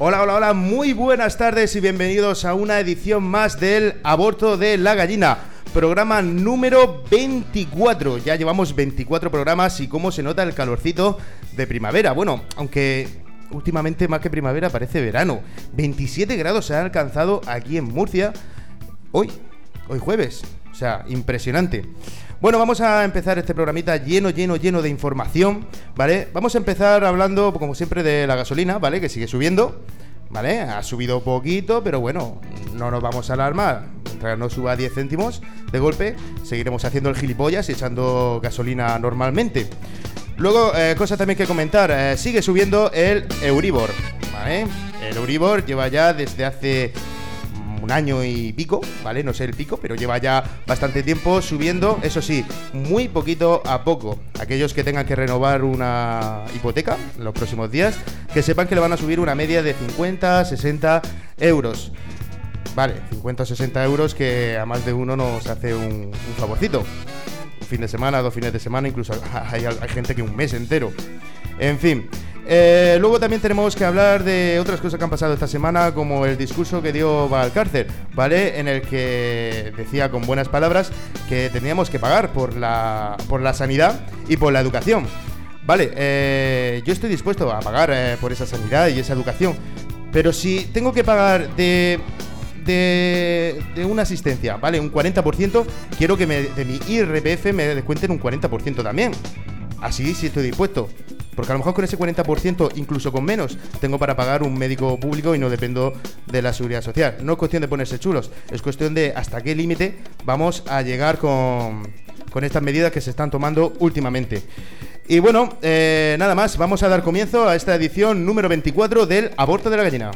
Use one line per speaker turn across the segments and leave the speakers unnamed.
Hola, hola, hola, muy buenas tardes y bienvenidos a una edición más del Aborto de la Gallina. Programa número 24. Ya llevamos 24 programas y cómo se nota el calorcito de primavera. Bueno, aunque últimamente más que primavera parece verano. 27 grados se han alcanzado aquí en Murcia hoy jueves. O sea, impresionante. Bueno, vamos a empezar este programita lleno de información, ¿vale? Vamos a empezar hablando, como siempre, de la gasolina, ¿vale? Que sigue subiendo, ¿vale? Ha subido poquito, pero bueno, no nos vamos a alarmar. Mientras no suba 10 céntimos de golpe, seguiremos haciendo el gilipollas y echando gasolina normalmente. Luego, cosas también que comentar. Sigue subiendo el Euribor, ¿vale? El Euribor lleva ya desde hace un año y pico, ¿vale? No sé el pico, pero lleva ya bastante tiempo subiendo, eso sí, muy poquito a poco. Aquellos que tengan que renovar una hipoteca en los próximos días, que sepan que le van a subir una media de 50, 60 euros. Vale, 50 o 60 euros que a más de uno nos hace un favorcito. Un fin de semana, 2 fines de semana, incluso hay gente que un mes entero. En fin. Luego también tenemos que hablar de otras cosas que han pasado esta semana, como el discurso que dio Valcárcel, ¿vale? En el que decía con buenas palabras que teníamos que pagar por la sanidad y por la educación, ¿vale? Yo estoy dispuesto a pagar por esa sanidad y esa educación, pero si tengo que pagar de una asistencia, ¿vale? Un 40%, quiero que de mi IRPF me descuenten un 40% también. Así sí estoy dispuesto. Porque a lo mejor con ese 40%, incluso con menos, tengo para pagar un médico público y no dependo de la seguridad social. No es cuestión de ponerse chulos, es cuestión de hasta qué límite vamos a llegar con estas medidas que se están tomando últimamente. Y bueno, nada más, vamos a dar comienzo a esta edición número 24 del Aborto de la Gallina.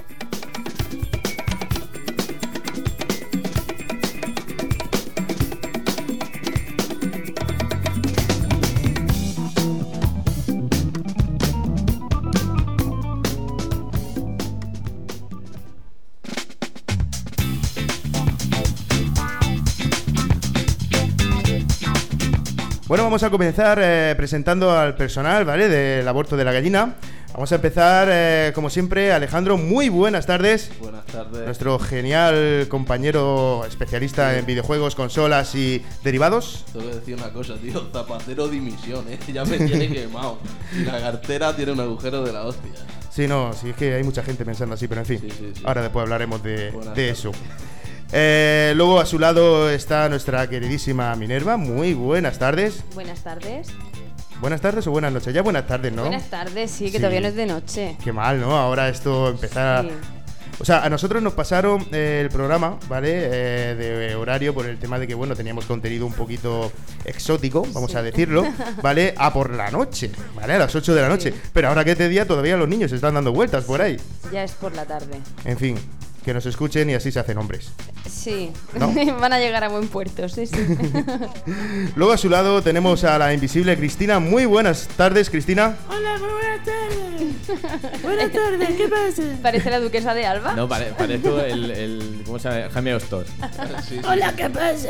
Bueno, vamos a comenzar presentando al personal, ¿vale? Del Aborto de la Gallina. Vamos a empezar, como siempre, Alejandro, muy buenas tardes.
Buenas tardes.
Nuestro genial compañero especialista en videojuegos, consolas y derivados.
Te voy a decir una cosa, tío, zapatero dimisión, ya me tiene quemado. Y la cartera tiene un agujero de la hostia.
Sí, no, sí, es que hay mucha gente pensando así, pero en fin, sí. Ahora después hablaremos de eso. Luego a su lado está nuestra queridísima Minerva. Muy buenas tardes.
Buenas tardes.
¿Buenas tardes o buenas noches? Ya buenas tardes, ¿no?
Buenas tardes, sí, que todavía no es de noche.
Qué mal, ¿no? Ahora esto empezar... Sí. O sea, a nosotros nos pasaron el programa, ¿vale? De horario por el tema de que, bueno, teníamos contenido un poquito exótico, vamos a decirlo, ¿vale? A por la noche, ¿vale? A las 8 de la noche. Sí. Pero ahora que este día todavía los niños están dando vueltas por ahí.
Ya es por la tarde.
En fin, que nos escuchen y así se hacen hombres.
Sí,
¿no?
Van a llegar a buen puerto, sí.
Luego a su lado tenemos a la invisible Cristina. Muy buenas tardes, Cristina.
Hola, muy buenas tardes. Buenas tardes, ¿qué pasa?
¿Parece la duquesa de Alba?
No, parezco el ¿cómo se llama? Jaime Hostos.
Sí.
Hola, ¿qué pasa?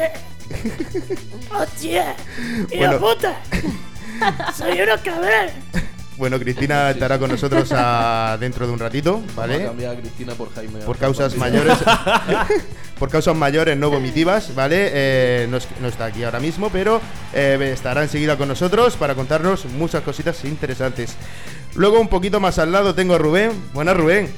¡Hostia! ¡Hijo
Bueno.
puta! ¡Soy unos cabrones!
Bueno, Cristina estará con nosotros dentro de un ratito, ¿vale?
Vamos a cambiar a Cristina por Jaime.
Por causas mayores. Por causas mayores no vomitivas, ¿vale? No está aquí ahora mismo, pero estará enseguida con nosotros para contarnos muchas cositas interesantes. Luego, un poquito más al lado, tengo a Rubén. Buenas, Rubén.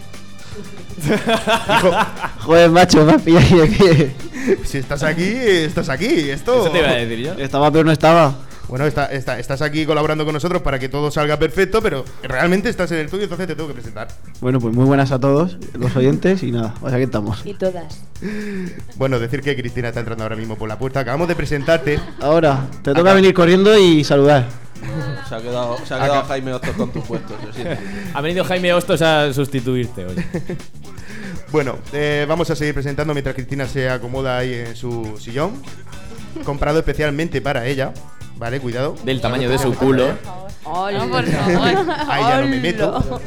Hijo.
Joder, macho, me has pillado aquí.
Si estás aquí, estás aquí.
Eso te iba a decir yo.
Estaba, pero no estaba.
Bueno, estás aquí colaborando con nosotros para que todo salga perfecto, pero realmente estás en el estudio, entonces te tengo que presentar.
Bueno, pues muy buenas a todos los oyentes y nada, pues aquí estamos.
Y todas.
Bueno, decir que Cristina está entrando ahora mismo por la puerta. Acabamos de presentarte.
Ahora, te toca venir corriendo y saludar.
Se ha quedado Jaime Hostos con tu puesto, yo siento.
Ha venido Jaime Hostos a sustituirte hoy.
Bueno, vamos a seguir presentando mientras Cristina se acomoda ahí en su sillón, comprado especialmente para ella. Vale, cuidado.
Del tamaño de su culo.
Hola, por favor.
Ahí ya no me meto.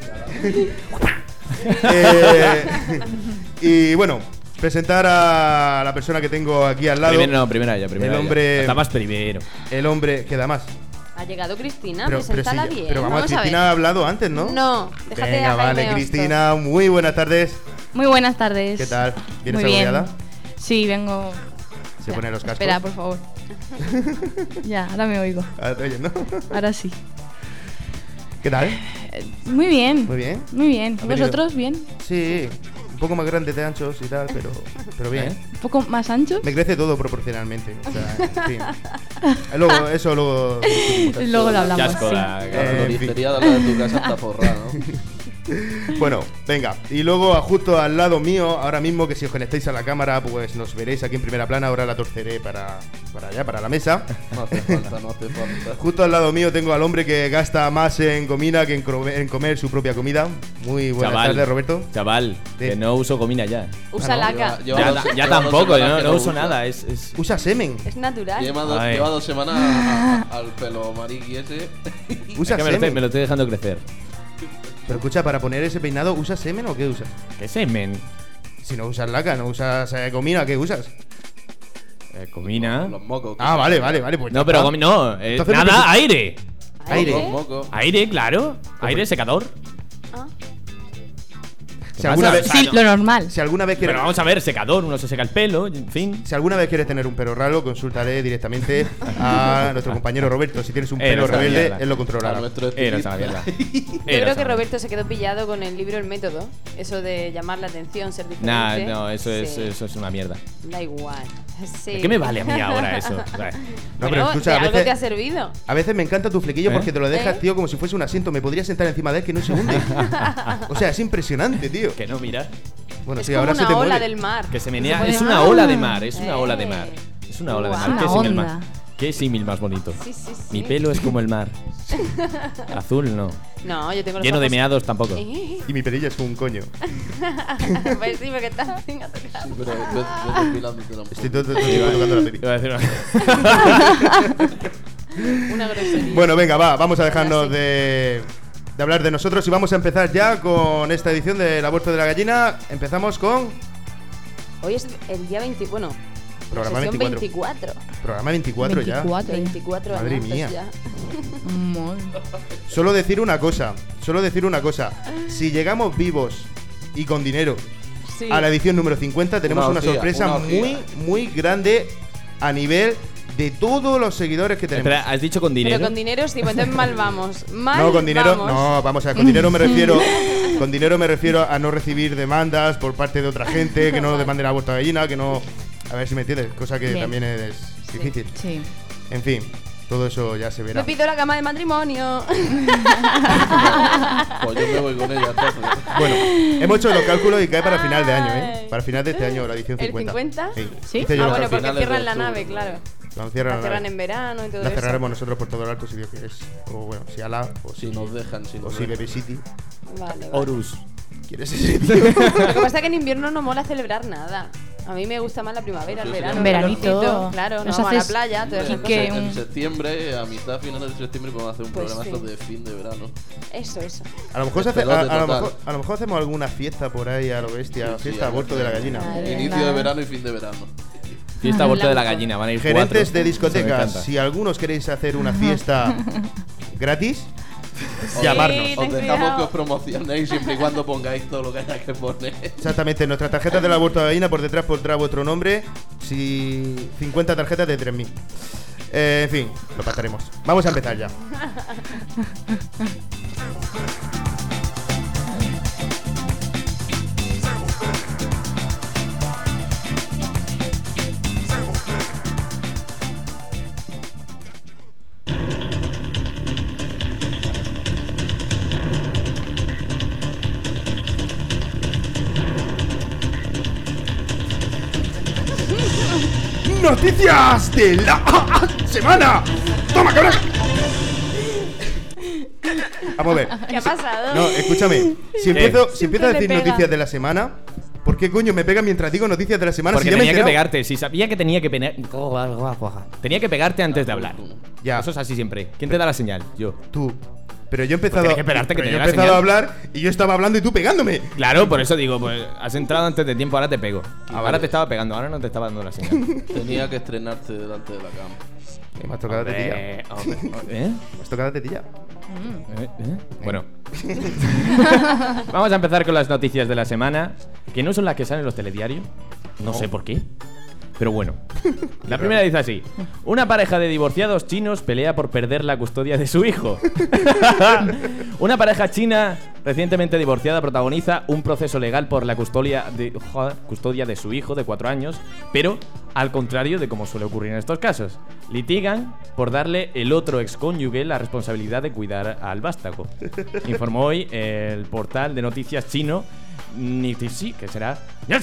Y bueno, presentar a la persona que tengo aquí al lado.
Primero ella.
El hombre.
Está más primero.
El hombre que da más.
Ha llegado Cristina,
Pero,
preséntala
sí,
bien.
pero vamos,
a ver.
Cristina ha hablado antes, ¿no?
No, déjate
Venga,
a Jaime
vale,
Hostos.
Cristina, muy buenas tardes.
Muy buenas tardes.
¿Qué tal? ¿Vienes
Muy bien.
agobiada?
Sí, vengo.
Se pone los cascos.
Espera, por favor. Ya, ahora me oigo.
Ahora te oyes, ¿no?
Ahora sí.
¿Qué tal?
Muy bien.
Muy bien.
Muy bien.
¿Ha venido?
¿Vosotros bien?
Sí, un poco más grande de anchos y tal, pero bien.
¿Un poco más anchos?
Me crece todo proporcionalmente. O sea, en fin. Luego, eso luego.
Luego lo hablamos.
Qué asco,
sí.
la-
La floristería de la de tu casa está forrada, ¿no?
Bueno, venga. Y luego, justo al lado mío, ahora mismo, que si os conectáis a la cámara, pues nos veréis aquí en primera plana. Ahora la torceré para allá, para la mesa.
No hace falta, no hace falta.
Justo al lado mío tengo al hombre que gasta más en comida que en comer su propia comida. Muy buenas tardes, Roberto.
Chaval,
Sí.
que no uso comina ya.
Usa laca.
Ya, ya tampoco, yo no uso nada. Es...
Usa semen.
Es natural.
Ay.
Lleva 2 semanas al pelo mariqui ese.
Usa
que
semen.
me lo estoy dejando crecer.
Pero escucha, para poner ese peinado, ¿usas semen o qué usas?
¿Qué semen?
Si no usas laca, no usas comida, ¿qué usas?
Comina.
Los mocos.
Ah, vale, pues.
No,
ya
pero
está.
no.
Entonces no
Nada,
te-
aire.
Aire.
Los mocos.
Aire, claro. Aire, secador.
Ah.
Si alguna vez,
Sí, lo normal.
si alguna vez quieres,
Pero vamos a ver, secador, uno se seca el pelo, en fin.
si alguna vez quieres tener un pelo raro, consultaré directamente a nuestro compañero Roberto. Si tienes un pelo
esa
rebelde,
mierda.
él lo
A
controlará.
nuestro
Era
estilista.
esa mierda.
Yo creo que Roberto se quedó pillado con el libro El Método. Eso de llamar la atención, ser diferente.
Nah, no, eso
Sí.
es una mierda.
Da igual. Sí.
¿De qué me vale a mí ahora eso? O sea,
No,
Bueno,
pero escucha,
de
a
algo
veces,
te ha servido.
a veces me encanta tu flequillo
¿Eh?
porque te lo dejas,
¿Eh?
tío, como si fuese un asiento. Me podría sentar encima de él que no se hunde. O sea, es impresionante, tío.
que no, mira.
Bueno,
Es
sí,
como
ahora
una
se te
ola
mueve.
del mar.
Que se
Se
menea.
puede-
Es una ola de mar, es una ola de mar.
Eh.
Es una ola de mar.
Guau.
¿Qué
Una
símil
onda.
más? ¿Qué símil más bonito?
Sí, sí, sí.
Mi pelo es como el mar. Azul no.
No, yo tengo los
Lleno de
ojos-
meados tampoco.
Y mi perilla es un coño.
Pues sí, porque estás sin tocar.
Sí, pero ves depilándote un
Estoy todo el tiempo tocando la perilla.
Iba a decir
Una grosería.
Bueno, venga, vamos a dejarnos de hablar de nosotros y vamos a empezar ya con esta edición del aborto de la gallina. Empezamos con
Hoy es el día 20. Bueno,
Programa
la sesión
24.
24.
programa 24 ya.
24
Madre
años
mía.
ya.
Solo decir una cosa. Si llegamos vivos y con dinero
Sí.
a la edición número 50, tenemos
Una
una
orgía,
sorpresa
una orgía.
muy, muy grande a nivel de todos los seguidores que tenemos.
Espera, ¿has dicho con dinero?
Pero con dinero sí, pues entonces mal vamos. Mal
No, con dinero,
vamos.
no, vamos a ver, con dinero me refiero. Con dinero me refiero a no recibir demandas por parte de otra gente, que no demanden aborto a gallina, que no. A ver si me entiendes, cosa que
Bien.
también es difícil.
Sí.
En fin, todo eso ya se verá.
Me pido la cama de matrimonio.
Pues yo me voy con ella, entonces.
Bueno, hemos hecho los cálculos y cae para final de año, ¿eh? Para final de este año, la edición
¿El
50.
50?
Sí.
Hice yo
Ah,
los
bueno,
cálculos.
porque
finales
cierran
de
la
octubre.
nave, claro.
Cuando cierran
La cierran en verano y todo
la
eso.
cerraremos nosotros por todo lo alto si Dios quiere. O bueno, si Ala, o
Si nos dejan, si
o
nos
si
dejan.
Baby City.
Vale, vale.
Horus.
¿Quieres ese tío?
Lo que pasa es que en invierno no mola celebrar nada. A mí me gusta más la primavera, el
Sí,
verano.
sí.
el
Veranito.
calorcito, claro,
Nos
nos vamos a la
haces
playa, todas esas
pique.
cosas.
En septiembre, a mitad, finales de septiembre, podemos hacer un
Pues
programa
sí.
estos de fin de verano.
Eso.
A lo mejor,
Despelote total.
a lo mejor hacemos alguna fiesta por ahí a lo bestia,
Sí, sí,
fiesta
a
aborto de la gallina.
Vale.
Inicio de verano y fin de verano.
Fiesta aborto de la
Blanco.
gallina, van a ir
Gerentes
4.
de
Eso me
discotecas,
encanta.
si algunos queréis hacer una fiesta gratis,
Os-
llamarnos.
Sí,
Os
ten
dejamos
cuidado.
que os promocionéis siempre y cuando pongáis todo lo que haya que poner.
Exactamente, nuestras tarjetas del aborto de la gallina por detrás pondrá vuestro nombre. Si 50 tarjetas de 3.000. En fin, lo pactaremos. Vamos a empezar ya. Noticias de la semana. Toma, cabrón. Vamos a ver.
¿Qué ha pasado?
No, escúchame. Si empiezo a
Siempre le
decir
pega.
noticias de la semana, ¿por qué coño me pega mientras digo noticias de la semana?
Porque
si ya me he
tenía que
enterado?
pegarte, si sabía que tenía que tenía que pegarte antes de hablar.
Ya.
Eso es así siempre. ¿Quién te da la señal? Yo.
Tú. Pero yo he empezado,
Pues tienes que esperarte que
pero
te
yo he
dé la
empezado a
señal.
hablar y yo estaba hablando y tú pegándome.
Claro, por eso digo, pues has entrado antes de tiempo, ahora te pego. Ahora
vale.
te estaba pegando, ahora no te estaba dando la señal.
Tenía que estrenarse delante de la cama.
¿Me has tocado la tetilla?
¿Eh?
¿Me has tocado la tetilla?
Bueno. Vamos a empezar con las noticias de la semana, que no son las que salen en los telediarios. No sé por qué. Pero bueno. La primera dice así: una pareja de divorciados chinos pelea por perder la custodia de su hijo. Una pareja china recientemente divorciada protagoniza un proceso legal por la custodia de su hijo de 4 años, pero al contrario de como suele ocurrir en estos casos. Litigan por darle el otro excónyuge la responsabilidad de cuidar al vástago. Informó hoy el portal de noticias chino Nitixi, que será...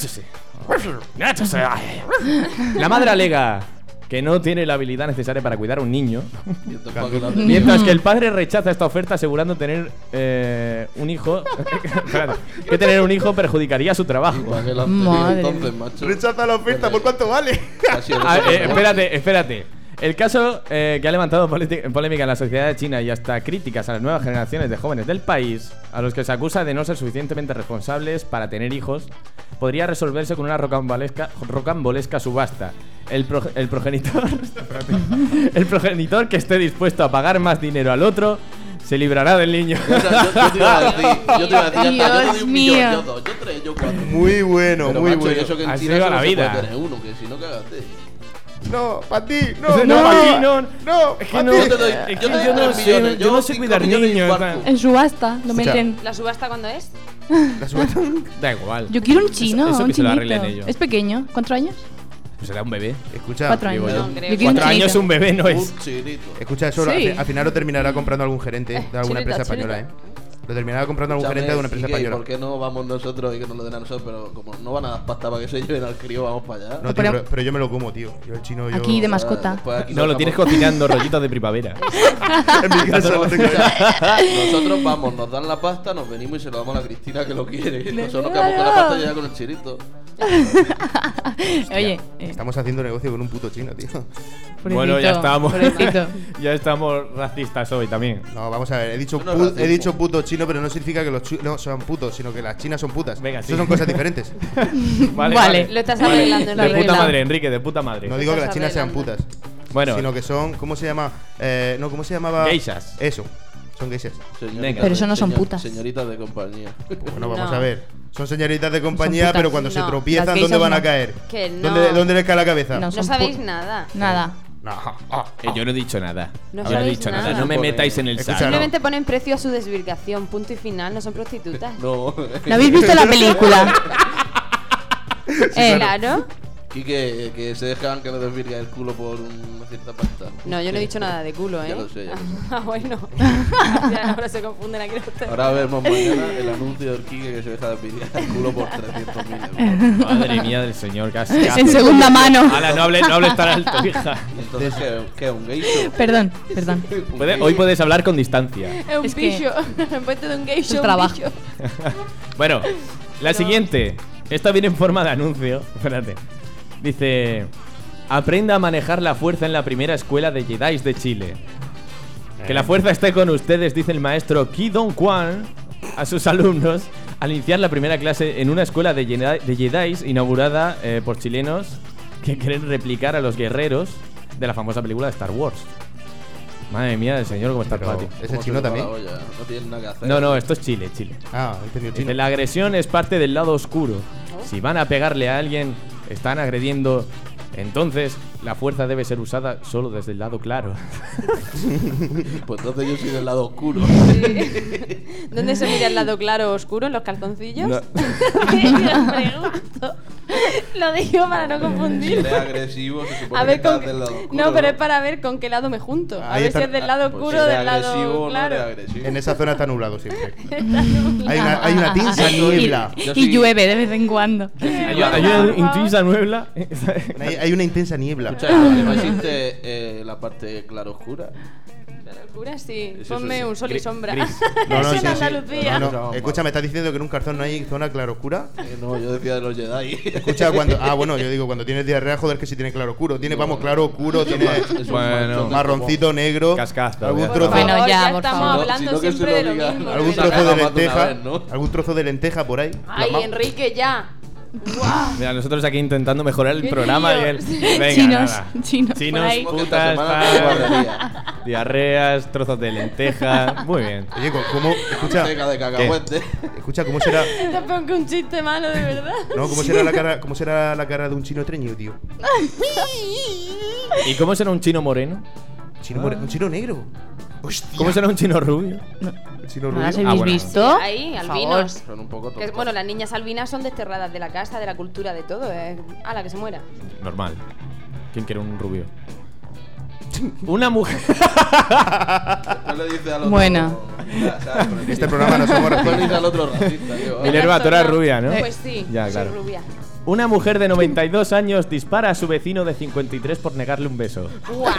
La madre alega que no tiene la habilidad necesaria para cuidar a un niño, mientras que el padre rechaza esta oferta asegurando tener un hijo que tener un hijo perjudicaría su trabajo.
Madre.
Entonces, macho.
Rechaza la oferta, ¿por cuánto vale?
Espérate. El caso que ha levantado polémica en la sociedad china y hasta críticas a las nuevas generaciones de jóvenes del país, a los que se acusa de no ser suficientemente responsables para tener hijos, podría resolverse con una rocambolesca subasta. El progenitor que esté dispuesto a pagar más dinero al otro se librará del niño.
Yo te iba a decir, yo te doy un millón,
mío.
yo 2, yo 3, yo 4.
Muy bueno,
Pero,
muy
macho,
bueno.
y eso que en
Así
China
va
solo
la
se
vida.
puede tener uno, que si no cagaste.
No, para ti, no,
No, pa' ti, no.
no,
Es que
pa'
no,
ti.
Yo te doy-
es
yo
que
te doy
yo no
3
sé,
millones,
yo no
yo
sé
5
cuidar
millones
niños.
infarto.
En subasta lo
Escucha.
meten.
¿La subasta cuándo es?
La subasta.
Da igual.
Yo quiero un chino,
Eso
un
que se lo
chinito.
arreglen ellos.
Es pequeño. ¿Cuántos años?
Pues será un bebé.
Escucha,
4 años.
digo yo.
No creo.
Yo quiero un
4 años
chinito.
un bebé no es.
Un chirito.
escucha eso,
Sí.
al final lo terminará comprando algún gerente de alguna
Chirita,
empresa española,
chirita.
Lo terminará comprando algún gerente de una empresa
Escúchame, Quique, ¿y
española.
¿por qué no vamos nosotros y que nos lo den a nosotros? Pero como no van a dar pasta para que se lleven al crío, vamos para allá.
No, tío,
Pero-
pero yo me lo como, tío. Yo el chino, yo...
Aquí de mascota.
Después aquí
No, lo
nos
tienes
damos-
cocinando rollitos de primavera.
En mi casa lo tengo ahí.
Nosotros vamos, nos dan la pasta, nos venimos y se lo damos a la Cristina que lo quiere. Nosotros nos quedamos con la pasta y ya con el chirito.
Oye,
Estamos haciendo negocio con un puto chino, tío.
Bueno, ya estamos.
Pobrecito.
Ya estamos racistas hoy también.
No, vamos a ver, he dicho,
No es racismo.
he dicho puto chino, pero no significa que los chinos sean putos, sino que las chinas son putas.
Venga, sí.
Eso son cosas diferentes.
Vale.
Lo estás arreglando en la
De puta
regla.
madre, Enrique, de puta madre.
No digo que las
Estás
chinas sean
arreglando.
putas,
Bueno,
sino que son, ¿cómo se llama? No, ¿cómo se llamaba?
Geishas.
Eso, son geishas.
Señoritas
Pero eso no
de-
son putas.
Señoritas de compañía.
Bueno, vamos
No.
a ver. Son señoritas de compañía,
putas.
pero cuando se
No.
tropiezan,
Las
¿dónde
geishas
van a
no.
caer?
Que no.
¿Dónde les cae la cabeza?
No.
No
Son
sabéis
pu-
nada.
Nada.
No.
yo no he dicho nada.
No
Yo no he
sabéis
dicho
nada.
nada. No me metáis en el
Escucha,
saco.
no.
Simplemente ponen precio a su desvirgación. Punto y final. No son prostitutas.
No.
¿No habéis visto la película?
Claro.
Quique, que se dejan que nos desvirga el culo por una cierta pasta.
No, yo no he dicho nada de culo, ¿eh?
Ya lo sé, ya lo sé.
Ah, bueno. Ya, ahora se confunden aquí ustedes.
Ahora vemos mañana el anuncio del Quique que se deja desvirgar el culo por 300.000 euros.
Madre mía del señor, casi.
En segunda mano.
Ala, no hables tan alto, hija.
Entonces, ¿qué? ¿Un gay show?
Perdón.
Un gay-
Hoy puedes hablar con distancia.
Es un
Es que-
bicho. En vez de un gay show, un
trabajo.
bicho.
Bueno, la siguiente. Esta viene en forma de anuncio. Espérate. Dice: aprenda a manejar la fuerza en la primera escuela de Jedi de Chile. Que la fuerza esté con ustedes, dice el maestro Ki Dong Kwan a sus alumnos al iniciar la primera clase en una escuela de Jedis inaugurada por chilenos que quieren replicar a los guerreros de la famosa película de Star Wars. Madre mía del señor, cómo está el
Pero,
patio.
¿es el
¿Cómo se
chino
le va
también?
la olla? No tienen nada que hacer.
No, esto es Chile.
Ah, he entendido
Dice,
chino.
la agresión es parte del lado oscuro. Si van a pegarle a alguien, están agrediendo. Entonces, la fuerza debe ser usada solo desde el lado claro.
Pues entonces yo soy del lado oscuro.
¿Dónde se mira el lado claro o oscuro? ¿En los calzoncillos?
No.
Pregunto. Lo digo para no
Si
confundir.
eres agresivo, se supone
A ver
que
con
estás del lado oscuro.
No, pero es para ver con qué lado me junto. A
Ahí
ver si
está-
es del lado
Pues
oscuro
si
o
eres
del
agresivo
lado
o no
claro.
eres agresivo.
En esa zona está nublado siempre. Hay una tensa niebla.
Yo
Y
sí-
llueve de vez en cuando.
Hay una intensa niebla.
Hay una intensa niebla.
Escucha, ¿no existe la parte claro-oscura?
La locura, sí.
Eso
Ponme
sí.
un sol y sombra.
Gris.
No, no,
Es
sí,
en
sí.
Andalucía.
No. Escucha, me estás diciendo que en un calzón no hay zona claroscura.
No, yo decía de los Jedi.
Escucha, cuando. Ah, bueno, yo digo, cuando tienes diarrea, joder, que si tiene claroscuro. Tiene, vamos, claroscuro, tiene
Es un
Bueno.
manchón de
marroncito, negro.
Cascazo,
Algún
ya.
trozo.
Bueno,
Favor,
ya, por
estamos
favor.
hablando
Sino que se
siempre
lo
de lo
diga.
mismo.
Algún
de
trozo
verdad.
de
Más de una
lenteja.
vez, ¿no?
Algún trozo de lenteja por ahí.
Ay,
Plasmado.
Enrique, ya.
Mira, nosotros aquí intentando mejorar el
Qué
programa y
lío.
él.
Sí.
Venga,
Chinos,
nada.
chinos por
Chinos,
ahí.
Como que esta
putas,
semana
tal,
fue guardería.
diarreas, trozos de lenteja. Muy bien.
Oye, ¿cómo? Escucha,
Manteca de cacahuete.
escucha, ¿cómo será?
Te pongo un chiste malo, de verdad.
No, cómo será la cara de un chino treñido, tío?
¿Y cómo será un chino moreno?
Un chino negro. Hostia.
¿Cómo será un chino rubio?
Un chino
¿No
rubio.
las habéis
bueno.
visto?
Ahí,
Por
albinos.
Son un poco
Que,
tontos.
bueno, las niñas albinas son desterradas de la casa, de la cultura, de todo. A la que se muera.
Normal. ¿Quién quiere un rubio? Una mujer.
No le dice al otro.
Bueno.
En este programa no somos
No le dice
racistas.
al otro racista, tío.
Minerva, tú eras rubia, ¿no?
Pues sí,
Ya,
soy
claro.
rubia.
Una mujer de 92 años dispara a su vecino de 53 por negarle un beso.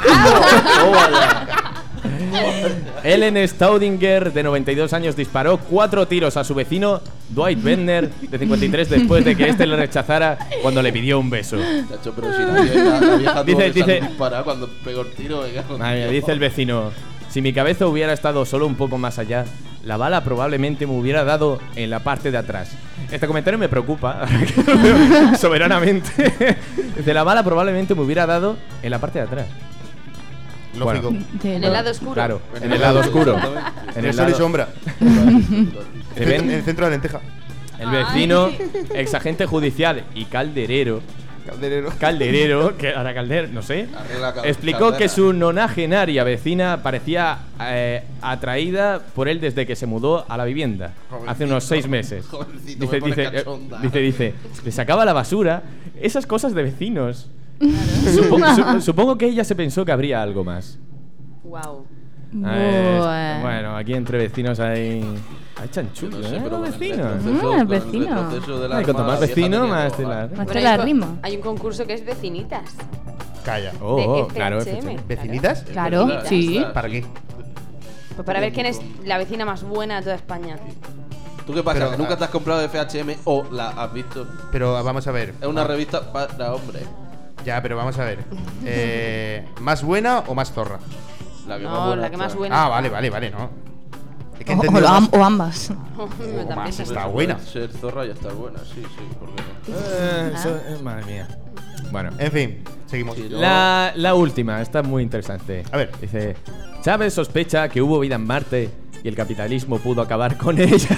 Ellen Staudinger, de 92 años, disparó 4 tiros a su vecino Dwight Bender, de 53, después de que este le rechazara cuando le pidió un beso.
Chacho, pero si la vieja tuvo que
Dice-
salir disparada cuando pegó el tiro. me cago en
Madre mía,
Dios.
dice el vecino: si mi cabeza hubiera estado solo un poco más allá, la bala probablemente me hubiera dado en la parte de atrás. Este comentario me preocupa, soberanamente. Dice: la bala probablemente me hubiera dado en la parte de atrás.
Lógico.
Bueno,
En el lado oscuro.
claro, en el lado oscuro. En el
sol y
lado.
sombra.
Se ven
En el centro de la lenteja.
el vecino, exagente judicial y calderero, que ahora Calder, no sé,
Arregla
explicó
Caldera.
que su nonagenaria vecina parecía atraída por él desde que se mudó a la vivienda hace unos 6 meses.
Jovencito, me pone cachonda.
Dice, le sacaba la basura, esas cosas de vecinos. Supongo que ella se pensó que habría algo más.
Wow.
Bueno, aquí entre vecinos hay chanchullo,
No sé,
¿eh?
pero
Los
con el
vecinos.
retroceso-
Ah,
con el
vecino.
retroceso de la
Ay, cuanto
armada,
más
la vieja
vecino,
tenía
más
que
te la-
robar.
Más
Bueno,
te la
hay,
rimo.
hay un concurso que es vecinitas.
Calla.
Oh,
de
claro,
FHM.
efectivamente.
¿Vecinitas?
Claro,
Vecinitas.
sí.
¿Para qué?
Pues para ver quién es la vecina más buena de toda España.
¿Tú qué pasa?
Pero,
¿Que nunca te has comprado FHM o la has visto?
Pero vamos a ver.
Es una revista para hombres.
Ya, pero vamos a ver. ¿Más buena o más zorra?
La que más
No,
buena
la que más
está.
buena.
Ah, vale, no. Es que he
O,
entendido más.
o ambas.
También.
más está
Puede
buena.
Ser zorra y estar buena, sí, ¿por qué no?
Madre mía. Bueno,
En fin, seguimos.
Sí, ¿no?
la última, está muy interesante.
A ver.
Dice: Chávez sospecha que hubo vida en Marte y el capitalismo pudo acabar con ella.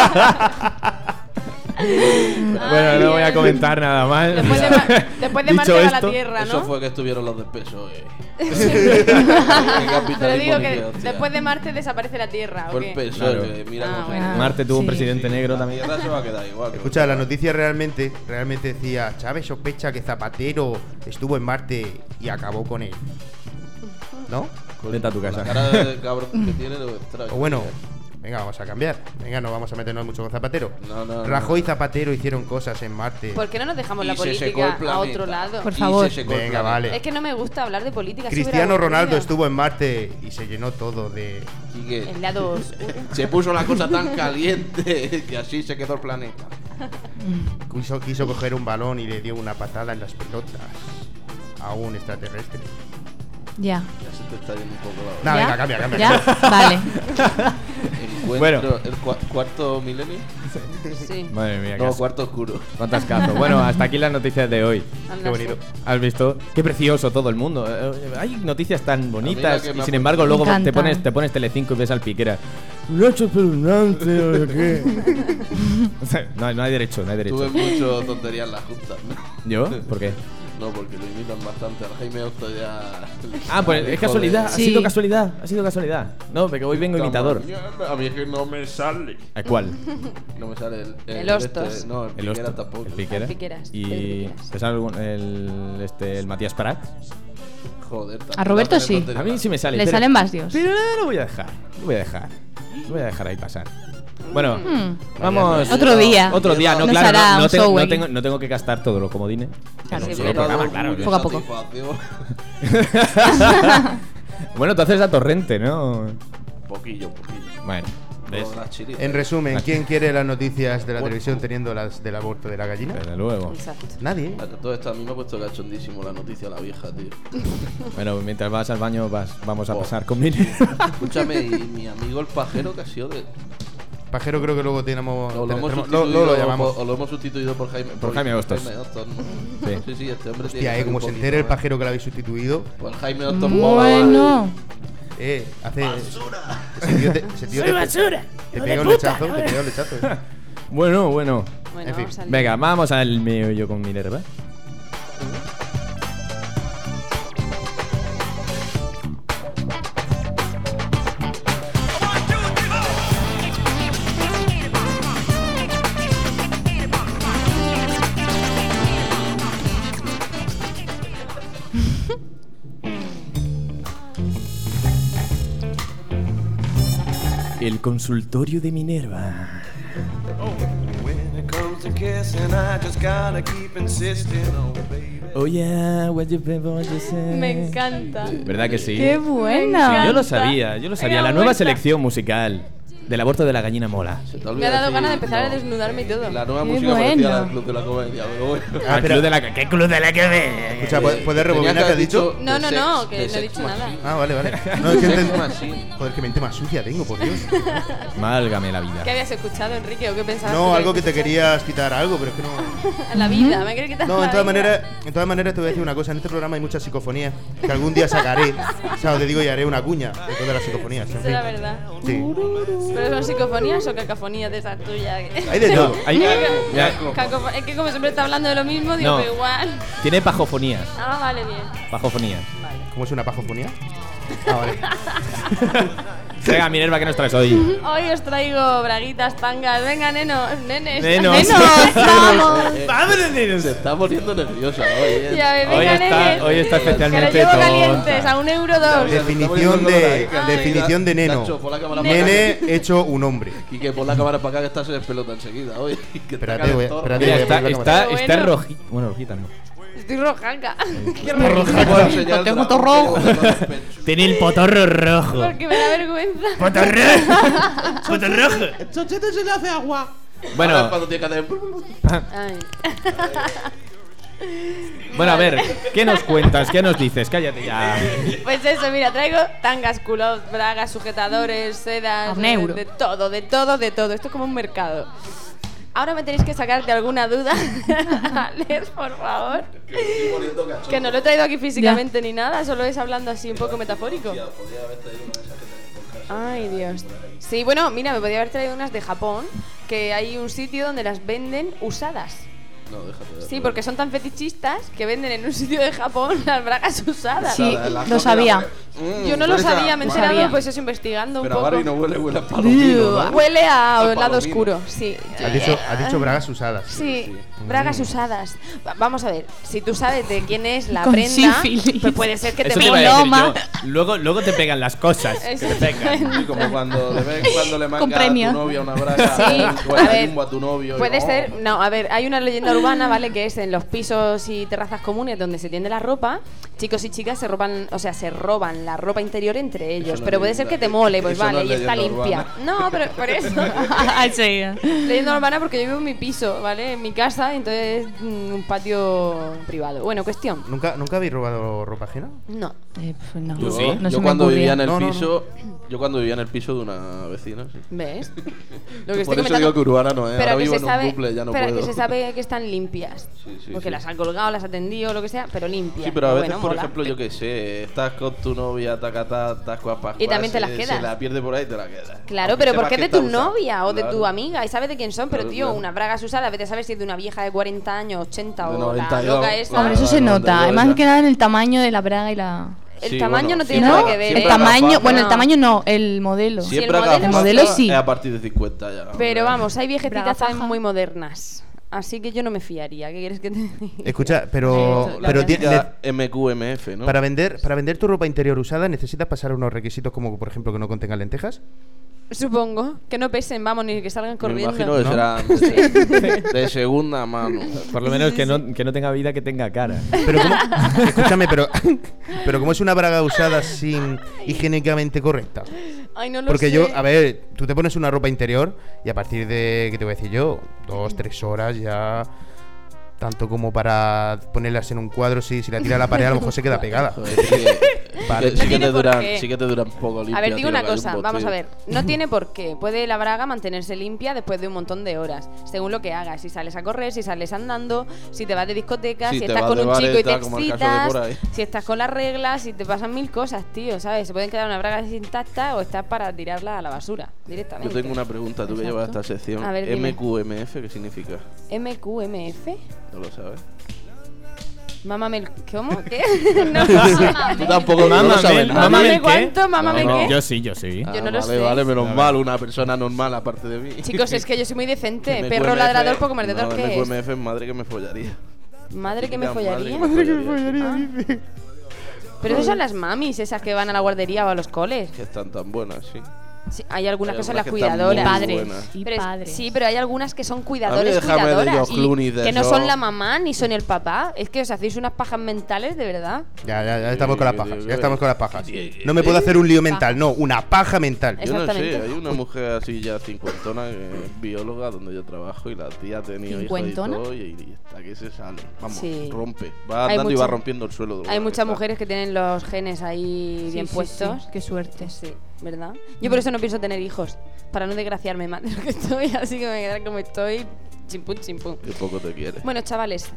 Bueno, no voy a comentar nada más.
Después de, después de
Dicho
Marte va la
esto,
Tierra, ¿no?
Eso fue que estuvieron los del PSOE.
Pero digo que después de Marte desaparece la Tierra, ¿o
Fue el
qué?
PSOE,
Claro.
que mira
Ah,
cómo
bueno.
Marte tuvo un
Sí.
presidente negro
La
también.
Tierra se va a quedar igual. que
Escucha,
los
la
demás.
noticia realmente decía: Chávez sospecha que Zapatero estuvo en Marte y acabó con él. ¿No?
Vete a tu
La
casa.
cara de cabrón que tiene lo extraño.
O bueno, venga, vamos a cambiar. Venga, no vamos a meternos mucho con Zapatero.
No,
Rajoy y Zapatero hicieron cosas en Marte.
¿Por qué no nos dejamos la
Y se secó el
política a
planeta.
otro lado?
Por
Y
favor.
se secó el
Venga,
planeta.
vale.
Es que no me gusta hablar de política. es
Cristiano
superaburrido.
Ronaldo estuvo en Marte y se llenó todo de.
Y que
El lado oscuro.
se puso la cosa tan caliente que así se quedó el planeta.
Quiso coger un balón y le dio una patada en las pelotas a un extraterrestre.
Ya.
Ya se te está yendo un poco la
Nah,
¿Ya?
venga, cambia.
¿Ya? Vale.
Encuentro
Bueno.
el cuarto milenio.
Sí.
Madre mía,
No,
qué
cuarto oscuro.
cuántas cazos. Bueno, hasta aquí las noticias de hoy.
Anda,
Qué bonito.
sí.
¿Has visto? Qué precioso todo el mundo. Hay noticias tan bonitas
que me
y
ha
sin embargo luego
Me
te
encanta.
pones Telecinco y ves al Piquera. Lo ha hecho espeluznante, no sé qué. O sea, no hay derecho, no hay derecho.
Tuve mucho tonterías en la junta.
¿Yo? ¿Por qué?
No, porque lo imitan bastante. Al Jaime Osto ya.
Ah, pues es casualidad,
Sí.
ha sido casualidad, ha sido casualidad. No, porque hoy vengo imitador.
A mí es que no me sale.
¿A cuál?
No me sale
El Hostos.
no, el
El
Piquera
Hosto,
tampoco.
el Piquera.
El Piqueras,
Y
Pedro Piqueras.
¿te sale el Matías Prat?
Joder,
A Roberto
tampoco
sí.
tonterías.
A mí sí me sale.
Le
pero-
salen más dios.
Pero no lo voy a dejar. Lo voy a dejar ahí pasar. Bueno, vamos.
Otro día.
Otro día, no,
Nos
claro,
hará
no
un
tengo,
show
no,
aquí.
tengo, no tengo que gastar todos los comodines.
Claro,
En un
sí,
solo
pero-
programa, claro.
Poco a poco.
Satisfacción.
Bueno, tú haces a Torrente, ¿no?
Poquillo.
Bueno, ¿ves?
Con las chiritas.
En resumen, ¿quién quiere las noticias de la
Bueno.
televisión teniendo las del aborto de la gallina?
Desde luego.
Exacto.
Nadie.
A todo esto a mí me ha puesto cachondísimo la noticia de la vieja, tío.
Bueno, mientras vas al baño, vamos a
Oh.
pasar con Mini.
Escúchame, y mi amigo el pajero que ha sido de.
Pajero creo que luego tenemos.
O lo hemos
lo llamamos.
o lo hemos sustituido por Jaime.
Por Jaime Hostos.
Jaime Hostos, ¿no?
Sí.
Sí, este hombre tiene
Hostia,
que
como se
ser un
entere el
poquito,
pajero que lo habéis sustituido.
Pues Jaime Hostos mola.
Bueno.
Hace. Ese tío
Soy basura.
te
hijo
pega
de
un
puta,
lechazo, te
joder.
pega un lechazo.
Bueno.
Bueno,
En fin.
vamos al
Venga, vamos al meollo con Minerva. El consultorio de Minerva. Oh yeah, what you say.
Me encanta.
¿Verdad que sí?
¡Qué buena!
Yo lo sabía.
Venga,
La nueva
vuelta.
selección musical del aborto de la gallina mola.
Se te
Me
olvida
ha dado
decir,
ganas de empezar a
no,
desnudarme y todo.
La nueva
Qué
música parecía
bueno.
del Club de la Comedia, pero bueno.
Ah,
Al
pero-
club de la... ¿Qué club de la comedia?
Escucha, ¿puedes
Tenía
rebobinar que
haber
has dicho?
No,
de
no,
Sex-
no, que
de
no he
Sex
dicho nada.
Machine.
Ah, vale. No, es que
Sex Machine.
Joder, qué mente más sucia tengo, por Dios.
Válgame la vida.
¿Qué habías escuchado, Enrique? ¿O qué pensabas?
No,
tú
algo que te
escuchado?
querías quitar algo, pero es que no.
En la vida, me quería quitar
No,
la
en todas
vida.
maneras te voy a decir una cosa. En este programa hay mucha psicofonía que algún día sacaré. O sea, os te digo y haré una cuña de todas las psicofonías. en
Eso es la
fin.
verdad.
Sí.
¿Pero son psicofonías o cacofonías de esas tuyas?
Hay de todo.
Es que como siempre está hablando de lo mismo, digo,
No.
pero igual.
Tiene pajofonías.
Ah, vale, bien.
Pajofonías.
¿Cómo es una pajofonía? Ah, vale.
Venga, Minerva, ¿qué nos traes hoy?
Hoy os traigo braguitas, tangas. Venga, nenes.
Nenos.
Se está poniendo nerviosa hoy,
Ya ves,
Hoy
venga,
está,
nenes.
hoy está
Que los
especialmente
llevo
tonta.
calientes, a €1
Definición de neno.
Nacho, pon la cámara para
Nene
acá.
hecho un hombre.
Quique, pon la cámara para acá que estás en pelota enseguida, oye. Que está
Espérate,
calentón.
espérate.
Mira,
voy a
está,
poner la
está,
cámara.
está
Bueno.
rojita. Bueno, rojita no.
Estoy rojaca. Qué
Te
raro.
puedo enseñar el
tengo
dragón
todo rojo.
que llevo en los pechos.
Tiene el potorro rojo.
Porque me da vergüenza.
Potorrojo.
Chochete se le hace agua. Ahora
Bueno,
es cuando tiene que hacer.
Ay.
bueno, a ver, ¿qué nos cuentas? ¿Qué nos dices? Cállate ya.
Pues eso, mira, traigo tangas, culottes, bragas, sujetadores, sedas,
A €1.
de todo, de todo, de todo. Esto es como un mercado. Ahora me tenéis que sacar de alguna duda. Alex, por favor. Que no lo he traído aquí físicamente ni nada, solo es hablando así un poco metafórico. Ay, Dios. Sí, bueno, mira, me podía haber traído unas de Japón, que hay un sitio donde las venden usadas.
No, déjate de
Sí, porque son tan fetichistas que venden en un sitio de Japón las bragas usadas.
Sí,
La
lo sabía.
Yo no lo sabía, me he enterado
sabía.
pues eso investigando un
Pero a
poco.
Barry no huele a palomino, ¿no?
Huele a
A
lado
palomino.
oscuro, sí.
Has dicho bragas usadas.
Sí, bragas usadas. Vamos a ver, si tú sabes de quién es la
Con
prenda,
sífilis.
pues puede ser que te
Eso te iba a
venga.
decir
Loma.
yo. Luego te pegan las cosas. Que te pegan.
Sí, como cuando de vez en cuando le
Con
manga a
premio.
tu novia una braga
Sí,
o
a
el
ver,
jumbo a tu novio. y
puede
no.
ser, no, a ver, hay una leyenda urbana, ¿vale? Que es en los pisos y terrazas comunes donde se tiende la ropa, chicos y chicas se roban la ropa interior entre ellos,
no
pero
es
puede ser
leyenda,
que te mole, pues
eso no
vale,
es
y está
leyenda
limpia.
urbana.
No, pero por eso.
Sí.
Leyenda urbana porque yo vivo en mi piso, ¿vale? En mi casa, entonces un patio privado. Bueno, cuestión.
¿Nunca habéis robado ropa ajena?
No.
Pues no.
¿Tú
Yo,
sí?
No se
yo
me
cuando
ocurría.
vivía en el
No, no,
piso, yo cuando vivía en el piso de una vecina, sí.
¿Ves? Lo que
Por
estoy
eso
comentando.
digo que urbana no es.
Pero
Ahora
que
vivo
se
en un
sabe,
bucle, ya no
pero
puedo.
que se sabe que están limpias.
Sí,
porque
sí.
las han colgado, las ha tendido, lo que sea, pero limpias.
Sí, pero a veces,
bueno,
por
mola.
ejemplo, yo qué sé, estás con tu novia, tacatá, estás guapas.
Y también te las
Se
quedas.
la pierde por ahí y te la quedas.
Claro,
Aunque
pero ¿por
sepas
qué
que
de tu
está usada.
novia o de tu
Claro.
amiga? Y sabes de quién son, pero
Claro,
tío,
claro.
unas bragas usadas, vete a saber si es de una vieja de 40 años, 80
De
o
90
la
yo,
loca esa.
Hombre, eso
Claro,
se
no,
nota.
de
Además
verdad.
que nada en el tamaño de la braga y la...
El
Sí,
tamaño
bueno,
no tiene
siempre
nada
¿No?
que ver.
siempre
El
haga
tamaño...
falta.
Bueno, el
No.
tamaño no, el modelo.
Sí,
Siempre
el
haga
modelo
falta
sí. El modelo sí.
es a partir de 50 ya.
Pero
hombre.
vamos, hay
Braga
viejecitas también
faja.
muy modernas. Así que yo no me fiaría. ¿Qué quieres que te diga?
Escucha, pero
La verdad.
Ya MQMF, ¿no?
para vender tu ropa interior usada necesitas pasar unos requisitos como por ejemplo que no contengan lentejas.
Supongo. Que no pesen, vamos, ni que salgan
Me
corriendo.
imagino que
¿no?
serán de segunda mano.
Por lo menos que no tenga vida, que tenga cara.
Pero ¿cómo? Escúchame, pero ¿cómo es una braga usada sin higiénicamente correcta?
Ay, no lo
Porque
sé.
yo, a ver, tú te pones una ropa interior y a partir de, ¿qué te voy a decir yo? 2-3 horas ya, tanto como para ponerlas en un cuadro, si la tira a la pared a lo mejor se queda pegada.
Joder, es que
Vale.
Sí que
tiene
te
por
duran,
qué.
sí que te duran poco limpias.
A ver, digo
tío,
una
que hay un
cosa,
bote.
vamos a ver. No tiene por qué. Puede la braga mantenerse limpia después de un montón de horas, según lo que hagas. Si sales a correr, si sales andando, si te vas de discoteca,
Si
si
te
estás
vas
con
de
un chico y te
vareta, como el caso de
excitas,
por ahí.
si estás con las reglas, si te pasan mil cosas, tío, ¿sabes? Se pueden quedar una braga intacta o estás para tirarla a la basura
Yo
directamente.
tengo una pregunta, tú que llevas esta sección.
A ver, dime.
MQMF, ¿qué significa?
MQMF.
¿No lo sabes?
Mámame, ¿cómo? ¿Qué? No.
Tú tampoco no lo sabes nada.
Mámame
¿qué?
cuánto, mámame
No, no.
qué.
Yo sí.
Ah,
Yo no lo
vale,
sé.
Vale, menos mal, una persona normal aparte de mí.
Chicos, es que yo soy muy decente.
MQMF,
Perro ladrador, poco mordedor,
no,
¿qué es?
MQMF es madre que me follaría.
Madre que me
Madre
follaría.
que me follaría.
Pero esas son las mamis, esas que van a la guardería o a los coles.
Que están tan buenas, sí.
Sí, hay algunas
Hay
que son las
algunas que están
cuidadoras.
muy
Padres.
buenas.
Y
Pero es-
padres.
sí, pero hay algunas que son
A mí
cuidadores,
déjame de
cuidadoras.
George Clooney de
que no
eso.
son la mamá ni son el papá. Es que os hacéis unas pajas mentales, de verdad.
Ya estamos con las pajas. Ya estamos con las pajas.
Sí.
No me puedo hacer un lío mental, no, una paja mental.
Yo no sé,
Exactamente.
hay una mujer así ya cincuentona que es bióloga donde yo trabajo y la tía ha tenido hijos y
¿Cincuentona?
todo y hasta que se sale. Vamos,
Sí.
rompe. Va
Hay
andando y va
mucha-
rompiendo el suelo. de lo
Hay
buena
muchas
que está.
mujeres que tienen los genes ahí bien puestos.
Sí, qué suerte.
Sí, ¿verdad? Yo por eso no pienso tener hijos, para no desgraciarme más de lo que estoy, así que me quedaré como estoy, chimpum, chimpum.
Que poco te quiere.
Bueno, chavales,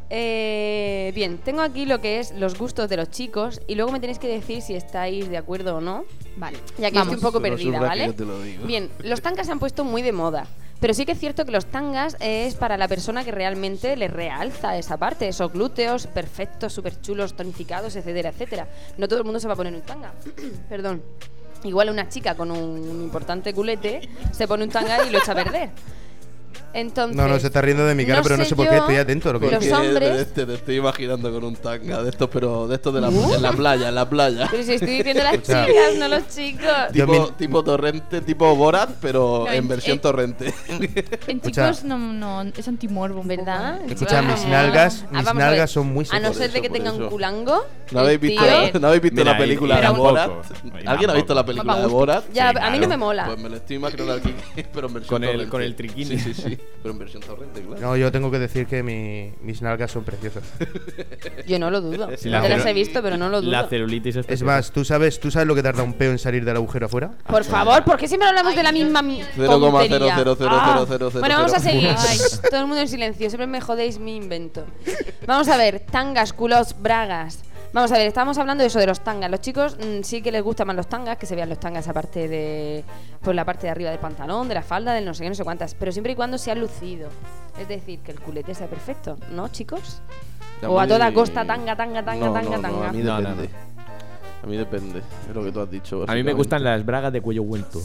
bien, tengo aquí lo que es los gustos de los chicos y luego me tenéis que decir si estáis de acuerdo o no,
Vale.
ya que
Vamos.
estoy un poco
Pero
perdida,
surra que
¿vale?
yo te lo digo.
Bien, los tangas se han puesto muy de moda. Pero sí que es cierto que los tangas es para la persona que realmente le realza esa parte, esos glúteos perfectos, súper chulos, tonificados, etcétera, etcétera. No todo el mundo se va a poner un tanga. Perdón. Igual una chica con un importante culete se pone un tanga y lo echa a perder. Entonces,
No, se está riendo de mi cara, pero no sé por qué,
yo,
estoy atento a lo que
los
Porque
hombres...
te estoy imaginando con un tanga de estos, pero de estos de la, en la playa, en la playa.
Pero si estoy diciendo las
Escucha.
chicas, no los chicos.
Yo
Tipo torrente, tipo Borat, pero
No,
en versión torrente.
En
Escucha.
chicos no, es antimorbo un
¿Verdad?
poco.
Escucha, mis nalgas
vamos a ver.
nalgas son muy
A no
secas.
ser de que
por
tengan
eso.
un culango.
¿No habéis
el
visto,
tío-
¿no habéis visto
Mira,
la película
y
de
tampoco.
Borat?
Y
¿Alguien ha visto la
tampoco.
película de
gusto.
Borat?
Ya,
Sí,
a mí no
claro.
me mola.
Pues me lo estoy imaginando aquí, pero en versión
Con el-
torrente.
con el triquini.
Sí, sí, sí. Pero en versión torrente, claro.
No, yo tengo que decir que mis nalgas son preciosas.
Yo no lo dudo.
Sí,
No
la
te las
celu-
he visto, pero no lo dudo.
La celulitis es
Es más, ¿tú sabes lo que tarda un peo en salir del agujero afuera?
Por favor, ¿por qué siempre hablamos de la misma tontería?
0,0000000.
Bueno, vamos a seguir.
Ay.
Todo el mundo en silencio. Siempre me jodéis mi invento. Vamos a ver, tangas, culots, bragas. Vamos a ver, estábamos hablando de eso, de los tangas. Los chicos sí que les gustan más los tangas, que se vean los tangas aparte de... Pues la parte de arriba del pantalón, de la falda, del no sé qué, no sé cuántas. Pero siempre y cuando sea lucido. Es decir, que el culete sea perfecto, ¿no, chicos? O a toda costa, tanga, tanga, tanga,
No,
tanga,
no,
tanga.
a mí
No, no,
depende. A mí depende, es lo que tú has dicho.
A mí me gustan las bragas de cuello vuelto.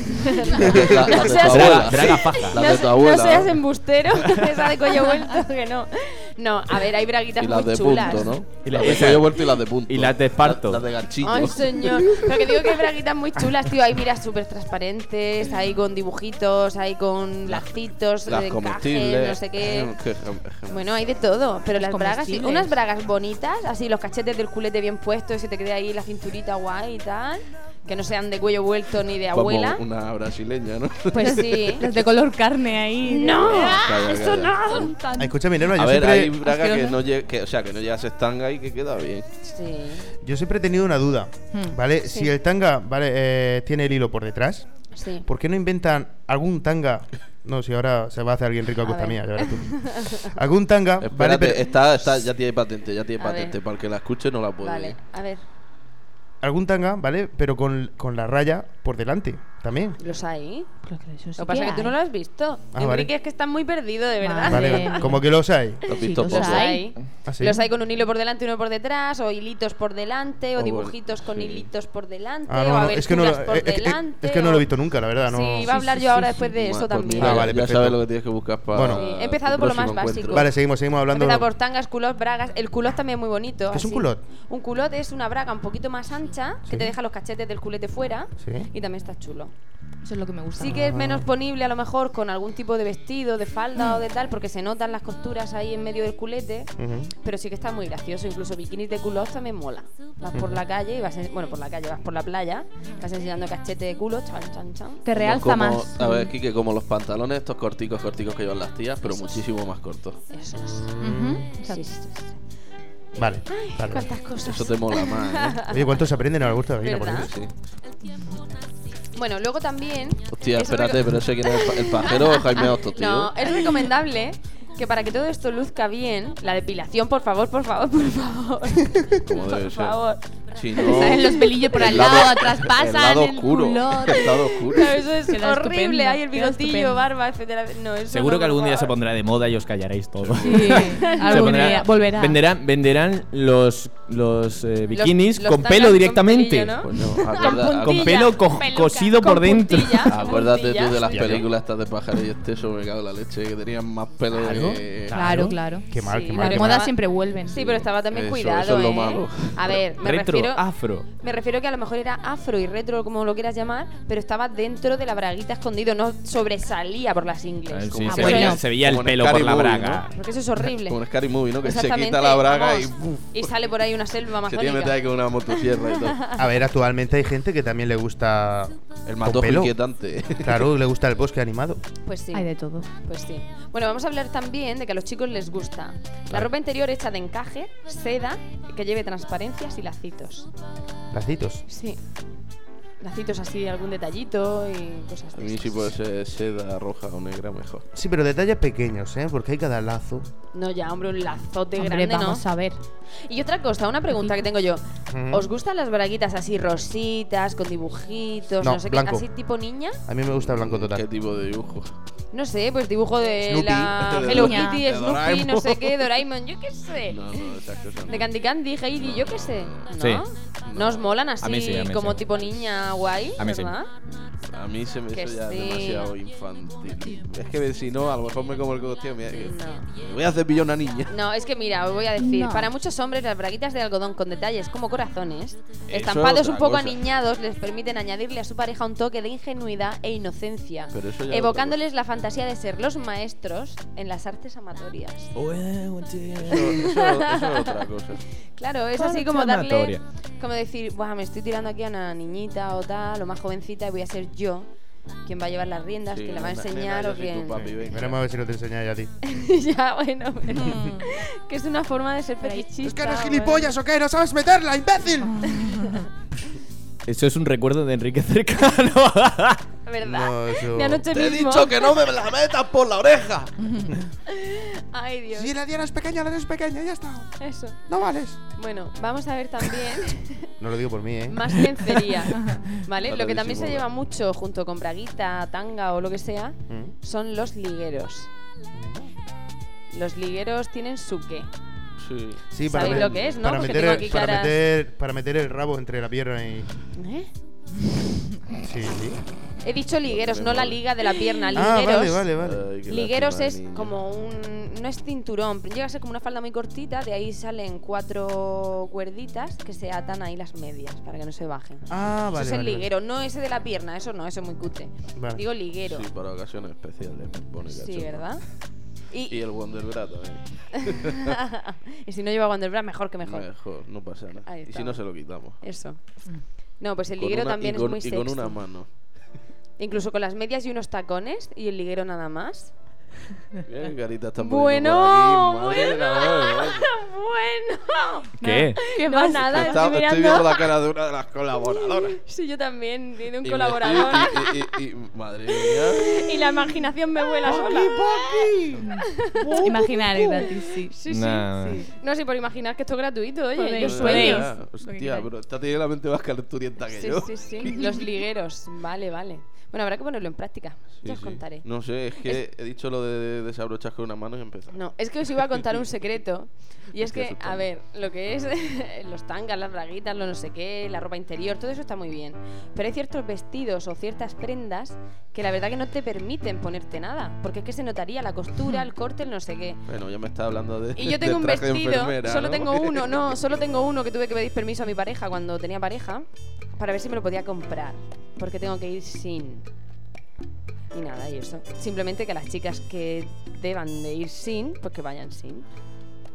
las de tu
seas-
abuela.
Braga faja.
Las de tu abuela.
No seas embustero, esa de cuello vuelto, que no. No, a ver, hay braguitas
Y las
muy
de
chulas.
punto, ¿no?
Y
Las
la-
de cuello vuelto y las de punto.
y las de esparto.
Las de ganchillo.
Ay, señor. Pero que digo que hay braguitas muy chulas, tío. Hay miras súper transparentes, hay con dibujitos, hay con lacitos,
Las
de encaje,
comestibles.
no sé qué.
Qué-
Bueno, hay de todo, pero las bragas, sí,
comestibles.
unas bragas bonitas, así los cachetes del culete bien puestos, y se te quede ahí la cinturita guay y tal, que no sean de cuello vuelto ni de
Como
abuela.
una brasileña, ¿no?
Pues sí.
Las de color carne ahí.
¡No!
Calla,
¡Eso
calla.
no!
Ah, escúchame, Nerva,
A ver, hay
yo
braga que no llegue, o sea, que no llegas tanga y que queda bien.
Sí,
siempre he tenido una duda, ¿vale?
Sí.
Si el tanga, ¿vale? Tiene el hilo por detrás,
sí.
¿por qué no inventan algún tanga? No, si ahora se va a hacer alguien rico a costa
ver.
mía, ya verás tú. Algún tanga, ¿vale?
Espérate,
Pero-
está, ya tiene patente,
A ver.
Para el que la escuche no la puede.
Vale, a ver,
algún tanga, ¿vale? Pero con la raya por delante, también.
¿los hay?
Pero que eso sí
Lo que pasa es que tú no lo
hay.
has visto.
Ah,
Enrique,
vale.
es que estás muy perdido, de verdad.
Vale.
Vale, como que los hay.
¿Lo has
Sí,
visto
los
poco?
Los
hay.
hay.
¿Ah, sí?
Los hay con un hilo por delante y uno por detrás, o hilitos por delante, o
Oh,
dibujitos
bueno,
con
sí.
hilitos por delante,
Ah,
o
no, no, es que no lo,
aberturas por delante.
es que no lo he
o-
visto nunca, la verdad. No.
Sí, iba a hablar
Sí,
yo
sí,
ahora
sí,
después de eso
Pues
también.
mira,
vale,
ya
perfecto.
sabes lo que tienes que buscar para.
Bueno.
Sí, he empezado
tu
por lo más
próximo encuentro.
básico.
Vale, seguimos hablando.
Empieza por tangas, culots, bragas. El culot también es muy bonito.
¿Qué es un
así.
culot?
Un culot es una braga un poquito más ancha
Sí.
que te deja los cachetes del culete fuera
Sí.
y también está chulo.
Eso es lo que me gusta.
Sí que es menos ponible a lo mejor con algún tipo de vestido, de falda o de tal, porque se notan las costuras ahí en medio del culete,
Ujú.
pero sí que está muy gracioso. Incluso bikinis de culos también mola. Vas por la calle y vas, bueno, por la calle, vas por la playa, vas enseñando cachete de culo, chan, chan, chan.
Te realza
Como-
más.
A ver, Kike, como los pantalones estos corticos que llevan las tías, pero muchísimo más cortos.
Eso es.
Ujú,
Sí,
exacto.
sí, sí.
Vale. Vale.
Cuántas cosas.
Eso te mola más, ¿eh?
Oye, ¿cuántos aprenden a la vuestra gallina? Por
¿Verdad?
Dios?
Sí.
Bueno, luego también...
Hostia,
es
espérate, pero ese que era el pajero o Jaime Hostos, tío.
No, es recomendable que para que todo esto luzca bien, la depilación, por favor.
Como debe
Por
ser.
favor.
Si
Te
no,
salen los pelillos por al
el
lado, traspasan
el lado
el
oscuro.
culón.
El lado oscuro.
Claro, eso es
Queda
horrible.
estupendo,
Hay el
queda
bigotillo,
estupendo.
barba, etcétera. No, eso
Seguro
no,
que algún
por
día se
favor.
pondrá de moda y os callaréis todos.
Sí, algún día volverá.
Venderán los bikinis
los
con
tangas
pelo
con
directamente.
pelillo, ¿no?
Pues no,
puntilla.
Con pelo
Peluca.
cosido por
Con
dentro.
puntilla.
Acuérdate
Puntilla.
tú de las
Hostia,
películas estas de pájaro y eso, me cago en la leche, que tenían más pelo
Claro.
que...
Claro.
Qué mal,
Sí,
qué
la
mal.
Las
qué
modas
mal.
siempre vuelven.
Sí, pero estaba también
Eso
cuidado,
es lo
¿eh?
malo.
A ver,
Retro, afro.
me refiero que a lo mejor era afro y retro, como lo quieras llamar, pero estaba dentro de la braguita escondido, no sobresalía por las ingles.
Sí,
Ah,
se,
bueno.
veía, se veía el
Como en
pelo por
Scary
la
Movie,
braga.
Porque eso es horrible.
Como en Scary Movie, ¿no? Que se
Exactamente,
quita la braga
vamos,
y... ¡buf!
y sale por ahí una selva
Se tiene que meter
amazónica.
ahí con una motosierra y todo.
A ver, actualmente hay gente que también le gusta.
El
con
matojo
pelo.
inquietante.
Claro, le gusta el bosque animado.
Pues sí.
Hay de todo.
Pues sí. Bueno, vamos a hablar también de que a los chicos les gusta la ropa interior hecha de encaje, seda, que lleve transparencias y lacitos.
Lacitos.
Sí. Lacitos así, algún detallito y cosas
A
de
mí
esas.
si puede ser seda, roja o negra, mejor.
Sí, pero detalles pequeños, ¿eh? Porque hay cada lazo.
No, ya, hombre, un lazote
Hombre,
grande, ¿no?
vamos a ver.
Y otra cosa, una pregunta que tengo yo.
Ujú.
¿Os gustan las braguitas así rositas, con dibujitos,
No,
no sé
blanco.
qué, así tipo niña?
A mí me gusta blanco
¿Qué
total.
tipo de dibujo?
No sé, pues dibujo de
Snoopy.
la
De
Hello
Doraemon.
Kitty,
De
Snoopy,
Doraemon.
no sé qué, Doraemon, yo qué sé.
No, esas cosas no.
De Candy Candy, Heidi, yo qué sé. ¿No?
Sí.
¿No os molan así
A mí sí, a mí
como
sí.
tipo niña guay?
A mí sí.
¿Verdad?
A mí se me
Que
hizo ya
sí.
demasiado infantil. Es que si no, a lo mejor me como el costillo. Mira, que
No.
me voy a hacer pillar una niña.
No, es que mira, os voy a decir,
No.
para muchos hombres las braguitas de algodón con detalles como corazones,
es
estampados
otra
un poco
cosa.
aniñados, les permiten añadirle a su pareja un toque de ingenuidad e inocencia,
Pero eso ya es
evocándoles la fantasía de ser los maestros en las artes amatorias.
Eso es otra cosa.
Claro, es así como darle,
Amatoria.
como decir, Buah, me estoy tirando aquí a una niñita o tal, o más jovencita, y voy a ser yo quien va a llevar las riendas,
Sí,
quien le va a
nena,
enseñar
yo
o
soy tu
quien...
papi, venga.
Veremos a ver si no te enseña ya a ti.
Ya, bueno, pero... que es una forma de ser fetichista.
¿Es que eres
bueno.
gilipollas o qué? ¿No sabes meterla, imbécil?
Eso es un recuerdo de Enrique Cercano.
¿Verdad?
No, eso-
De anoche
Te he
mismo.
dicho que no me la metas por la oreja.
Ay, Dios.
Si la Diana es pequeña, ya está.
Eso.
No vales.
Bueno, vamos a ver también
No lo digo por mí, ¿eh?
más lencería. ¿Vale?
Para
Lo que también se
disimular.
lleva mucho junto con braguita, tanga o lo que sea
Mm.
son los ligueros. Los ligueros tienen su qué.
Sí.
Sí,
¿Sabéis lo que es, no?
Para
Porque
meter,
tengo aquí claras-
para meter el rabo entre la pierna y.
¿Eh?
Sí, sí.
He dicho ligueros, no la liga de la pierna.
Ah,
Ligueros.
vale.
Ay, qué
Ligueros
lástima,
es
niño.
como un... No es cinturón, llega a ser como una falda muy cortita, de ahí salen 4 cuerditas que se atan ahí las medias para que no se bajen.
Ah,
Eso
vale.
es el
vale,
liguero, no ese de la pierna, eso no, eso es muy cutre.
Vale.
Digo liguero.
Sí, para ocasiones especiales me pone
Sí,
cachondo.
¿verdad?
Y el Wonder Bra también.
Y si no lleva Wonderbra, mejor que mejor.
Mejor, no pasa nada.
Ahí
Y si
está.
no, se lo quitamos.
Eso. No, pues el
Con
liguero
una-
también
y con,
es muy
y
sexy.
con una mano.
Incluso con las medias y unos tacones y el liguero nada más.
Qué carita están
Bueno,
poniendo por aquí, madre del amor.
bueno.
¿Qué?
¿Qué no, nada,
Estoy
estoy
viendo
mirando.
la cara de una de las colaboradoras.
Sí, yo también, de un
Y me
colaborador.
estoy- y madre mía.
Y la imaginación me vuela sola.
Imaginar gratis, sí.
Sí,
Nah.
sí. No, sí, por imaginar que esto es gratuito, oye,
Podéis,
yo
podéis.
sueño.
Hostia, pero esta tiene la mente más calenturienta que
Sí,
yo.
sí, sí. Los ligueros, vale, vale. Bueno, habrá que ponerlo en práctica.
Sí,
Ya os
sí.
contaré.
No sé, es que he dicho lo de desabrochar con una mano y empezar.
No, es que os iba a contar un secreto. Y es
Estoy
que,
asustado.
a ver, lo que es los tangas, las braguitas, lo no sé qué, la ropa interior, todo eso está muy bien. Pero hay ciertos vestidos o ciertas prendas que la verdad que no te permiten ponerte nada. Porque es que se notaría la costura, el corte, el no sé qué.
Bueno, ya me está hablando de.
Y yo tengo
del
un
traje de
vestido,
enfermera,
solo
¿no?
tengo uno, no, solo tengo uno que tuve que pedir permiso a mi pareja cuando tenía pareja para ver si me lo podía comprar. Porque tengo que ir sin. Y nada, y eso. Simplemente que las chicas que deban de ir sin, pues que vayan sin.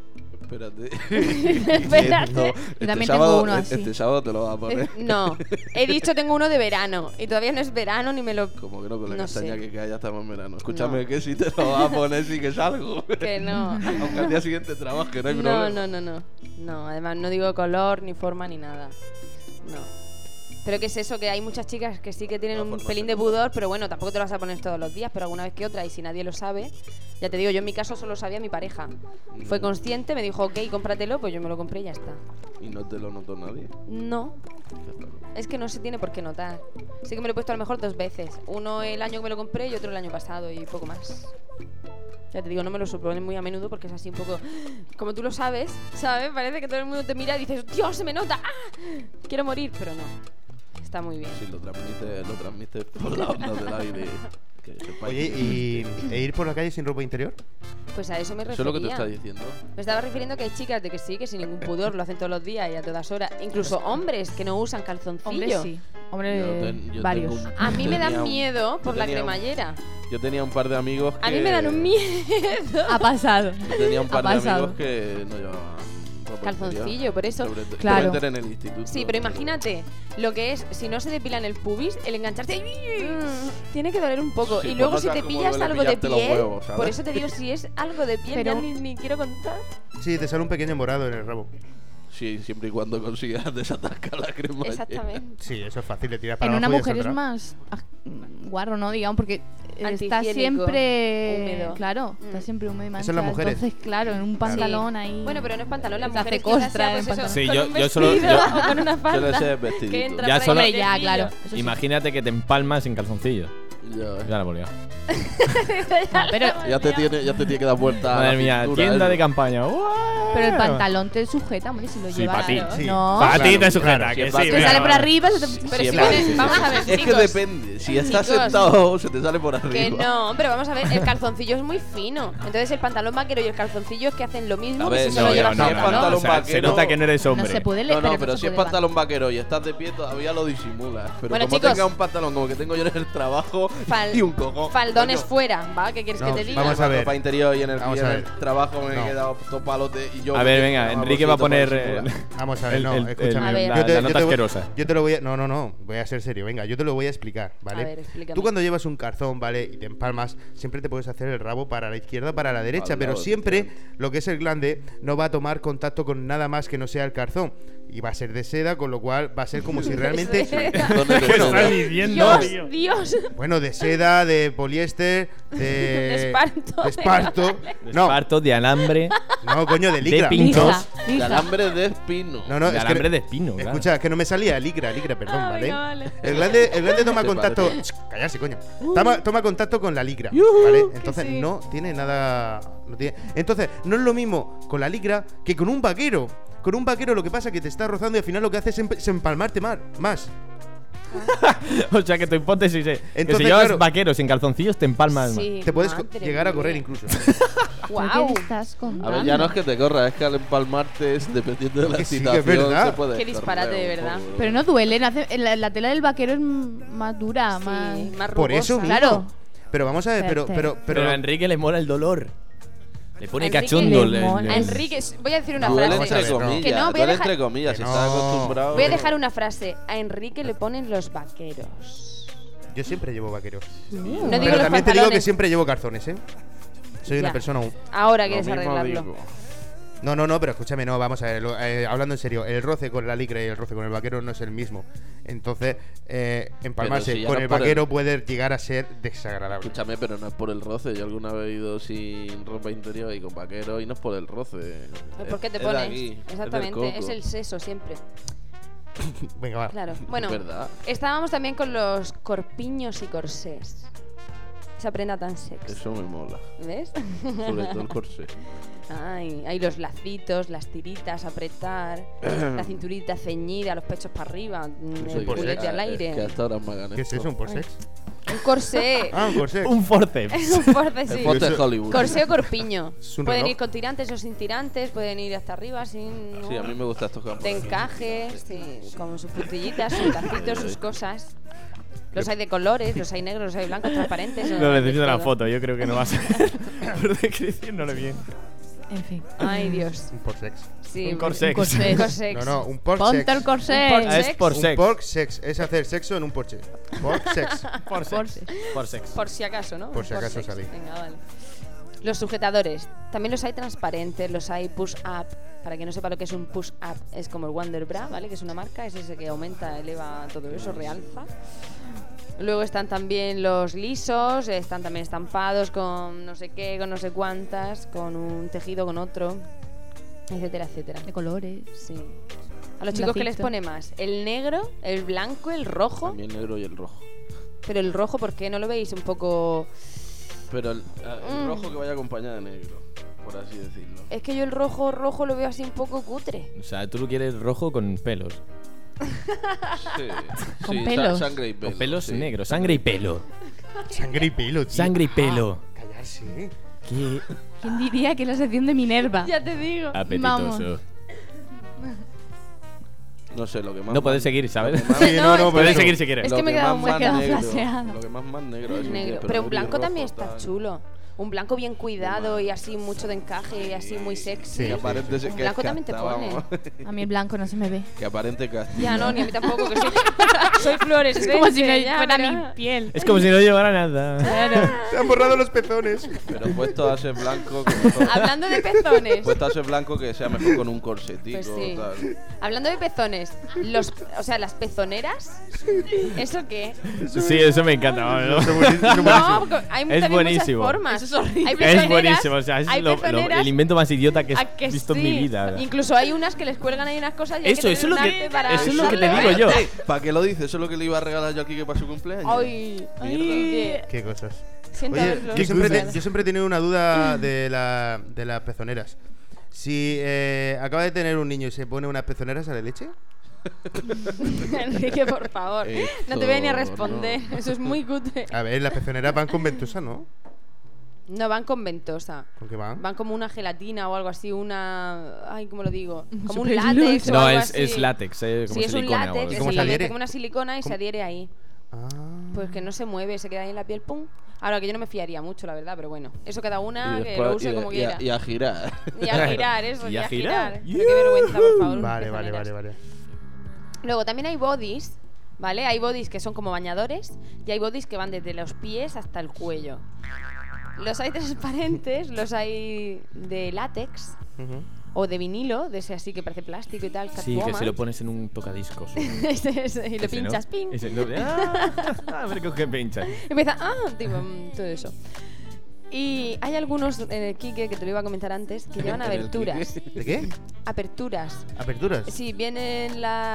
Espérate.
Espérate.
Yo también tengo uno así.
Este sábado te lo vas a poner.
No, he dicho tengo uno de verano y todavía no es verano ni me lo...
Como que no, con la
No
castaña
sé.
que cae ya estamos en verano. Escúchame
No.
que si te lo vas a poner sí que salgo.
Que no.
Aunque al día siguiente trabaje, no hay
No,
problema.
no, además no digo color, ni forma, ni nada. No. Pero ¿qué es eso? Que hay muchas chicas que sí que tienen un pelín de pudor, pero bueno, tampoco te lo vas a poner todos los días, pero alguna vez que otra, y si nadie lo sabe, ya te digo, yo en mi caso solo sabía mi pareja. Fue consciente, me dijo, ok, cómpratelo, pues yo me lo compré y ya está.
Y no te lo notó nadie.
No, es que no se tiene por qué notar. Sí que me lo he puesto a lo mejor 2 veces. Uno el año que me lo compré y otro el año pasado y poco más. Ya te digo, no me lo suponen muy a menudo porque es así un poco... Como tú lo sabes, ¿sabes? Parece que todo el mundo te mira y dices, Dios, se me nota, ¡ah! Quiero morir, pero no. Está muy bien.
Sí, lo transmite por la onda del aire. Que sepáis.
Oye, ¿e ir por la calle sin ropa interior?
Pues a eso me refería.
Eso es lo que te está diciendo.
Me estaba refiriendo que hay chicas de que sí, que sin ningún pudor lo hacen todos los días y a todas horas. Incluso hombres que no usan calzoncillo.
Hombre, sí. Hombre,
Yo
varios.
tengo
A mí me dan
tenía un-
miedo por
yo
la
tenía un-
cremallera.
Yo tenía un par de amigos que...
A mí me dan un miedo.
Ha pasado.
Yo tenía un par
Ha
de
pasado.
amigos que no llevaban ropa
Calzoncillo,
interior.
por eso.
Claro.
Sobre todo en el instituto.
Sí, pero imagínate lo que es, si no se depilan el pubis, el engancharse tiene que doler un poco.
Sí,
Y
pues
luego
no
si
sabes
te
cómo
pillas
duele
algo de
pillarte los
piel,
huevos, ¿sabes?
por eso te digo, si es algo de piel,
Pero-
ya ni quiero contar.
Sí, te sale un pequeño morado en el rabo.
Sí, siempre y cuando consigas desatascar la crema.
Exactamente.
Sí, eso es fácil de tirar para
En una
abajo y
mujer es
saldrá.
más guarro, ¿no? Digamos, porque está
Antihigiénico,
siempre
húmedo.
Claro, está
Mm.
siempre húmedo y mancha.
Eso en las mujeres.
Entonces, claro, en un
Claro.
pantalón
Sí.
ahí.
Bueno, pero no es pantalón, las
Se hace
mujeres quizás
costra
sea,
en
pues eso,
pantalón.
Sí,
con
yo-
un
yo solo-
vestido
yo-
o con una
Suele
falda
ser vestidito.
que entra
Ya
por ahí
solo-
el
Hombre, ya,
flequillo.
claro. Eso sí.
Imagínate que te empalmas sin calzoncillo.
Ya,
Ya la volvió.
No, pero,
ya te tiene que dar vuelta. a la
Madre mía,
cintura,
tienda
¿eh?
de campaña.
pero el pantalón te sujeta, hombre, si lo
Sí,
llevas.
pa' ti.
Sí.
No.
Para ti
Claro,
te sujeta,
claro,
que
si
sí.
es
Te
venga,
sale por
va.
arriba, se te...
Pero
Sí,
si
vale.
pones, vamos a ver,
Es que
chicos,
depende. Si estás
Chicos.
sentado, se te sale por arriba.
que no, pero vamos a ver, el calzoncillo es muy fino. Entonces el pantalón vaquero y el calzoncillo es que hacen lo mismo
A
que
ver,
si solo
no,
llevas
no, no,
pantalón.
no.
O sea, se
vaquero-
nota que no eres
No
hombre.
se puede
No,
leer,
pero
se
si es
puede
pantalón vaquero y estás de pie, todavía lo disimulas. Pero
Bueno,
como
chicos.
tenga un pantalón como que tengo yo en el trabajo y un cojón.
Faldones
coño,
fuera, ¿va? ¿Qué quieres
No,
que te diga?
vamos a ver.
ropa interior y en el,
Vamos
y en
a
el
ver.
trabajo me
No.
he quedado topalote y yo...
A ver, venga,
algo
Enrique va a
así para
poner
disimular.
Vamos a ver, no, escúchame.
A ver.
la nota asquerosa.
Yo te lo voy a... No, voy a ser serio. Venga, yo te lo voy a explicar, ¿vale?
A ver, explícame.
Tú cuando llevas un calzón, ¿vale? Y te empalmas, siempre te puedes hacer el rabo para la izquierda, para la derecha,
Al
pero
lado,
siempre lo que es el glande no va a tomar contacto con nada más que no sea el calzón. Y va a ser de seda, con lo cual va a ser como si realmente...
Calzones de
¿Qué
seda.
estás diciendo, tío?
Dios.
Bueno, de seda, de poliéster, de...
De esparto.
De esparto.
De
No,
esparto, de alambre,
no, coño, de licra.
pinchos.
De alambre de espino.
No, no,
de
es
alambre
que...
de espino. claro.
Escucha, es que no me salía licra, perdón,
Ah,
¿vale?
venga, vale.
El glande toma
¿Te
contacto.
parece?
Callarse, coño. Toma contacto con la licra, ¿vale? Entonces
sí.
no tiene nada. Entonces, no es lo mismo con la licra que con un vaquero. Con un vaquero lo que pasa es que te está rozando y al final lo que hace es empalmarte más.
O sea que tu hipótesis es que
Entonces,
si llevas
claro.
vaqueros sin calzoncillos te empalmas más.
Sí,
Te puedes
madre
llegar a correr
mía.
incluso.
Guau.
¿Qué estás contando?
A ver, ya no es que te corras, es que al empalmarte, dependiendo de la
Que sí, que es
excitación,
verdad.
se puede
Qué disparate,
correr
de
un
verdad.
poco.
Pero no duele, la tela del vaquero es más dura, más...
Sí, más
Por eso
rugosa.
mismo.
Claro.
Pero vamos a ver,
Pero
Pero a Enrique le mola el dolor. Le pone
Enrique
cachondo.
le mola.
A Enrique, voy a decir una
Duele
Vamos a
frase.
ver,
entre
no.
comillas,
Que no, voy a
duele
dejar-
entre comillas, si
Que
estás
no.
acostumbrado.
Voy a dejar una frase. A Enrique le ponen los vaqueros.
Yo siempre llevo vaqueros.
No digo
Pero
los
también te digo que
pantalones.
siempre llevo calzones, ¿eh? Soy una
Ya.
persona.
Ahora
Lo
quieres
mismo
arreglarlo.
digo.
No, pero escúchame, no, vamos a ver, hablando en serio, el roce con la licra y el roce con el vaquero no es el mismo. Entonces, empalmarse
Pero si ya
con
no
el
por el-
vaquero puede llegar a ser desagradable.
Escúchame, pero no es por el roce. Yo alguna vez he ido sin ropa interior y con vaquero y no es por el roce.
¿Por qué te
Es de
pones?
aquí, es del
Exactamente, es
coco.
el seso siempre.
Venga, va.
Claro. Bueno,
verdad.
estábamos también con los corpiños y corsés. Esa prenda tan sexy.
Eso me mola.
¿Ves?
Sobre todo el corsé.
Ay, hay los lacitos, las tiritas, apretar, la cinturita ceñida, los pechos para arriba,
Eso
el
que-
culete al
que
aire.
hasta ahora me hagan
¿Qué es
esto.
eso? ¿Un porsex?
Un corsé.
Ah, un corset.
Un forceps.
Un force, sí.
El pote de
Eso-
Hollywood.
Corsé o corpiño.
Es un
Pueden
reloj.
ir con tirantes o sin tirantes, pueden ir hasta arriba sin...
Sí, a mí me gusta estos campos.
De encaje, sí, con sus puntillitas, sus lacitos, sus cosas. Los hay de colores, los hay negros, los hay blancos, transparentes.
No necesito
la
la foto, yo creo que no va a ser. Por describiéndole bien.
En fin.
Ay, Dios.
Un pork sex.
Sí,
Un corsex.
corsex.
No, un pork
Ponte
sex.
el corsé.
Un pork
Es
sex.
por
Un
sex.
pork sex es hacer sexo en un porche. Pork sex.
Por sex. Por sex.
Por si acaso, ¿no?
Por si acaso
sex.
salí.
Venga, vale. Los sujetadores. También los hay transparentes, los hay push-up. Para quien no sepa lo que es un push-up, es como el Wonder Bra, ¿vale? Que es una marca, es ese que aumenta, eleva todo eso, realza. Luego están también los lisos, están también estampados con no sé qué, con no sé cuántas, con un tejido, con otro, etcétera, etcétera.
De colores.
Sí. A los chicos, ¿qué les
Lacito.
pone más? ¿El negro, el blanco, el rojo?
También el negro y el rojo.
Pero el rojo, ¿por qué no lo veis un poco...?
Pero el rojo que vaya acompañado de negro, por así decirlo.
Es que yo el rojo lo veo así un poco cutre.
O sea, tú lo quieres rojo con pelos.
Sí,
Con
sí,
pelos.
sangre y pelo.
Con pelos
sí.
negros. Sangre y pelo.
Sangre y pelo, tío.
Sangre y pelo.
Callarse.
Qué
¿Quién diría que es la sección de Minerva?
Ya te digo.
apetitoso.
No sé, lo que más...
No puedes seguir, ¿sabes?
Sí, no, no,
Puedes
eso.
seguir si quieres.
Es
Lo
que me he quedado
más
muy quedado
negro,
flaseada.
Lo que más negro es
Negro. Pero un blanco también está chulo. Un blanco bien cuidado y así mucho de encaje y así muy sexy.
Sí.
Que aparente
Un
que
blanco
es
también te
casta,
pone.
vamos.
A mí el blanco no se me ve.
Que aparente casta.
Ya no, ni a mí tampoco, que soy, soy flores.
Es como si no fuera mi piel.
Es como si no llevara nada.
Claro.
Se han borrado los pezones.
Pero puesto a ser blanco... como todo.
Hablando de pezones.
Puesto a ser blanco que sea mejor con un corsetico
Pues sí.
tal.
Hablando de pezones, o sea, las pezoneras, ¿eso qué?
Sí, eso me encanta. vamos, ¿no?
No, porque hay
Es
también
buenísimo.
muchas formas.
Eso es horrible.
Hay
Es
pezoneras,
buenísimo. O sea, es
hay pezoneras,
el invento más idiota que
¿a
he
que
visto en
sí?
mi vida.
Incluso hay unas que les cuelgan ahí unas cosas y hay
Eso
que
es lo
tener
que-
un arte para
eso es lo que te
usarlo.
digo yo.
¿Para qué lo dices? Eso es lo que le iba a regalar yo aquí que para su cumpleaños.
Ay, ay,
Qué cosas.
siento
Oye,
haberlo
yo siempre,
usado.
yo siempre he tenido una duda de las pezoneras. Si acaba de tener un niño y se pone unas pezoneras, ¿sale leche?
Enrique, por favor, no te voy a ni a responder. Eso es muy cutre.
A ver, las pezoneras van con ventosa, ¿no?
No van con ventosa.
¿Con qué van?
Van como una gelatina o algo así, una... Ay, ¿cómo lo digo? Como un
Super
látex
glue.
o
No,
algo
es
así.
látex, como
Sí, es un
silicona o algo
látex,
así.
es
¿Cómo
un
se
látex,
adhiere?
como una silicona y se adhiere ahí.
Ah.
Pues que no se mueve, se queda ahí en la piel, pum. Ahora que yo no me fiaría mucho, la verdad, pero bueno. Eso cada una,
Y
que
después-
lo use
y-
como
y
quiera.
y a girar.
Y a girar, eso,
Y
y
a
a
girar.
girar. Pero qué vergüenza, por favor. unas
Vale, vale,
pezoneras.
vale, vale.
Luego también hay bodies, ¿vale? Hay bodies que son como bañadores y hay bodies que van desde los pies hasta el cuello. Los hay transparentes, los hay de látex
Ujú.
o de vinilo, de ese así que parece plástico y tal.
Sí, que
Catwoman.
se lo pones en un tocadiscos. ¿no?
Ese, y lo
Ese, ¿no?
pinchas, ping.
Ese, no, a ver con qué pinchas.
Y empieza, digo, todo eso. Y hay algunos en el Kike, que te lo iba a comentar antes, que llevan
En el
aberturas.
Kike.
¿De qué?
Aperturas.
¿Aperturas?
Sí, viene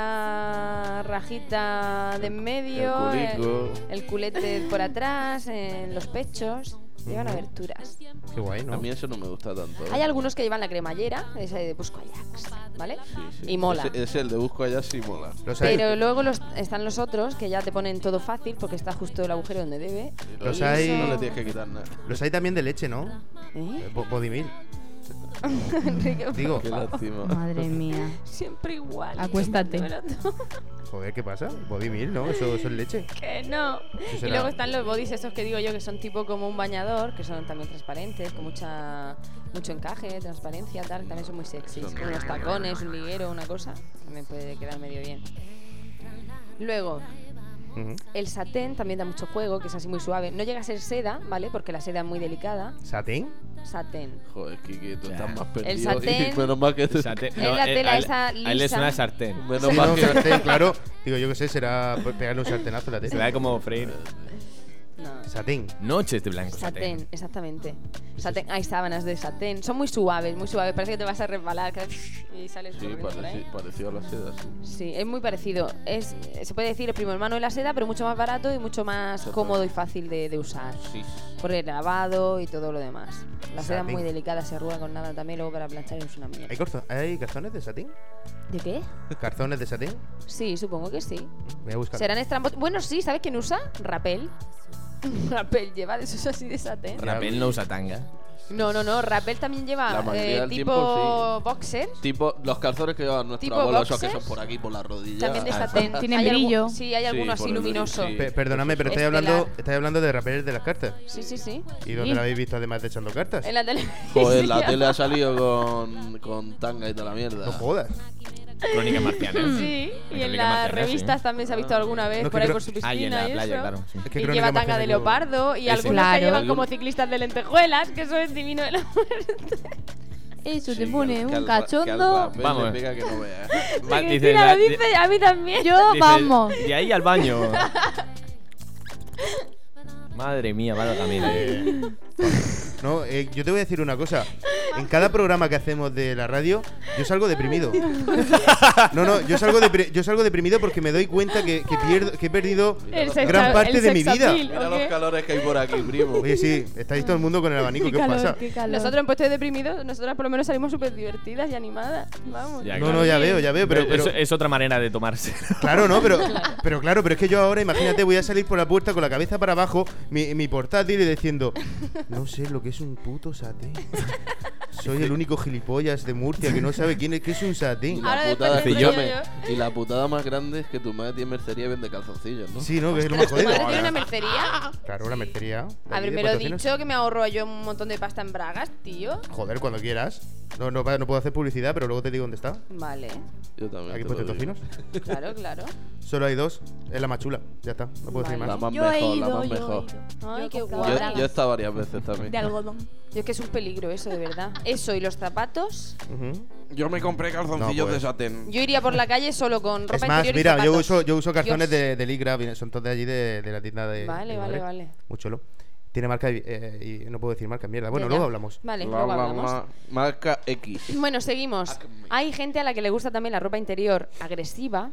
la rajita de en medio,
El culico.
el culete por atrás, en los pechos. Llevan aberturas.
Qué guay, ¿no?
A mí eso no me gusta tanto.
Hay algunos que llevan la cremallera, esa de Busco Ajax, ¿vale?
Sí, sí.
Y mola.
Ese el de busco allá sí mola.
Los hay.
Pero luego están los otros que ya te ponen todo fácil porque está justo el agujero donde debe.
Los
Y
hay-
No
eso-
le tienes que quitar nada.
Los hay también de leche, ¿no?
¿Eh?
Body Meal.
Enrique, por
Digo,
Qué lástima.
Madre mía.
siempre igual.
Acuéstate.
siempre todo.
joder, ¿qué pasa? Body Meal, ¿no? Eso es leche.
Que no. Y
será?
luego están los bodies esos que digo yo que son tipo como un bañador, que son también transparentes, con mucho encaje, transparencia, tal, también son muy sexys. Con unos tacones, un liguero, una cosa, también puede quedar medio bien. Luego,
Ujú.
el satén también da mucho juego, que es así muy suave. No llega a ser seda, ¿vale? Porque la seda es muy delicada.
¿Satén?
Satén.
Joder, Kiki, tú
Ya.
estás más
El
perdido.
satén-
Y menos mal que
O sea, te-
Es la tela esa
a él es
lisa.
una sartén.
Menos
Sí,
mal
no,
que...
sartén, claro. Digo, yo qué sé, será pegarle un sartenazo a la
Se
tela.
da como freír.
No.
Satén.
Noches de blanco.
Satén, exactamente. Satén, hay sábanas de satén. Son muy suaves, muy suaves. Parece que te vas a resbalar y sales
Sí,
corriendo por ahí.
pareció a la seda, sí.
Sí, es muy parecido. Se puede decir el primo hermano de la seda, pero mucho más barato y mucho más cómodo y fácil de usar.
Sí.
Por el lavado y todo lo demás. La seda es
Satén.
muy delicada, se arruga con nada también. Luego para planchar es una mierda.
¿Hay calzones de satén?
¿De qué?
¿Calzones de satén?
Sí, supongo que sí.
Voy a buscar.
Serán estrambos. Bueno, sí, ¿sabes quién usa? Rapel. Rapel lleva de esos así de satén.
Rapel no usa tanga.
No, Rappel también
La
lleva
mayoría del
tipo
tiempo, sí.
boxer.
Tipo los calzones que llevan nuestros
Tipo
abuelos, esos que
boxers.
son por aquí, por la rodilla.
También de satén.
Tienen
Hay
brillo.
Sí, hay alguno
Sí,
así
por el brillo,
luminoso.
sí.
Perdóname, pero
Estelar.
estáis hablando de Rappel de las cartas.
Sí.
¿Y dónde la habéis visto además de echando cartas?
En la tele.
Joder, la tele ha salido con tanga y toda la mierda.
No jodas.
Crónicas marcianas.
Sí, y en
Crónicas
las
marcianas,
revistas
sí.
también se ha visto alguna vez
No,
por
que
ahí
creo-
por su piscina
Ah, y en la
y
playa,
eso.
claro. Sí.
Es que
Y
Crónica
lleva tanga
Marciana
de
yo-
leopardo y
Ese.
algunos
Claro.
que llevan como ciclistas de lentejuelas, que eso es divino de la muerte.
Eso
Sí,
te pone
que
un
al
cachondo.
Rapel
Vamos.
le pega que no veas.
Va,
Que
dice,
Cristina
la-
lo dice, a mí también.
Yo,
dice,
vamos.
De ahí al baño. Madre mía, vale también.
No, yo te voy a decir una cosa. En cada programa que hacemos de la radio, yo salgo deprimido. No, yo salgo deprimido porque me doy cuenta que he perdido gran parte de mi vida.
Mira los calores que hay por aquí, primo.
Oye, sí, estáis todo el mundo con el abanico. ¿Qué os pasa?
Qué calor.
Nosotros en puesto de deprimidos, nosotras por lo menos salimos súper divertidas y animadas. Vamos.
Ya,
No,
claro.
no, ya veo, pero
Es otra manera de tomarse.
claro, no, pero es que yo ahora, imagínate, voy a salir por la puerta con la cabeza para abajo, mi portátil y diciendo, no sé lo que es un puto satén. Soy el único gilipollas de Murcia que no sabe qué es un
Y
satén.
Ahora
la
después
putada,
te
digo
escúchame, y la putada más grande es que tu madre tiene mercería y vende calzoncillos, ¿no?
Sí, ¿no? Que es lo más
¿Tu
jodido.
madre tiene una mercería?
Claro, una mercería. de aquí, de
Haberme lo
Portocinos.
dicho que me ahorro yo un montón de pasta en bragas, tío.
Joder, cuando quieras. No puedo hacer publicidad, pero luego te digo dónde está.
Vale,
Yo también.
Aquí
te lo
puestos
digo.
finos.
claro.
Solo hay dos. Es la más chula. Ya está. No puedo decir
La
más.
más
Yo he
mejor,
ido,
la más
yo he
mejor.
ido.
Ay,
Yo
qué
he comprado
guay.
Yo he estado varias veces también.
de algodón.
Yo es que es un peligro eso, de verdad. Eso y los zapatos.
Ujú.
Yo me compré calzoncillos
No, pues.
de satén.
Yo iría por la calle solo con ropa
Es más,
interior y
mira,
zapatos.
yo uso calzones
Dios.
de Ligra, son todos de allí de la tienda de.
Vale,
de
vale,
Madrid.
vale.
Muy chulo. Tiene marca y no puedo decir marca, mierda. Bueno,
Ya,
luego
ya.
hablamos.
Vale,
La,
luego
la,
hablamos.
la, marca X.
Bueno, seguimos. Hay gente a la que le gusta también la ropa interior agresiva,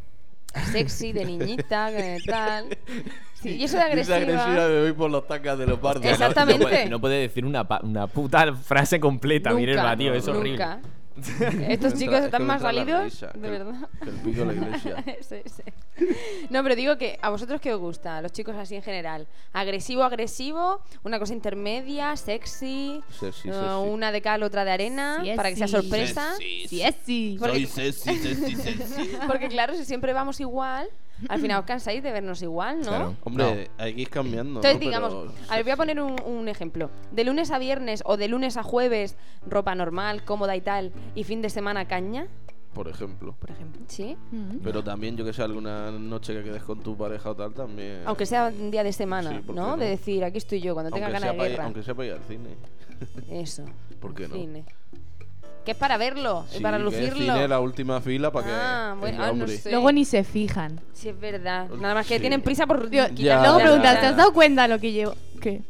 sexy, de niñita, que tal. Sí, y eso de
Dice
agresiva.
agresiva me voy por los tacas de leopardo.
Exactamente.
No puede decir una puta frase completa, Minerva, tío. Es horrible.
Nunca. Estos chicos
Es que
están
me
más
entra la
salidos,
risa,
de
que el-
verdad.
que el pico de la iglesia.
Sí. No, pero digo que a vosotros qué os gusta, a los chicos así en general. Agresivo, una cosa intermedia, sexy,
Sexy, sexy.
una de cal, otra de arena,
Sí,
para que sea
sí.
sorpresa.
Sí, es sí.
Porque-
Soy sexy.
Porque claro, si siempre vamos igual, al final os cansáis de vernos igual, ¿no?
Claro.
Hombre, hay que ir cambiando.
Entonces,
¿no?
digamos,
Pero
a ver, voy a poner un ejemplo. De lunes a viernes o de lunes a jueves, ropa normal, cómoda y tal, y fin de semana caña,
por ejemplo.
por ejemplo. Sí.
Pero también, yo que sé, alguna noche que quedes con tu pareja o tal, también.
Aunque sea un día de semana,
Sí, ¿por qué
¿no?
no?
De decir, aquí estoy yo, cuando tenga
aunque
ganas
sea
de
para ir,
guerra.
aunque sea para ir al cine.
Eso.
¿Por qué no?
Cine. Que es para verlo y
Sí,
para
que es
lucirlo.
cine la última fila para que.
Ah, bueno,
venga,
no
hombre.
sé.
Luego ni se fijan.
Sí, es verdad. Nada más que
Sí.
tienen prisa por
Digo,
quitarle
Ya,
luego
la
preguntas,
cara.
¿te has dado cuenta lo que llevo? ¿Qué?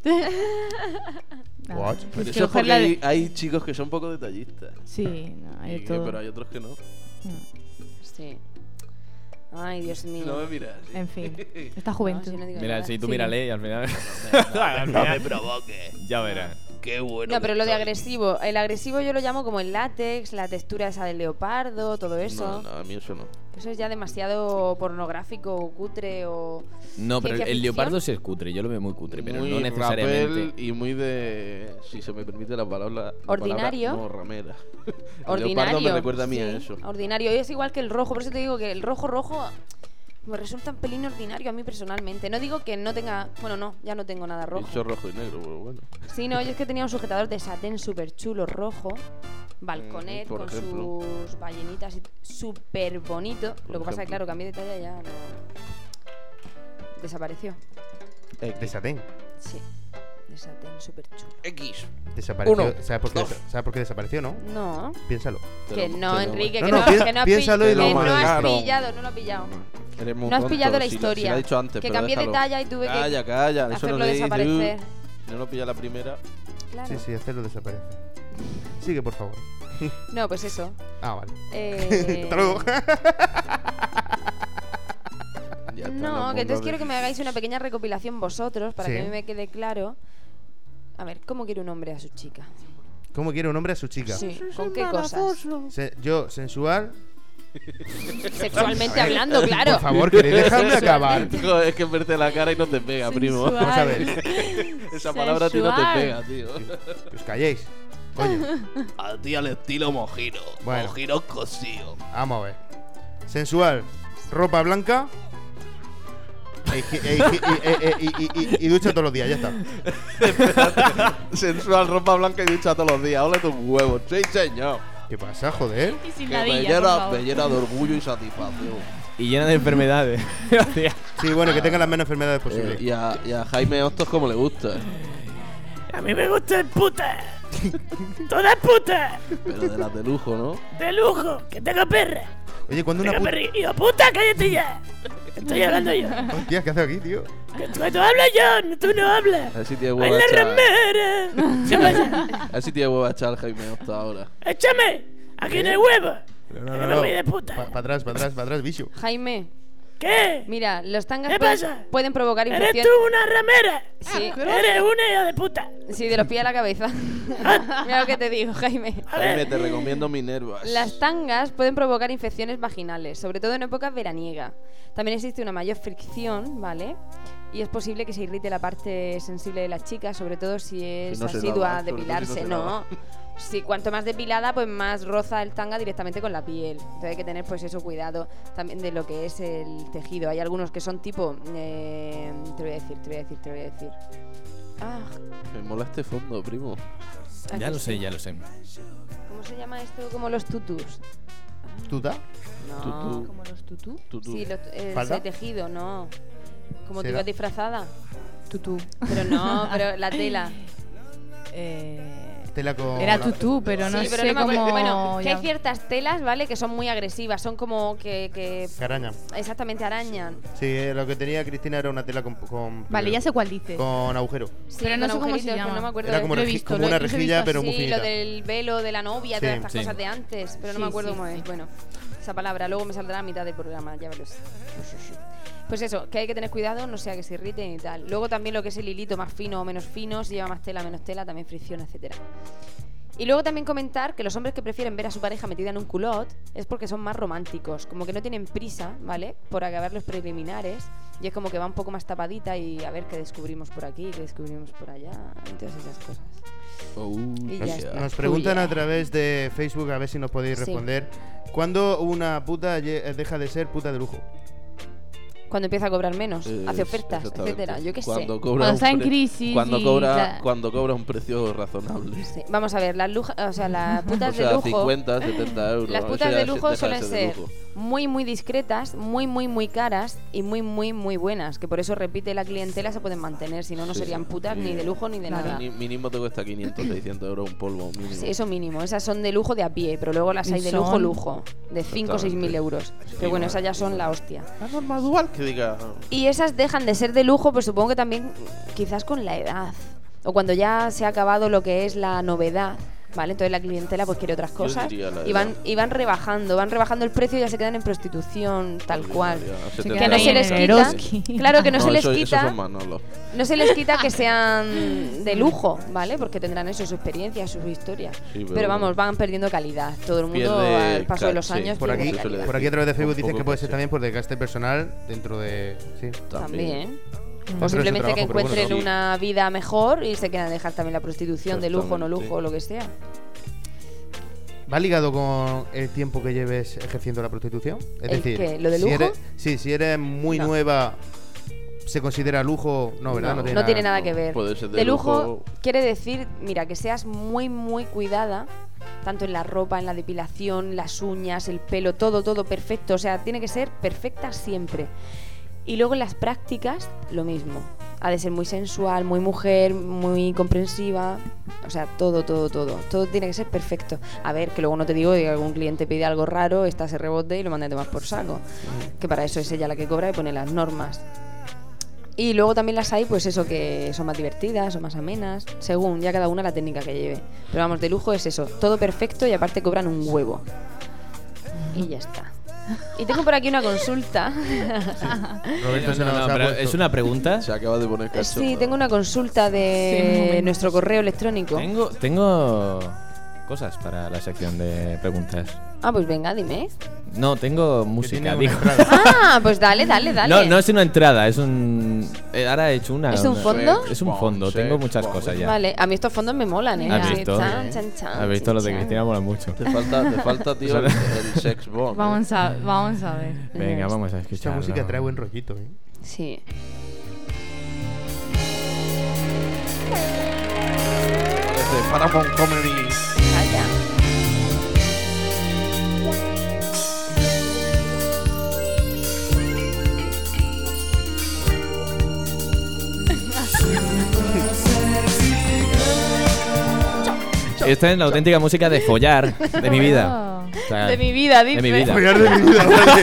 Nada.
What?
Pero
Pues
eso
que
es
ojalá
porque
de-
hay chicos que son poco detallistas.
Sí, no, hay de todo.
Pero hay otros que no.
Sí. Ay, Dios mío.
No me miras. así.
En fin, esta
No,
juventud.
si no digo
Mira,
nada.
si tú
Sí.
mírale y al final.
No me provoques.
Ya verás.
Qué bueno.
No, pero
que
lo de
estoy.
agresivo. El agresivo yo lo llamo como el látex, la textura esa del leopardo, todo eso.
No, a mí eso no.
Eso es ya demasiado pornográfico o cutre o.
No, pero
ciencia
el leopardo
ficción.
sí es cutre. Yo lo veo muy cutre, pero
Muy
no necesariamente.
rapel y muy de. Si se me permite la palabra.
Ordinario.
No, ramera. El
Ordinario.
leopardo me recuerda a mí a
sí,
eso.
Ordinario. Y es igual que el rojo. Por eso te digo que el rojo me resulta un pelín ordinario a mí personalmente. No digo que no tenga. Bueno, no, ya no tengo nada rojo.
Dicho rojo y negro, pero bueno.
Sí, no, yo es que tenía un sujetador de satén súper chulo rojo. Balconet
por
con
ejemplo.
sus ballenitas y súper bonito. Lo que pasa es que,
ejemplo.
claro, cambié de talla y ya no. Desapareció.
De satén.
Sí, de satén súper chulo.
X.
Desapareció.
Uno,
¿Sabes por qué desapareció, no?
No,
Piénsalo.
que no, Enrique,
No,
que
no,
no,
pi-
que no has
piénsalo y
pillado.
lo
Que no has
marcaron.
pillado, no lo has pillado.
Eres muy
No has
tonto,
pillado la
si
historia.
Si lo he dicho antes,
Que
pero
cambié de
déjalo.
talla y tuve que
Calla, eso no
hacerlo
le dices.
desaparecer.
Si no lo pilla la primera.
Claro.
Sí, sí, hacerlo desaparece. Sigue, por favor.
No, pues eso.
Ah, vale.
Eh,
Hasta luego.
Ya está,
No,
los
que entonces
mundos
quiero
de-
que me hagáis una pequeña recopilación vosotros para
Sí.
que a mí me quede claro. A ver, ¿cómo quiere un hombre a su chica?
¿Cómo quiere un hombre a su chica?
Sí, ¿con qué cosas?
Yo, sensual,
Sexualmente hablando, claro.
Por favor, queréis dejarme acabar.
Joder, es que verte la cara y no te pega, primo.
Sensual.
Vamos a ver.
Esa palabra a ti no te
Sensual.
pega, tío.
Que os calléis. Coño,
A ti al estilo mojiro.
Bueno.
Mojiro cosío.
vamos a ver. Sensual, ropa blanca y ducha todos los días, ya está.
Sensual, ropa blanca y ducha todos los días. Ole tus huevos. Sí, señor.
¿Qué pasa, joder?
Y sin
Que me
ladilla, por
llena,
favor.
me llena de orgullo y satisfacción.
Y llena de enfermedades. Hostia.
Sí, bueno, que tenga las menos enfermedades posibles.
Y a Jaime Hostos como le gusta.
A mí me gusta el puta. Todas putas.
Pero de las de lujo, ¿no?
De lujo. Que tenga perra.
Oye, cuando una
Tenga
puta...
perra. Hijo puta, cállate ya. Estoy hablando yo.
Hostia, ¿qué haces aquí, tío?
Que tú hablas yo, tú no hablas.
A ver si tiene
¡Ay,
huevo a
la
echar.
ramera! ¿Qué pasa?
A ver si tiene huevo a echar Jaime Hostos ahora.
¡Échame! ¡Aquí no hay huevo!
No,
¡Que me voy de puta!
Para atrás, bicho.
Jaime,
¿Qué?
mira, los tangas
¿Qué pasa?
pueden provocar
¡Eres
infección.
tú una ramera!
Sí,
¡Eres una hija de puta!
sí, de los pies a la cabeza. Mira lo que te digo, Jaime.
A
Jaime,
ver,
te recomiendo Minervas.
Las tangas pueden provocar infecciones vaginales, sobre todo en épocas veraniega. También existe una mayor fricción, ¿vale? Y es posible que se irrite la parte sensible de la chica, sobre todo si es
Si no se
asidua
lava,
a
sobre todo si no
depilarse,
se
¿no?
lava.
Si cuanto más depilada, pues más roza el tanga directamente con la piel. Entonces hay que tener pues eso, cuidado también de lo que es el tejido. Hay algunos que son tipo... te voy a decir. Ah,
Me mola este fondo, primo.
aquí
Ya lo
sí.
sé, ya lo sé.
¿Cómo se llama esto? Como los tutus.
¿Tuta?
No.
Tutú.
Como los tutú.
Tú.
Sí,
¿Falda?
ese tejido, no. Como tú
¿Será?
ibas disfrazada.
Tutú.
Pero no, pero la tela.
Tela con...
Era tutú, pero no
sí, pero
sé
no me acuerdo.
cómo...
Bueno, que
ya-
hay ciertas telas, ¿vale? Que son muy agresivas. Son como que
Que araña.
exactamente arañan.
Sí, lo que tenía Cristina era una tela
Vale, ya sé cuál dices.
con agujero.
Sí,
Pero no
con
sé cómo se
agujeritos,
llama.
pero no me acuerdo.
Era como,
lo he
reji-
visto,
como
lo
una
he visto
rejilla, pero
así.
muy
Sí,
finita.
lo del velo de la novia,
Sí,
todas estas
sí.
cosas de antes. Pero no me
Sí,
acuerdo
sí.
cómo es. Bueno, esa palabra. Luego me saldrá a mitad del programa, ya verás. Pues eso, que hay que tener cuidado, no sea que se irriten y tal. Luego también lo que es el hilito más fino o menos fino, si lleva más tela, menos tela, también fricción, etcétera. Y luego también comentar que los hombres que prefieren ver a su pareja metida en un culot es porque son más románticos, como que no tienen prisa, ¿vale? Por acabar los preliminares y es como que va un poco más tapadita y a ver qué descubrimos por aquí, qué descubrimos por allá y todas esas cosas. Y ya está.
Nos preguntan
Uy,
a través de Facebook, a ver si nos podéis
Sí.
responder. ¿Cuándo una puta deja de ser puta de lujo?
Cuando empieza a cobrar menos, hace ofertas,
Exactamente.
etcétera, yo qué sé.
Cuando
Cuando
cobra
está en
un pre-
crisis
Cuando
y
cobra,
la-
cuando cobra un precio razonable.
Sí. Vamos a ver, las putas
O sea,
de lujo.
50, 70 euros.
Las
Eso
putas
ya
de lujo
deja
suelen
de
ser
lujo.
muy discretas, muy caras y muy buenas, que por eso repite la clientela, se pueden mantener, si no, no
Sí,
serían putas
sí.
ni de lujo ni de nada.
Mínimo te cuesta 500, 600 euros un polvo. Mínimo.
Sí, eso mínimo, esas son de lujo de a pie, pero luego las
Y
hay de
son-
lujo, de 5 o 6 mil euros. Pero bueno, esas ya son la hostia.
La norma dual que diga.
Y esas dejan de ser de lujo, pues supongo que también quizás con la edad. O cuando ya se ha acabado lo que es la novedad, ¿vale? Entonces la clientela pues quiere otras
Yo
cosas
diría la
y van rebajando el precio y ya se quedan en prostitución tal cual.
Se
Que
quedan
no se
en
les quita,
Eroski.
claro que no se les
Esos
quita,
son Manolo.
no se les quita que sean de lujo, ¿vale? Porque tendrán eso, su experiencia, su historia.
Sí,
pero vamos, van perdiendo calidad. Todo el mundo
Pierde
al paso de los
sí.
años
Por
pierde
aquí,
calidad.
por aquí a través de Facebook
Un
dicen
poco
que puede ser
sí.
también por desgaste personal dentro de... Sí.
También.
Dentro
O
de su
simplemente que
trabajo, pero bueno,
encuentren
sí.
una vida mejor y se quieran dejar también la prostitución de lujo, no
Exactamente.
lujo, lo que sea.
¿Va ligado con el tiempo que lleves ejerciendo la prostitución? Es
¿El
decir,
qué? ¿Lo de
si
lujo?
eres, sí, si eres muy
No.
nueva, ¿se considera lujo? No, ¿verdad?
No tiene nada que ver.
Puede ser
De lujo quiere decir, mira, que seas muy cuidada, tanto en la ropa, en la depilación, las uñas, el pelo, todo perfecto. O sea, tiene que ser perfecta siempre. Y luego en las prácticas, lo mismo. Ha de ser muy sensual, muy mujer, muy comprensiva. O sea, todo. Todo tiene que ser perfecto. A ver, que luego no te digo que algún cliente pide algo raro, esta se rebote y lo manda a tomar por saco. Que para eso es ella la que cobra y pone las normas. Y luego también las hay, pues eso, que son más divertidas o más amenas, según ya cada una la técnica que lleve. Pero vamos, de lujo es eso, todo perfecto y aparte cobran un huevo. Y ya está. Y tengo por aquí una consulta.
Roberto se nos ha
pero
puesto-
es una pregunta.
Se acaba de poner cachondo.
Sí, tengo una consulta
Sí, un
de
momento.
nuestro correo electrónico.
Tengo cosas para la sección de preguntas.
Ah, pues venga, dime.
No, tengo
Que
música,
tiene una
digo.
entrada.
Ah, pues dale.
No es una entrada, es un... ahora he hecho una...
¿Es un fondo?
Es un fondo, tengo muchas cosas ya.
Vale, a mí estos fondos me molan, ¿eh?
¿Has
Así,
visto?
chan, chan, chan,
Has visto los de
chan.
Cristina molan mucho.
Te falta, tío, el sex bomb.
Vamos a ver.
Venga, vamos a
Esta
escuchar.
música trae buen rollito, ¿eh?
Sí.
Parece Paramount Comedy.
Calla.
Esta es la auténtica música de follar de mi vida. O sea,
De mi vida, dice.
de mi vida.
Follar de mi vida, vale.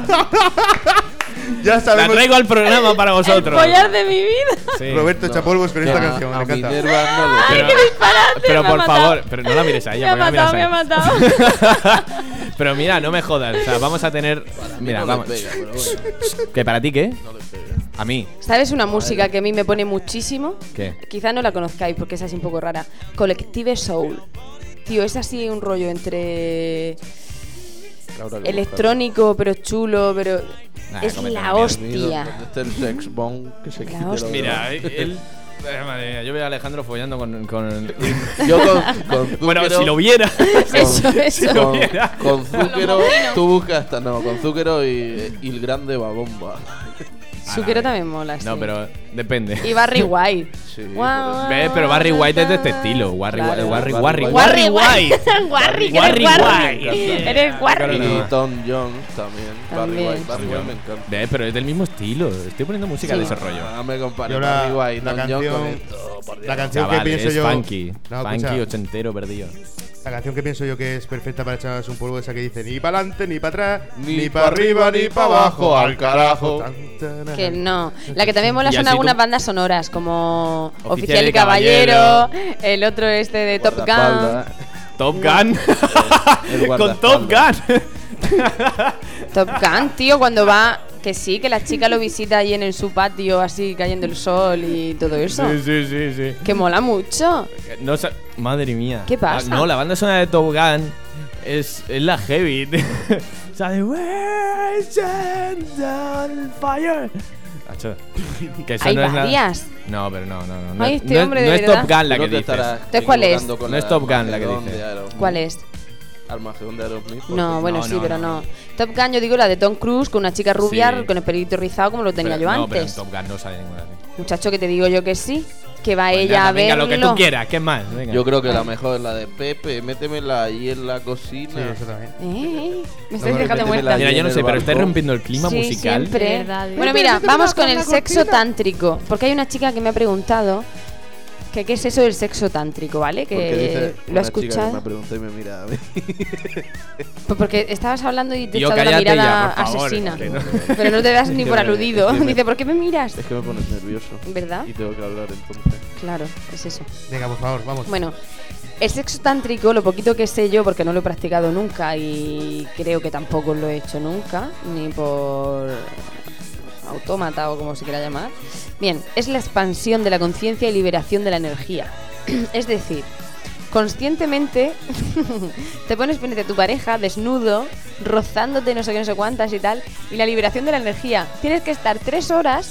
Ya
La
sabemos.
traigo al programa para
El
vosotros.
follar de mi vida.
Sí.
Roberto Chapolvos con esta canción, me
A
encanta.
Minerva no le
Pero,
me
pero
ha
por
matado.
favor, pero no la mires a
Me
ella.
ha
porque la
matado, me ha
miras a
matado.
ella. Pero mira, no me jodas. O sea, vamos a tener. Mira,
no
vamos.
le pega, pero bueno,
¿Que para ti qué?
no le pega.
A mí.
¿Sabes una música que a mí me pone muchísimo?
¿Qué?
Quizá no la conozcáis porque es así un poco rara. Collective Soul. Tío, es así un rollo entre
Laura, que
electrónico, pero chulo, pero
Nah,
es
cómete
la
la mierda.
hostia.
¿Dónde está el sex bomb que se quite
hostia.
lo
Mira, él. Madre mía, yo veo a Alejandro follando con
Yo con
Bueno,
Zúquero-
si lo viera.
Eso,
Si lo viera.
Con Zúquero, tú buscas hasta no, con Zúquero y el grande Babomba.
Zucchero también mola, sí.
No, pero depende.
Y Barry White.
Sí,
Guau,
por eso.
Ve, pero Barry White es de este estilo.
Claro.
Warry
Warry
White.
Warry, que
Warry
eres
White.
Warry. Eres
Y
Warry.
no.
Tom Jones también.
También.
Barry White me encanta.
Ve, pero es del mismo estilo. Estoy poniendo música
Sí.
de ese rollo.
No me compares
Yo la-
Barry White,
la
Tom Jones
canción-
con esto, por Dios.
La canción
Chaval,
que pienso
es
yo.
funky.
No,
Funky
escucha.
ochentero perdido.
La canción que pienso yo que es perfecta para echarse un polvo, esa que dice ni para adelante, ni para atrás,
Ni
ni
pa'
para arriba, ni para abajo, al carajo.
Que no. La que también mola
Y
son
así
algunas
tú-
bandas sonoras, como
Oficial
Oficial
y
y Caballero, el otro este de Top Gun.
Guardaespaldas.
Top Gun.
El
Con Top Gun.
Top Gun, tío, cuando va. Que sí, que la chica lo visita allí en su patio, así cayendo el sol y todo eso.
Sí.
Que mola mucho.
No, madre mía.
¿Qué pasa?
No, la banda sonora de Top Gun es la heavy. O sea, de We're sent on fire. Acho, que eso
Hay
no es nada-
varias.
No, pero no.
Ay,
es-
este
no es-
hombre, de
no es
verdad.
Top Gun la
Creo
que
te
dices.
estarás
Entonces, ¿cuál es?
equivocando con
No es
la
Top Gun la que
Armagedón
dice.
de Aerosmith.
¿Cuál es?
Armagedón de Aerosmith.
No, bueno,
No,
sí,
no,
pero
no.
no. Top Gun, yo digo la de Tom Cruise con una chica rubia
Sí.
con el pelito rizado como lo tenía
Pero-
yo
no, pero en
antes.
Top Gun no sale ninguna así.
Muchacho, que te digo yo que sí. Que va
Pues
ella
nada,
a
venga,
verlo.
lo que tú quieras, ¿qué más? Venga.
Yo creo que la mejor es la de Pepe, métemela ahí en la cocina.
Sí, eso también.
Me estáis
No,
dejando
métemela
muerta.
ahí
Mira, yo no
en
sé,
el
pero estáis
balcón.
rompiendo el clima
Sí,
musical.
siempre.
De verdad,
Bueno,
de
mira,
verdad.
vamos
Pero
con
es
el
que te
sexo
vas con la
tántrico. Porque hay una chica que me ha preguntado que qué es eso del sexo tántrico, ¿vale?
Porque
Que
dice
lo ha
una chica que
escuchado.
me preguntó y me mira a mí.
Pues porque estabas hablando y te he
Tío,
echado la
cállate
mirada
ya, por favor,
asesina.
que no-
Pero no te das ni
Es que
por
me-
aludido.
es que me-
Dice, ¿por qué me miras?
Es que me pones nervioso.
¿Verdad?
Y tengo que hablar entonces.
Claro, es eso.
Venga, por favor, vamos.
Bueno, el sexo tántrico, lo poquito que sé yo, porque no lo he practicado nunca y creo que tampoco lo he hecho nunca, ni por autómata o como se quiera llamar. Bien, es la expansión de la conciencia y liberación de la energía. Es decir, conscientemente te pones frente a tu pareja desnudo, rozándote no sé qué, no sé cuántas y tal, y la liberación de la energía. Tienes que estar 3 horas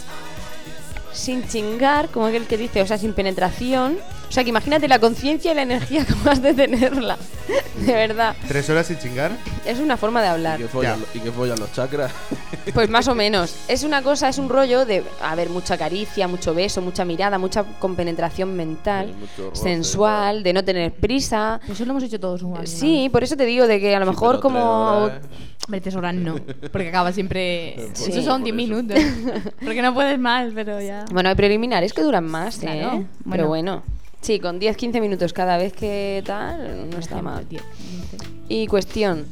sin chingar, como aquel que dice, o sea, sin penetración. O sea, que imagínate la conciencia y la energía capaz de tenerla. De verdad.
3 horas sin chingar.
Es una forma de hablar.
¿Y que follan los chakras?
Pues más o menos. Es una cosa, es un rollo de, a ver, mucha caricia, mucho beso, mucha mirada, mucha compenetración mental,
Sí, mucho roce,
sensual, de no tener prisa.
Eso lo hemos hecho todos un año.
Sí, por eso te digo de que a lo
Sí,
mejor
pero
como...
3 horas,
Hombre, 3 horas no. Porque acaba siempre.
Sí.
Eso son 10
Por eso.
minutos. Porque no puedes más, pero ya.
Bueno, hay preliminares que duran más,
Claro,
¿eh? Pero bueno. Sí, con 10-15 minutos cada vez que tal, no está mal. Y cuestión,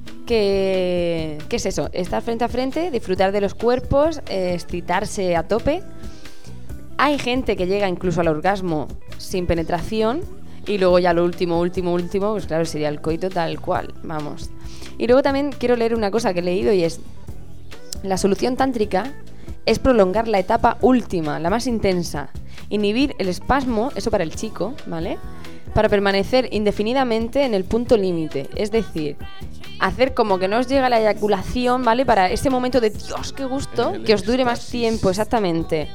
¿qué es eso? Estar frente a frente, disfrutar de los cuerpos, excitarse a tope. Hay gente que llega incluso al orgasmo sin penetración y luego ya lo último, pues claro, sería el coito tal cual, vamos. Y luego también quiero leer una cosa que he leído y es: la solución tántrica es prolongar la etapa última, la más intensa, inhibir el espasmo, eso para el chico, ¿vale? para permanecer indefinidamente en el punto límite. Es decir, hacer como que no os llega la eyaculación, ¿vale? Para ese momento de Dios, qué gusto, que os dure más tiempo, exactamente.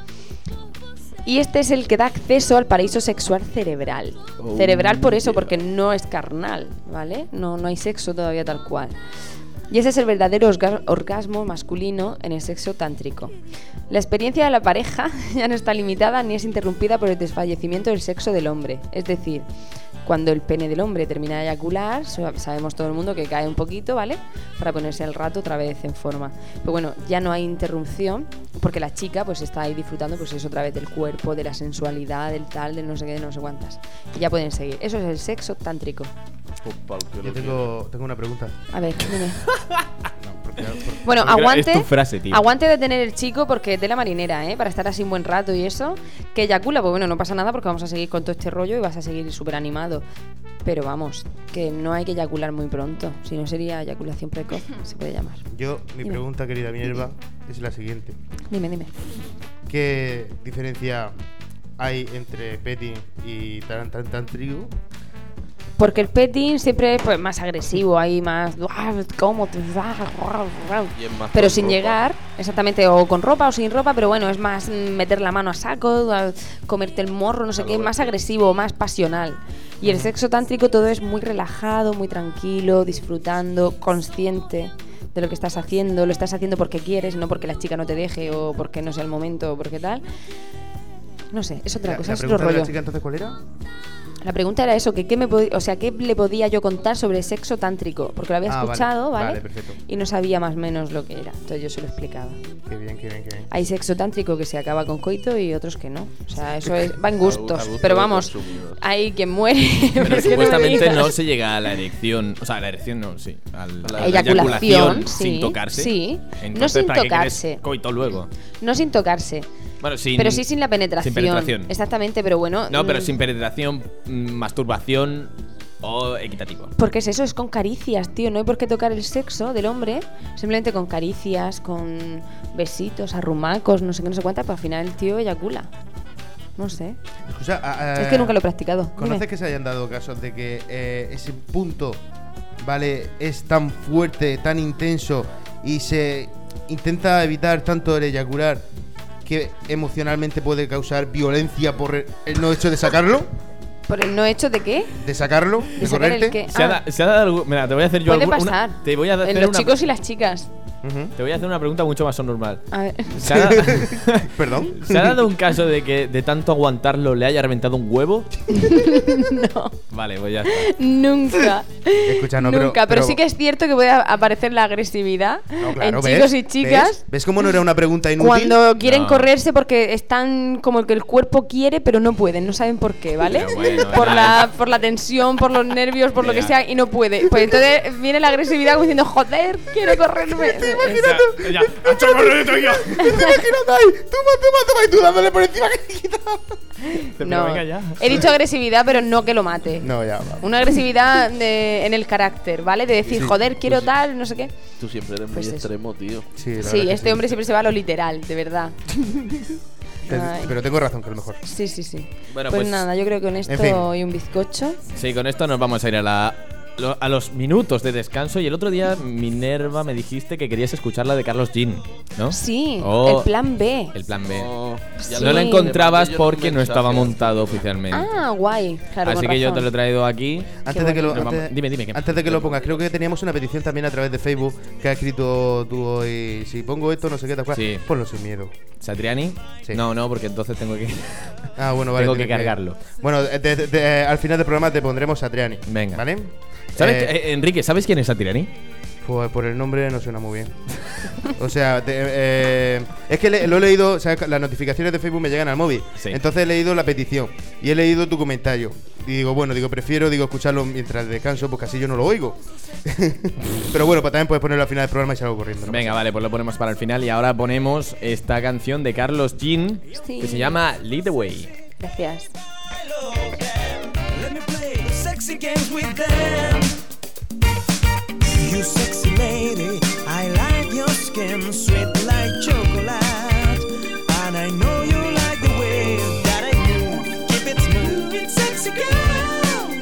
Y este es el que da acceso al paraíso sexual cerebral. Cerebral por eso, porque no es carnal, ¿vale? No hay sexo todavía tal cual. Y ese es el verdadero orgasmo masculino en el sexo tántrico. La experiencia de la pareja ya no está limitada ni es interrumpida por el desfallecimiento del sexo del hombre. Es decir, cuando el pene del hombre termina de eyacular, sabemos todo el mundo que cae un poquito, ¿vale? Para ponerse al rato otra vez en forma. Pero bueno, ya no hay interrupción, porque la chica pues está ahí disfrutando, pues es otra vez del cuerpo, de la sensualidad, del tal, del no sé qué, de no sé cuántas. Y ya pueden seguir. Eso es el sexo tántrico.
Yo tengo una pregunta.
A ver, dime. Bueno, aguante.
Es tu frase, tío.
Aguante de tener el chico porque de la marinera, para estar así un buen rato y eso. Que eyacula, pues bueno, no pasa nada porque vamos a seguir con todo este rollo y vas a seguir súper animado. Pero vamos, que no hay que eyacular muy pronto. Si no sería eyaculación precoz, se puede llamar.
Mi pregunta, querida Minerva, es la siguiente.
Dime.
¿Qué diferencia hay entre petting y tántrico?
Porque el petting siempre es pues, más agresivo, hay más... ¿Cómo te pero sin llegar, exactamente, o con ropa o sin ropa, pero bueno, es más meter la mano a saco, comerte el morro, no sé qué, más agresivo, más pasional. Y el sexo tántrico todo es muy relajado, muy tranquilo, disfrutando, consciente de lo que estás haciendo. Lo estás haciendo porque quieres, no porque la chica no te deje o porque no sea el momento o porque tal. No sé, es otra cosa, es otro rollo.
¿La pregunta de la chica entonces cuál era?
La pregunta era eso, que ¿qué le podía yo contar sobre sexo tántrico? Porque lo había escuchado, ¿vale?
Vale, perfecto.
Y no sabía más o menos lo que era. Entonces yo se lo explicaba.
Qué bien.
Hay sexo tántrico que se acaba con coito y otros que no. O sea, eso va en gustos. Pero vamos, hay quien muere.
Pero supuestamente no se llega a la erección. O sea, a la erección no, sí. A la eyaculación sin tocarse.
Sí,
entonces,
no sin
¿para qué
tocarse.
quieres coito luego?
No sin tocarse.
Bueno,
pero sí sin la penetración.
Sin penetración.
Exactamente, pero bueno.
No, pero sin penetración, masturbación o equitativo.
Porque es eso, es con caricias, tío. No hay por qué tocar el sexo del hombre. Simplemente con caricias, con besitos, arrumacos, no sé qué, no sé cuántas. Pues al final el tío eyacula. No sé.
Escucha,
es que nunca lo he practicado.
¿Conoces
Dime.
que se hayan dado casos de que ese punto, ¿vale? Es tan fuerte, tan intenso y se intenta evitar tanto el eyacular que emocionalmente puede causar violencia por el no hecho de sacarlo?
¿Por el no hecho de qué?
¿De sacarlo? ¿De
sacar
correrte?
el qué?
Se ha dado algo. Mira, te voy a hacer yo
puede
alguna.
pasar.
Te voy a hacer
en los chicos y las chicas.
Te voy a hacer una pregunta mucho más normal.
A ver.
¿Perdón?
¿Se ha dado un caso de que de tanto aguantarlo le haya reventado un huevo?
No.
Vale, pues ya está.
Nunca.
Escucha, no,
Nunca, pero sí que es cierto que puede aparecer la agresividad en chicos y chicas.
¿Ves cómo no era una pregunta inútil?
Cuando quieren correrse porque están como que el cuerpo quiere, pero no pueden, no saben por qué, ¿vale?
Bueno,
por la tensión, por los nervios, por lo que sea, y no puede. Pues entonces viene la agresividad como diciendo, joder, quiero correrme.
Imagínate. Ya, ¡hacho corredito yo!
Imagínate ahí, toma, y tú dándole por encima que quita.
No,
venga ya.
he dicho agresividad, pero no que lo mate.
No, ya, va.
Una agresividad en el carácter, ¿vale? De decir, joder, quiero tal, no sé qué.
Tú siempre eres
Pues
muy
eso.
extremo, tío.
Sí, este hombre siempre se va a lo literal, de verdad. Ay.
Pero tengo razón, que a lo mejor.
Sí.
Bueno,
pues nada, yo creo que con esto
en fin.
y un bizcocho.
Sí, con esto nos vamos a ir a los minutos de descanso. Y el otro día, Minerva, me dijiste que querías escuchar la de Carlos Jean, ¿no?
Sí,
Oh,
el plan B.
El plan B.
No, ya
Sí.
No lo encontrabas
Le mandé yo
porque
un
no estaba
mensaje.
montado oficialmente.
Ah, guay. Claro,
Así
con
que yo te
razón.
lo he traído aquí.
Antes de que lo,
bueno.
antes,
Dime, ¿qué?
antes de que lo pongas, creo que teníamos una petición también a través de Facebook que ha escrito tú hoy. Si pongo esto, no sé qué, tal cual.
Sí.
Ponlo sin miedo.
¿Satriani?
Sí.
No, porque entonces tengo que.
Ah, bueno, vale.
Tengo que
tienes
cargarlo.
Bueno, al final del programa te pondremos a Triani.
Venga.
¿Vale?
¿Sabes, Enrique, ¿sabes quién es Satriani?
Pues por el nombre no suena muy bien. O sea, es que lo he leído, o sea, las notificaciones de Facebook me llegan al móvil.
Sí.
Entonces he leído la petición y he leído tu comentario. Y digo, prefiero escucharlo mientras descanso porque así yo no lo oigo. Pero bueno, también puedes ponerlo al final del programa y salgo corriendo. ¿no?
Venga, vale, pues lo ponemos para el final. Y ahora ponemos esta canción de Carlos Jean
Sí.
que se llama Lead the Way.
Gracias.
Let me play sexy games with them. You sexy lady, I like your skin, sweet like chocolate. And I know you like the way that I move. Keep it smooth, it's sexy girl.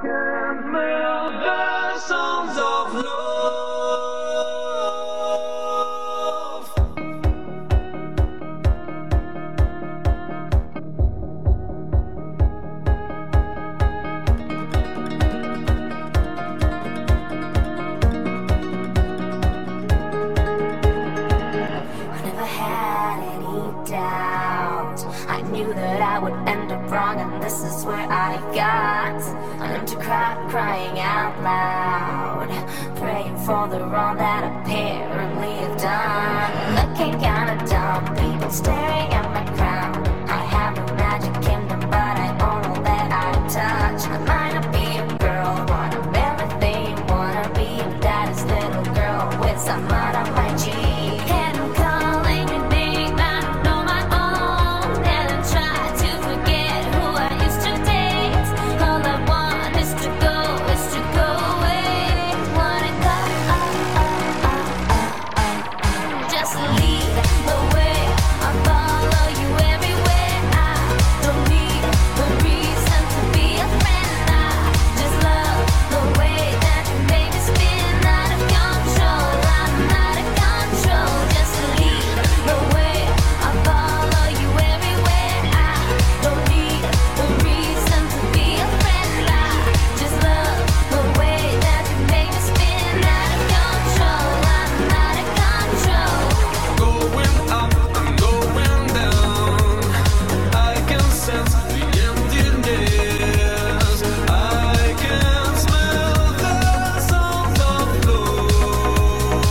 Crying out loud, praying for the wrong that apparently I've done. Looking kinda dumb, people staring at my crown. I have a magic kingdom, but I own all that I touch. I might not be a girl, but I'm everything you wanna be. I'm daddy's little girl with some mud on my cheek. And I'm calling your name, I don't know my own. And I try to forget who I used to date. All I want is to go away. Wanna go, just lead the way. I follow you everywhere. I don't need a reason to be a friend. I just love the way that you make me spin out of control. I'm out of control. Just lead the way. I follow you everywhere. I don't need a reason to be a friend. I just love the way that you make me spin out of control. I'm out of control.
Going up, I'm going down. I can sense the emptiness. I can smell the sound of love.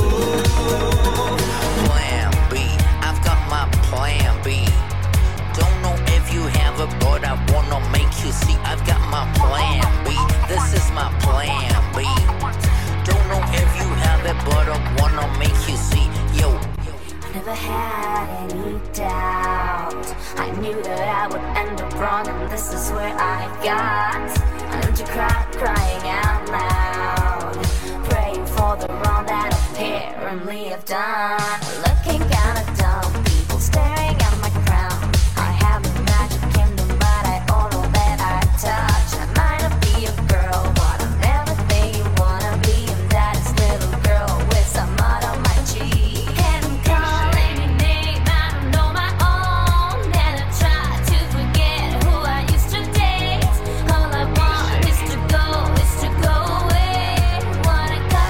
Plan B, I've got my plan B. Don't know if you have it, but I wanna make you see. I've got my plan B. This is my plan B. Don't know if you have it, but I wanna make you see. Yo.
Never had any doubt. I knew that I would end up wrong, and this is where I got. And to crying out loud, praying for the wrong that apparently I've done. Looking kinda dumb, people staring at my crown. I have a magic kingdom, but I own all that I touch. I might not be a girl, but I'm everything you wanna be. I'm daddy's little girl with some mud on my cheek. And I'm calling your name, I don't know my own. And I try to forget who I used to date. All I want is to go away. Wanna go,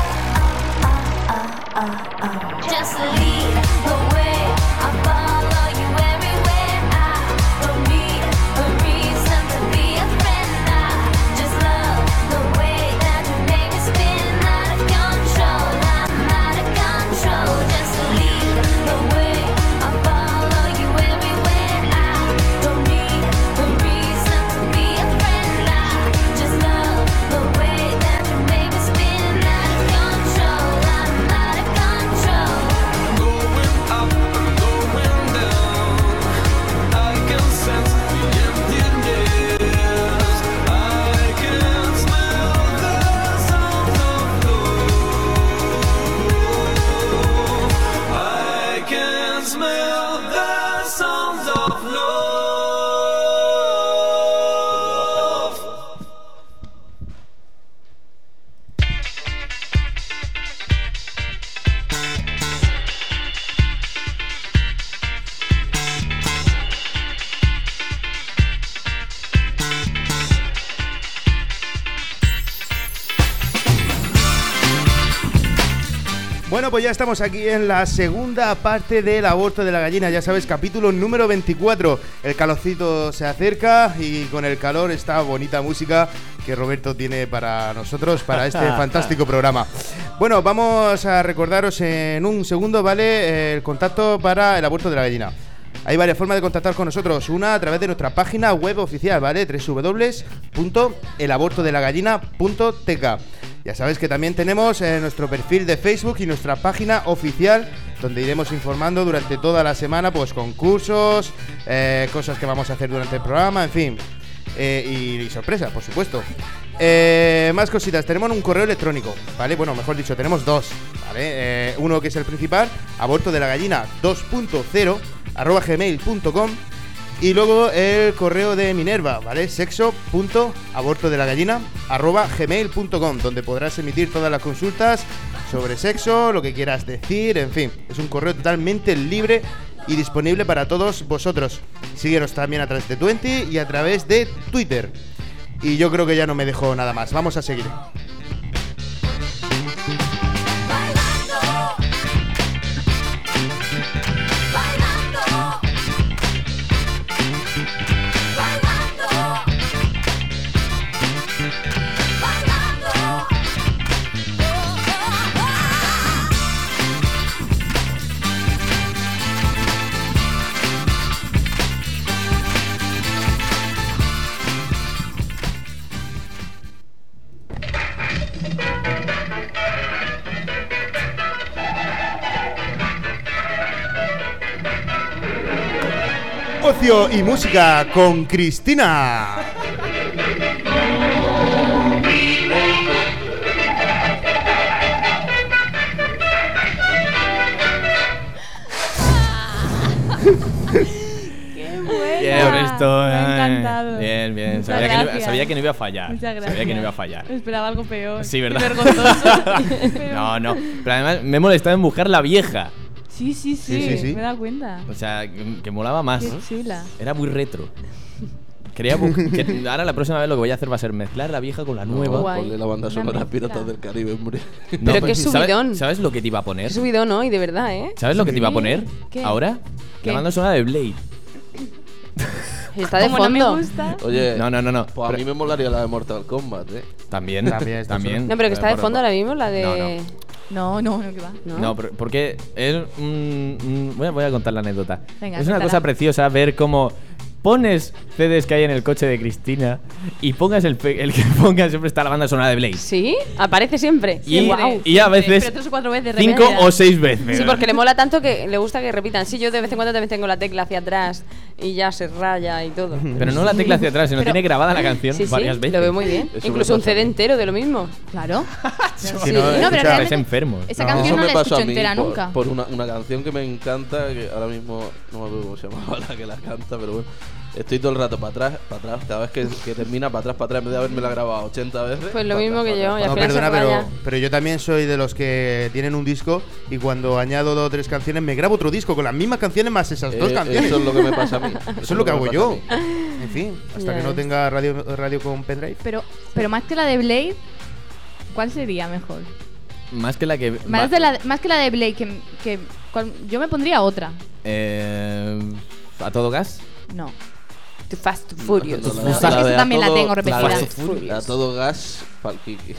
just lead the way. I follow you everywhere. I don't need a reason to be a friend. I just love the way that you make me spin out of control. I'm out of control. Just lead the way. I follow you everywhere. I don't need a reason to be a friend. I just love the way that you make me spin out of control. I'm out of control.
Going up, I'm going down. I can sense the emptiness. I can smell the sound of love. I can smell the sound of love.
Bueno, pues ya estamos aquí en la segunda parte del aborto de la gallina. Ya sabes, capítulo número 24. El calorcito se acerca y con el calor esta bonita música que Roberto tiene para nosotros, para este fantástico programa. Bueno, vamos a recordaros en un segundo, ¿vale? El contacto para el aborto de la gallina. Hay varias formas de contactar con nosotros. Una a través de nuestra página web oficial, ¿vale? www.elabortodelagallina.tk. Ya sabes que también tenemos nuestro perfil de Facebook y nuestra página oficial, donde iremos informando durante toda la semana, pues concursos, cosas que vamos a hacer durante el programa, en fin. Y sorpresas, por supuesto. Más cositas, tenemos un correo electrónico, ¿vale? Bueno, mejor dicho, tenemos dos, ¿vale? Uno que es el principal, abortodelagallina 2.0 @gmail.com, Y luego el correo de Minerva, ¿vale? sexo.abortodelagallina@gmail.com, donde podrás emitir todas las consultas sobre sexo, lo que quieras decir, en fin. Es un correo totalmente libre y disponible para todos vosotros. Síguenos también a través de Twenty y a través de Twitter. Y yo creo que ya no me dejo nada más. Vamos a seguir. Ocio y música con Cristina.
Bien, esto.
Me ha encantado.
Bien, bien.
Muchas
Sabía
gracias.
que no iba a fallar.
Muchas gracias.
Sabía que no iba a fallar.
Esperaba algo peor.
Sí, ¿verdad?
Y vergonzoso.
No, no. Pero además me he molestado en buscar la vieja.
Sí, sí, sí,
Sí, sí, sí.
me he dado cuenta.
O sea, que molaba más.
Qué chula.
Era muy retro. Quería que ahora la próxima vez lo que voy a hacer va a ser mezclar la vieja con la nueva.
Guay.
Ponle la banda
Una
sonora
mezcla.
Piratas del Caribe, hombre.
No,
Pero qué
¿sabes-
subidón.
¿Sabes lo que te iba a poner?
He subido no, y de verdad, ¿eh?
¿Sabes lo que te iba a poner?
¿Qué?
¿Ahora?
¿Qué?
La banda sonora de Blade.
Está de
Como no
fondo.
me gusta.
Oye,
No.
pues a mí me molaría la de Mortal Kombat, ¿eh?
También,
También,
también.
No, pero que está de
Por-
fondo ahora mismo la de...
No, que va.
¿No?
No, porque es voy a contar la anécdota.
Venga,
es una
cuéntala.
cosa preciosa ver cómo pones CDs que hay en el coche de Cristina y pongas el que pongas siempre está la banda sonora de Blade.
¿Sí? Aparece siempre.
Y,
Guau.
y a veces
Pero 3 o 4 veces.
5
repetida.
o 6 veces.
Sí, porque le mola tanto que le gusta que repitan. Sí, yo de vez en cuando también tengo la tecla hacia atrás y ya se raya y todo.
Pero no la tecla hacia atrás, sino
Pero-
tiene grabada la canción
Sí, sí,
varias veces.
lo veo muy bien.
Eso
Incluso
me
un
pasa a
CD
mí.
entero de lo mismo.
Claro.
Si no,
No, pero
escucha,
Estáis
realmente
enfermos.
esa
No.
canción
Eso
no
me
la
pasó a
escucho
mí
entera
por,
nunca.
por una canción que me encanta, que ahora mismo no me acuerdo cómo se llamaba la que la canta, pero bueno. Estoy todo el rato para atrás, cada vez que termina para atrás, en vez de haberme la grabado 80 veces.
Pues lo
pa'
mismo
atrás,
que yo,
pa'
y al
No,
final se
perdona,
raya.
pero yo también soy de los que tienen un disco y cuando añado 2 o 3 canciones me grabo otro disco con las mismas canciones más esas 2 canciones.
Eso es lo que me pasa a mí.
Eso es lo que hago
me
yo.
pasa a mí.
En fin, hasta
Ya
que no
ves.
tenga radio con pendrive.
Pero más que la de Blade, ¿cuál sería mejor?
Más que la que.
Más que la de Blade, yo me pondría otra.
¿A todo gas?
No.
Too Fast, Too Furious.
No,
No, es que esa también la tengo repetida.
A todo gas, pa'l Kiki.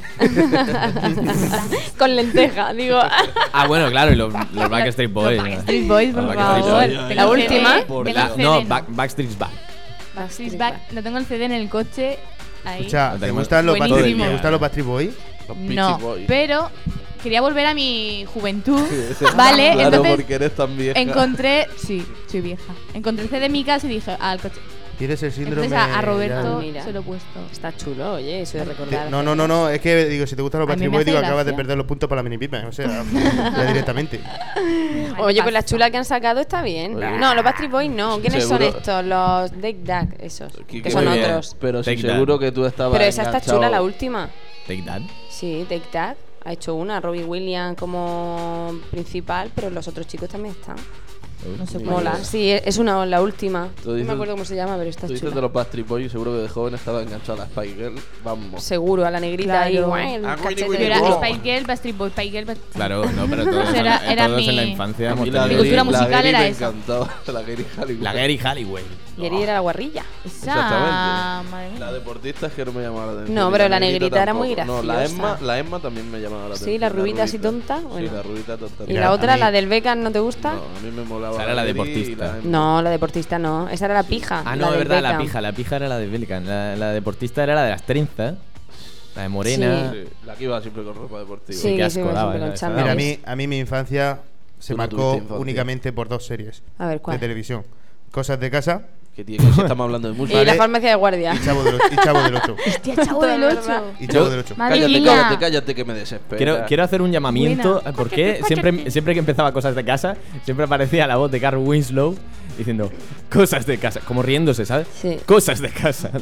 Con lenteja, digo.
Ah, bueno, claro, y los Backstreet Boys.
Los Backstreet Boys, por
Los Backstreet
favor.
Boys.
Tengo
La
el
última.
CD,
Por
tengo
Dios.
el CD,
No, Backstreet's Back.
Backstreet Back, lo tengo el CD en el coche. Ahí.
Escucha,
Lo
¿te
tenemos
gustan los
buenísimo.
Backstreet- ¿te gustan los Backstreet Boys?
Los
No,
Peachy Boys.
pero quería volver a mi juventud, ¿vale?
Claro,
Entonces
porque eres tan vieja.
encontré, sí, soy vieja. Encontré el CD en mi casa y dije, al coche.
Tienes el síndrome.
Entonces a Roberto
ya. Mira.
se lo he puesto.
Está chulo, oye, eso de recordar.
No, es que digo, si te gustan los
A mí
Backstreet
me
Boys,
hace
digo, acabas de
gracia.
perder los puntos para la mini pipa, o sea, ya directamente.
Oye, pues la chula que han sacado está bien.
Oye.
No, los Backstreet Boys no. ¿Quiénes son
Seguro.
estos? Los Take That, esos.
Kiki,
Que son
muy bien.
otros.
Pero sí,
Take That.
seguro que tú estabas.
Pero esa está
enganchado.
chula, la última.
Take that.
Sí, Take That. Ha hecho una, Robbie Williams como principal, pero los otros chicos también están.
No sé
Ni
cuál
Mola.
idea.
Sí, es una, la última.
Tú
No
dices-
me acuerdo cómo se llama, pero está
Tú dices de
chula.
los Backstreet Boys y seguro que de joven estaba enganchado a la Spice Girl. Vamos.
Seguro, a la negrita ahí,
Claro.
guay, el
Ah,
cachete
Winnie,
de
Yo era
Wow.
Spice Girl, Backstreet Boy, Spice Girl,
Claro, no, pero todos,
Era
todos en la
mi-
infancia
A
hemos
mí la
tenido.
Mi cultura
Gary-
musical
la Gary
era
me
esa.
encantaba. La Gary Halliwell.
La Gary Halliwell.
Y Eri era la guarrilla.
Esa,
Exactamente.
madre mía.
La deportista es que no me llamaba la atención.
No,
y
pero la
negrita
negrita era muy
tampoco. No,
graciosa.
la Emma también me llamaba la atención.
Sí, la rubita así
rubita.
tonta,
Sí,
bueno.
la rubita tonta.
¿Y
Mira,
la
a
otra,
mí-
la del Beckham, no te gusta?
No, a mí me molaba.
Esa era la
Gary y
deportista.
la Emma.
No, la deportista no. Esa era la pija.
Ah, no,
del
es verdad, la
Beckham.
pija. La pija era la de Belkan. La deportista era la de las trenzas. La de morena.
Sí, la que iba siempre con ropa deportiva.
Sí,
qué
que
asco
siempre
daba,
con
esa
chándal.
Mira,
vamos.
a mí mi infancia se
Tú no
marcó
tuviste infancia.
únicamente por 2 series
A ver,
de
¿cuál?
televisión. Cosas de casa
Que tío, que si estamos hablando de
Y
música.
Vale.
la farmacia de guardia.
y Chavo del 8.
Hostia, Chavo del 8.
Y Chavo del 8.
Madre
Cállate,
mía.
cállate que me desespera.
Quiero hacer un llamamiento
Buena.
porque siempre que empezaba cosas de casa siempre aparecía la voz de Carl Winslow diciendo cosas de casa, como riéndose, ¿sabes?
Sí.
Cosas de casa.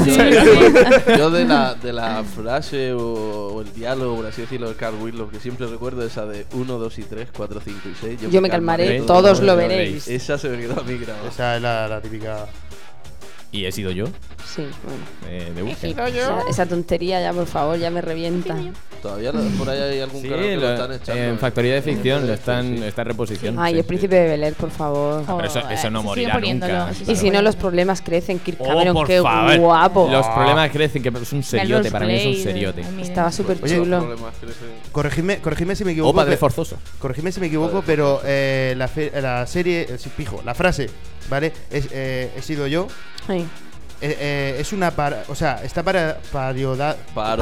Yo de la frase o el diálogo, por así decirlo, de Carl Whitlock, que siempre recuerdo esa de 1, 2 y 3, 4, 5 y 6.
Yo me calmaré, todos lo veréis.
Esa se me quedó a mí grabada.
Esa es la típica.
¿Y he sido yo?
Sí, bueno.
De Urgen.
Esa tontería ya, por favor, ya me revienta.
Todavía por ahí hay algún
Sí,
canal que lo están echando.
en Factoría de Ficción lo están está en reposición.
Ay,
sí,
el príncipe de Bel-Air, por favor.
Ah, pero eso no
Sigue
morirá
poniéndolo,
nunca.
sí, sí.
Y si no, los problemas crecen. Kirk
Oh,
Cameron,
por
qué
favor.
guapo.
Los problemas crecen, que es un seriote,
Los
para mí es un
Play,
seriote.
Estaba súper
Oye,
chulo.
Problemas crecen.
Corregidme si me equivoco.
O padre
pero-
forzoso.
Corregidme si me equivoco, pero la serie, sí, pijo, la frase, ¿vale? He sido yo.
Sí.
Es una o sea, está parodiando.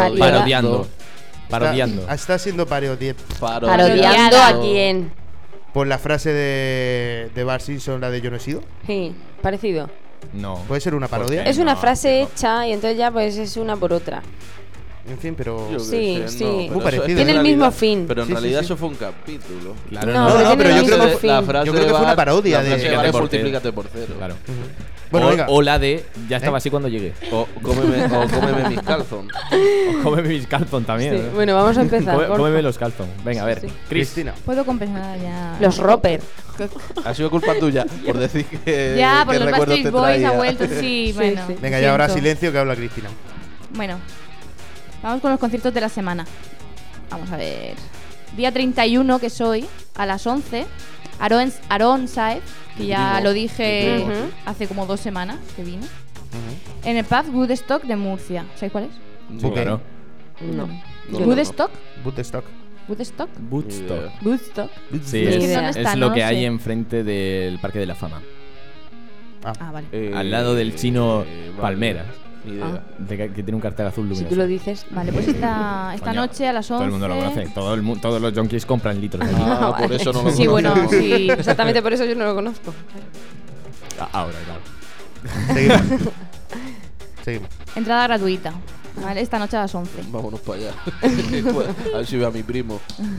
Parodiando.
Está siendo parodiado
¿Parodiando a quién?
por la frase de Bart Simpson, la de yo no he sido.
Sí, parecido.
No.
¿Puede ser una parodia?
Es una
No,
frase
no.
hecha y entonces ya pues es una por otra.
En fin, pero.
Yo qué
Sí,
sé,
sí.
no,
Muy
pero
parecido.
eso
Tiene
en
el mismo
realidad-
fin.
Pero en
Sí, sí,
realidad
sí.
eso fue un capítulo.
Claro,
No,
No,
pero
no, pero
tiene
yo
el
creo
mismo
que
La
fin.
frase
Yo creo que fue
de
una
Bart-
parodia
la
de-
frase
Multiplícate
Bart es
por
multiplícate por cero.
Claro.
Bueno, venga.
O la de ya estaba así cuando llegué.
O cómeme mis calzones.
O cómeme mis calzón también.
Sí.
¿eh?
Bueno, vamos a empezar. porfa.
Cómeme los calzón. Venga, a ver.
Sí.
Chris.
Cristina.
Puedo compensar ya.
Los Roper.
Ha sido culpa tuya por decir que.
Ya, por
que
los
recuerdos
Backstreet
te
Boys
traía.
ha vuelto, sí, bueno.
sí.
Venga, ya ahora
siento.
silencio que habla Cristina.
Bueno, vamos con los conciertos de la semana. Vamos a ver. Día 31, que es hoy, a las 11, Aronside, que ya
Primo,
lo dije
primo, sí.
hace como 2 semanas que vino, en el pub Woodstock de Murcia. ¿Sabéis cuál es?
Sí, claro.
No.
No,
¿Woodstock?
Bootstock.
¿Woodstock?
Woodstock.
Woodstock.
Sí,
Ni
es,
idea.
es
¿Dónde
lo
está?
que
No
hay
sé.
enfrente del Parque de la Fama.
Ah, vale.
Al lado del chino
vale.
Palmeras.
Ni idea.
Que tiene un cartel azul
Si
luminoso.
tú lo dices.
Vale, pues esta
Coño,
noche a las 11.
Todo el mundo lo conoce. Todos los junkies compran litros de allí.
Ah, por eso no lo
Sí, bueno,
conozco.
sí.
Exactamente por eso yo no lo conozco.
Ahora, claro.
Seguimos. Seguimos.
Entrada gratuita. Vale, esta noche a las 11.
Vámonos para allá. A ver si veo a mi primo.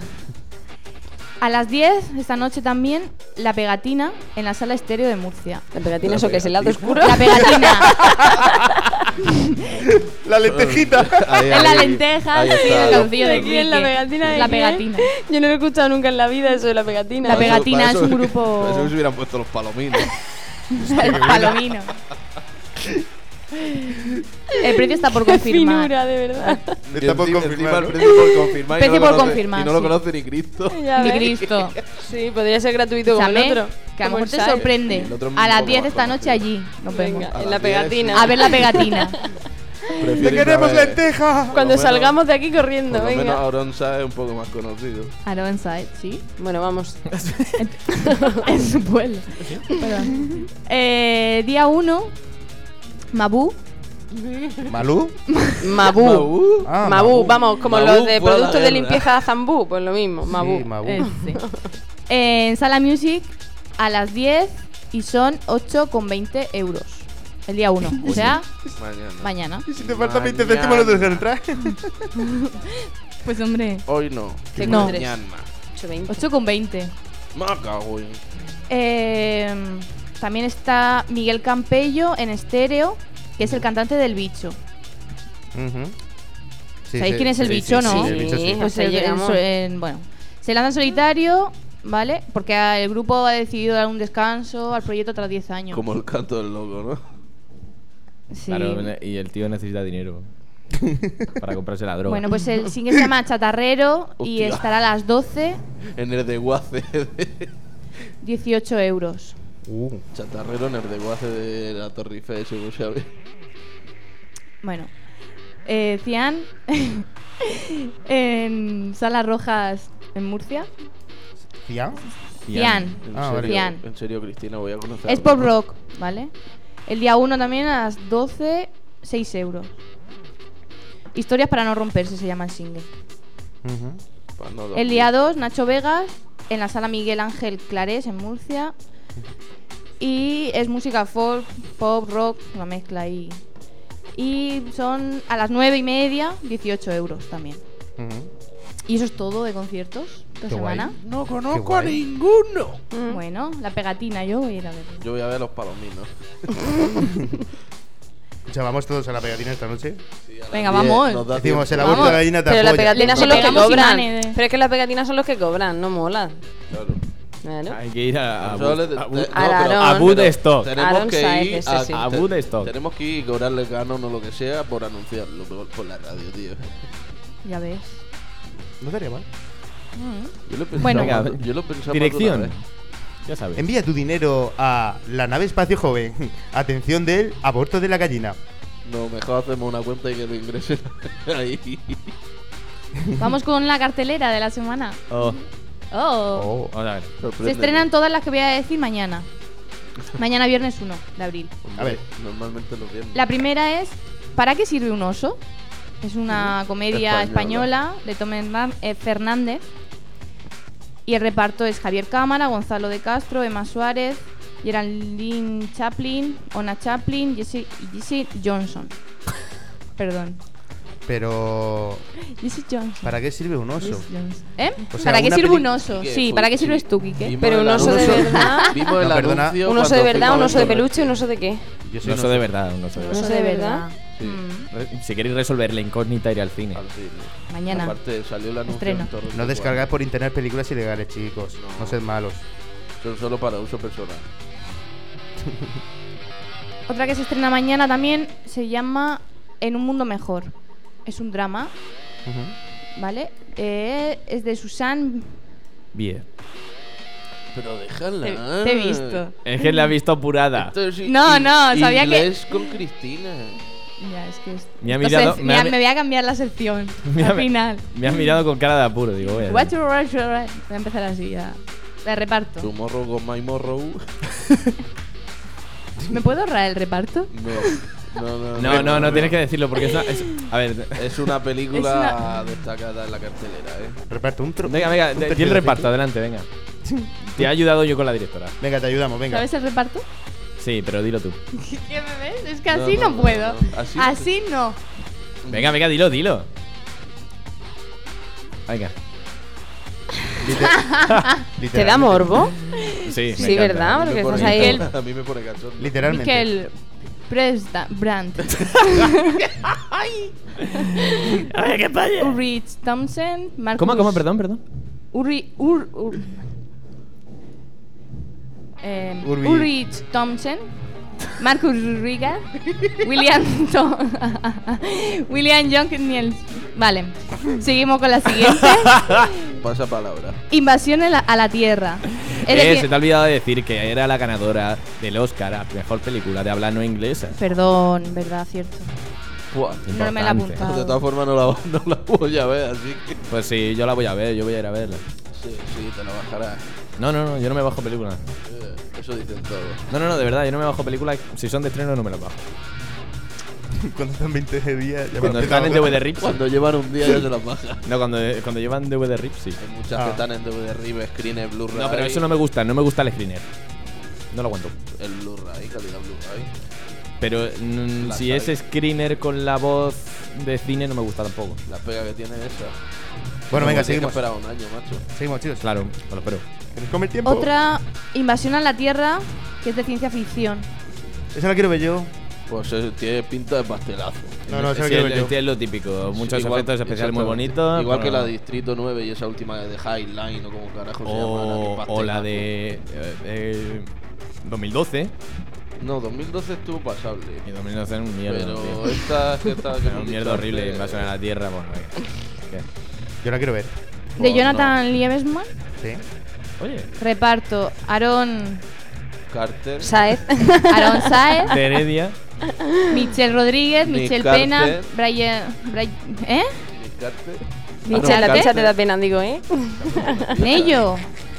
A las 10, esta noche también, La Pegatina en la Sala Estéreo de Murcia.
La pegatina, eso que es el lado oscuro.
La Pegatina.
La lentejita.
Ahí,
En la
ahí.
lenteja,
Ahí
sí,
está.
el calcillo de
¿De quién? ¿La
Quique.
pegatina de
La
quién?
Pegatina.
Yo no lo he escuchado nunca en la vida eso de la pegatina.
La
Para eso-
Pegatina
para
es
eso-
un grupo-
Para eso se hubieran puesto los palominos.
El palomino. El precio está por
Qué
confirmar.
finura, de verdad.
Está por
Encima-
confirmar,
encima el
¿no?
precio por confirmar. y
Precio
no lo
por
conoce-
confirmar,
Y no lo
sí.
conoce ni Cristo.
Ya
Ni
ves.
Cristo.
Sí, podría ser gratuito como el
Escúchame,
otro.
que a lo
Como
mejor
el
te
Sai.
sorprende.
El otro es
A
un
las
poco
10
más
esta noche
conocido.
allí. Nos vemos.
Venga,
A
en
las
la
10,
pegatina.
A ver La Pegatina.
Prefiero
¡Te queremos
ir a ver-
lenteja!
Cuando
Por lo menos-
salgamos de aquí corriendo,
Por lo menos
venga.
Auronsa es un poco más conocido.
Aronside, sí.
Bueno, vamos.
En su pueblo. Perdón. Día 1, Mabú.
¿Malú?
Mabú.
Ah,
Mabú, vamos, como
Mabú
los de
fue a la
productos de
guerra.
limpieza Zambú, pues lo mismo, Mabú.
Sí, Mabú.
Sí. En Sala Music a las 10 y son 8,20 euros. El día 1. O sea, mañana.
¿Y si te faltan 20 céntimos lo dejas entrar?
Pues hombre,
Hoy no.
¿Qué
No.
cuadres?
Mañana.
8,20.
8,20.
Me cago en-
También está Miguel Campello en estéreo, que es el cantante del Bicho.
Ujú. Sí,
¿Sabéis
sí,
quién es el
sí,
Bicho,
sí,
no?
sí, el bicho sí.
Pues ahí llegamos.
Bueno, se lanza en solitario, ¿vale? Porque el grupo ha decidido dar un descanso al proyecto tras 10 años.
Como el canto del loco, ¿no?
Sí.
Claro, y el tío necesita dinero para comprarse la droga.
Bueno, pues el single se llama Chatarrero y
Hostia.
estará a las 12,
En el de Guace.
18 euros.
Chatarrero en el de Guace de la Torre Eiffel, según sabes.
Bueno, Cian en Salas Rojas en Murcia.
¿Cian?
Cian.
En
Ah,
serio,
vale.
Cian.
En serio, Cristina, voy a conocer.
Es pop rock, ¿vale? El día 1 también a las 12, 6 euros. Historias para no romperse se llama el single.
Pues no,
El día 2, Nacho Vegas en la sala Miguel Ángel Clarés en Murcia. Y es música folk, pop, rock, una mezcla ahí. Y son a las 9:30, 18 euros también. Y eso es todo de conciertos esta
Qué guay.
semana.
No
Qué
conozco
guay.
a ninguno.
Bueno, la pegatina, yo voy a ir a verlo.
Yo voy a ver los palominos.
O sea, vamos todos a la pegatina esta noche.
Venga, vamos.
Nos da
Decimos,
tiempo.
el aborto de la gallina te
Pero la
apoya.
pegatina
Le
son los que
pegamos
cobran.
imanes de-
Pero es que las pegatinas son los que cobran, no mola.
Claro.
Claro.
Hay que ir a
Nosotros le-
Wood-
te-
Al
no, pero-
Aarón.
Woodstock.
Tenemos
Aaron
que
Saez,
ir
ese sí.
a Woodstock.
Tenemos que ir y cobrarle canon o lo que sea por anunciarlo por la radio, tío.
Ya ves.
No estaría mal.
Yo lo he pensado.
Bueno.
Venga,
yo lo he pensado
Dirección.
más de una vez.
Ya sabes.
Envía tu dinero a la nave Espacio Joven. Atención del aborto de la gallina.
No, mejor hacemos una cuenta y que lo ingresen ahí.
Vamos con la cartelera de la semana.
Oh,
Oh.
vamos a ver.
Se estrenan todas las que voy a decir mañana. Mañana viernes 1 de abril.
A ver.
Normalmente lo viernes.
La primera es ¿Para qué sirve un oso? Es una comedia española de Tom Fernández. Y el reparto es Javier Cámara, Gonzalo de Castro, Emma Suárez, Geraldine Chaplin, Ona Chaplin, Jesse Johnson. Perdón.
Pero.
Jesse Johnson.
¿Para qué sirve un oso?
Jesse Johnson. ¿Eh?
O sea,
¿Para qué
una
sirve un
peli-
oso?
¿Qué
Sí,
fue?
¿para qué sirves
Sí.
tú, Quique?
Vimos
Pero
el
un oso de
anuncio-
verdad.
Vimos el
No, perdona.
anuncio.
¿Un oso
cuando
de verdad,
fuimos
un
a
oso de
verlo.
peluche y un oso de qué?
Yo soy
Un oso de verdad, un oso de
¿Un
verdad.
oso de verdad?
Sí.
Mm.
Si queréis resolver la incógnita, ir al cine.
Al cine.
Mañana.
Aparte, salió el anuncio.
Estreno.
en Torrent
No
de
descargáis por internet películas ilegales, chicos. No sed malos.
Son solo para uso personal.
Otra que se estrena mañana también se llama En un mundo mejor. Es un drama, ¿vale? Es de Susan.
Bien.
Pero déjala.
Te he visto.
Es que la he visto apurada.
Esto es
No, no, sabía que-
inglés con Cristina.
Ya, es que es...
Me ha
Entonces,
mirado.
me voy a cambiar la sección
me ha-
al final.
Me has mirado con cara de apuro, digo, voy a
What you right, you right. Voy a empezar así ya. De reparto.
Tomorrow con My Morrow.
¿Me puedo ahorrar el reparto?
No, tienes que decirlo porque a ver,
Es una película
Es una-
destacada en la cartelera,
Reparto un trozo.
venga, di el reparto, adelante, venga. Te he ayudado yo con la directora.
Venga, te ayudamos, venga.
¿Sabes el reparto?
Sí, pero dilo tú.
¿Qué me ves? Es que así no, puedo.
Así-
Así no.
Venga, dilo. Venga.
¿Te da morbo?
Sí, me
Sí,
encanta.
¿verdad?
A mí
Porque
me
estás
pone-
ahí.
A mí me pone cachondo.
Literalmente.
Michael Brandt.
A ver, ¿qué pasa?
Ulrich Thompson. Marcus
¿Cómo? Perdón.
Ulrich Thompson. Marcus Riga. William Jonkniels. Vale. Seguimos con la siguiente.
Pasa palabra.
Invasión a la Tierra. Es decir-
Se te ha olvidado de decir que era la ganadora del Oscar a mejor película de habla no inglesa.
Perdón, verdad, cierto.
Buah.
No me la he
Importante.
apuntado.
De todas formas no la voy a ver, así que...
Pues sí, yo la voy a ver, yo voy a ir a verla.
Sí, te la bajarás.
No, yo no me bajo películas.
Eso dicen todos.
No, de verdad, yo no me bajo películas. Si son de estreno, no me las bajo.
Cuando están 20 días. Ya
Cuando
me
están en
empezaba-
DVD rips.
Cuando llevan un día ya se las baja.
No, cuando llevan DVD rips, sí.
Hay muchas que están en DVD RIP, screener, Blu-ray.
No, pero eso no me gusta el screener. No lo aguanto.
El Blu-ray, calidad Blu-ray.
Pero
Las
si es
hay.
screener con la voz de cine, no me gusta tampoco.
La pega que tiene esa.
Bueno, venga,
Tienes
seguimos.
que esperar un año, macho.
Seguimos, chicos.
Claro, me lo espero.
Que nos come el tiempo.
Otra invasión a la Tierra que es de ciencia ficción.
Esa la quiero ver yo.
Pues tiene pinta de pastelazo.
No, esa la
Sí,
quiero ver yo.
es lo típico. Muchos
Igual-
efectos especiales muy
exactamente.
bonitos.
Igual que
pero-
la Distrito 9 y esa última de Highline o como carajo se llama.
O la de 2012.
No, 2012 estuvo pasable.
Y 2012 es un mierda.
Pero
tío.
esta que está.
Era un mierda horrible, invasión a la Tierra. Bueno, venga. ¿Qué?
Yo la quiero ver.
De
Oh,
Jonathan Liebesman.
Sí.
Oye,
Reparto: Aaron
Carter.
Saez.
Saez,
de Heredia.
Michelle Rodríguez,
Nick
Michelle
Carter.
Pena, Brian. ¿Eh?
Nick Carter.
Michelle, la
Carter.
pizza te da pena, digo, ¿eh?
Nello.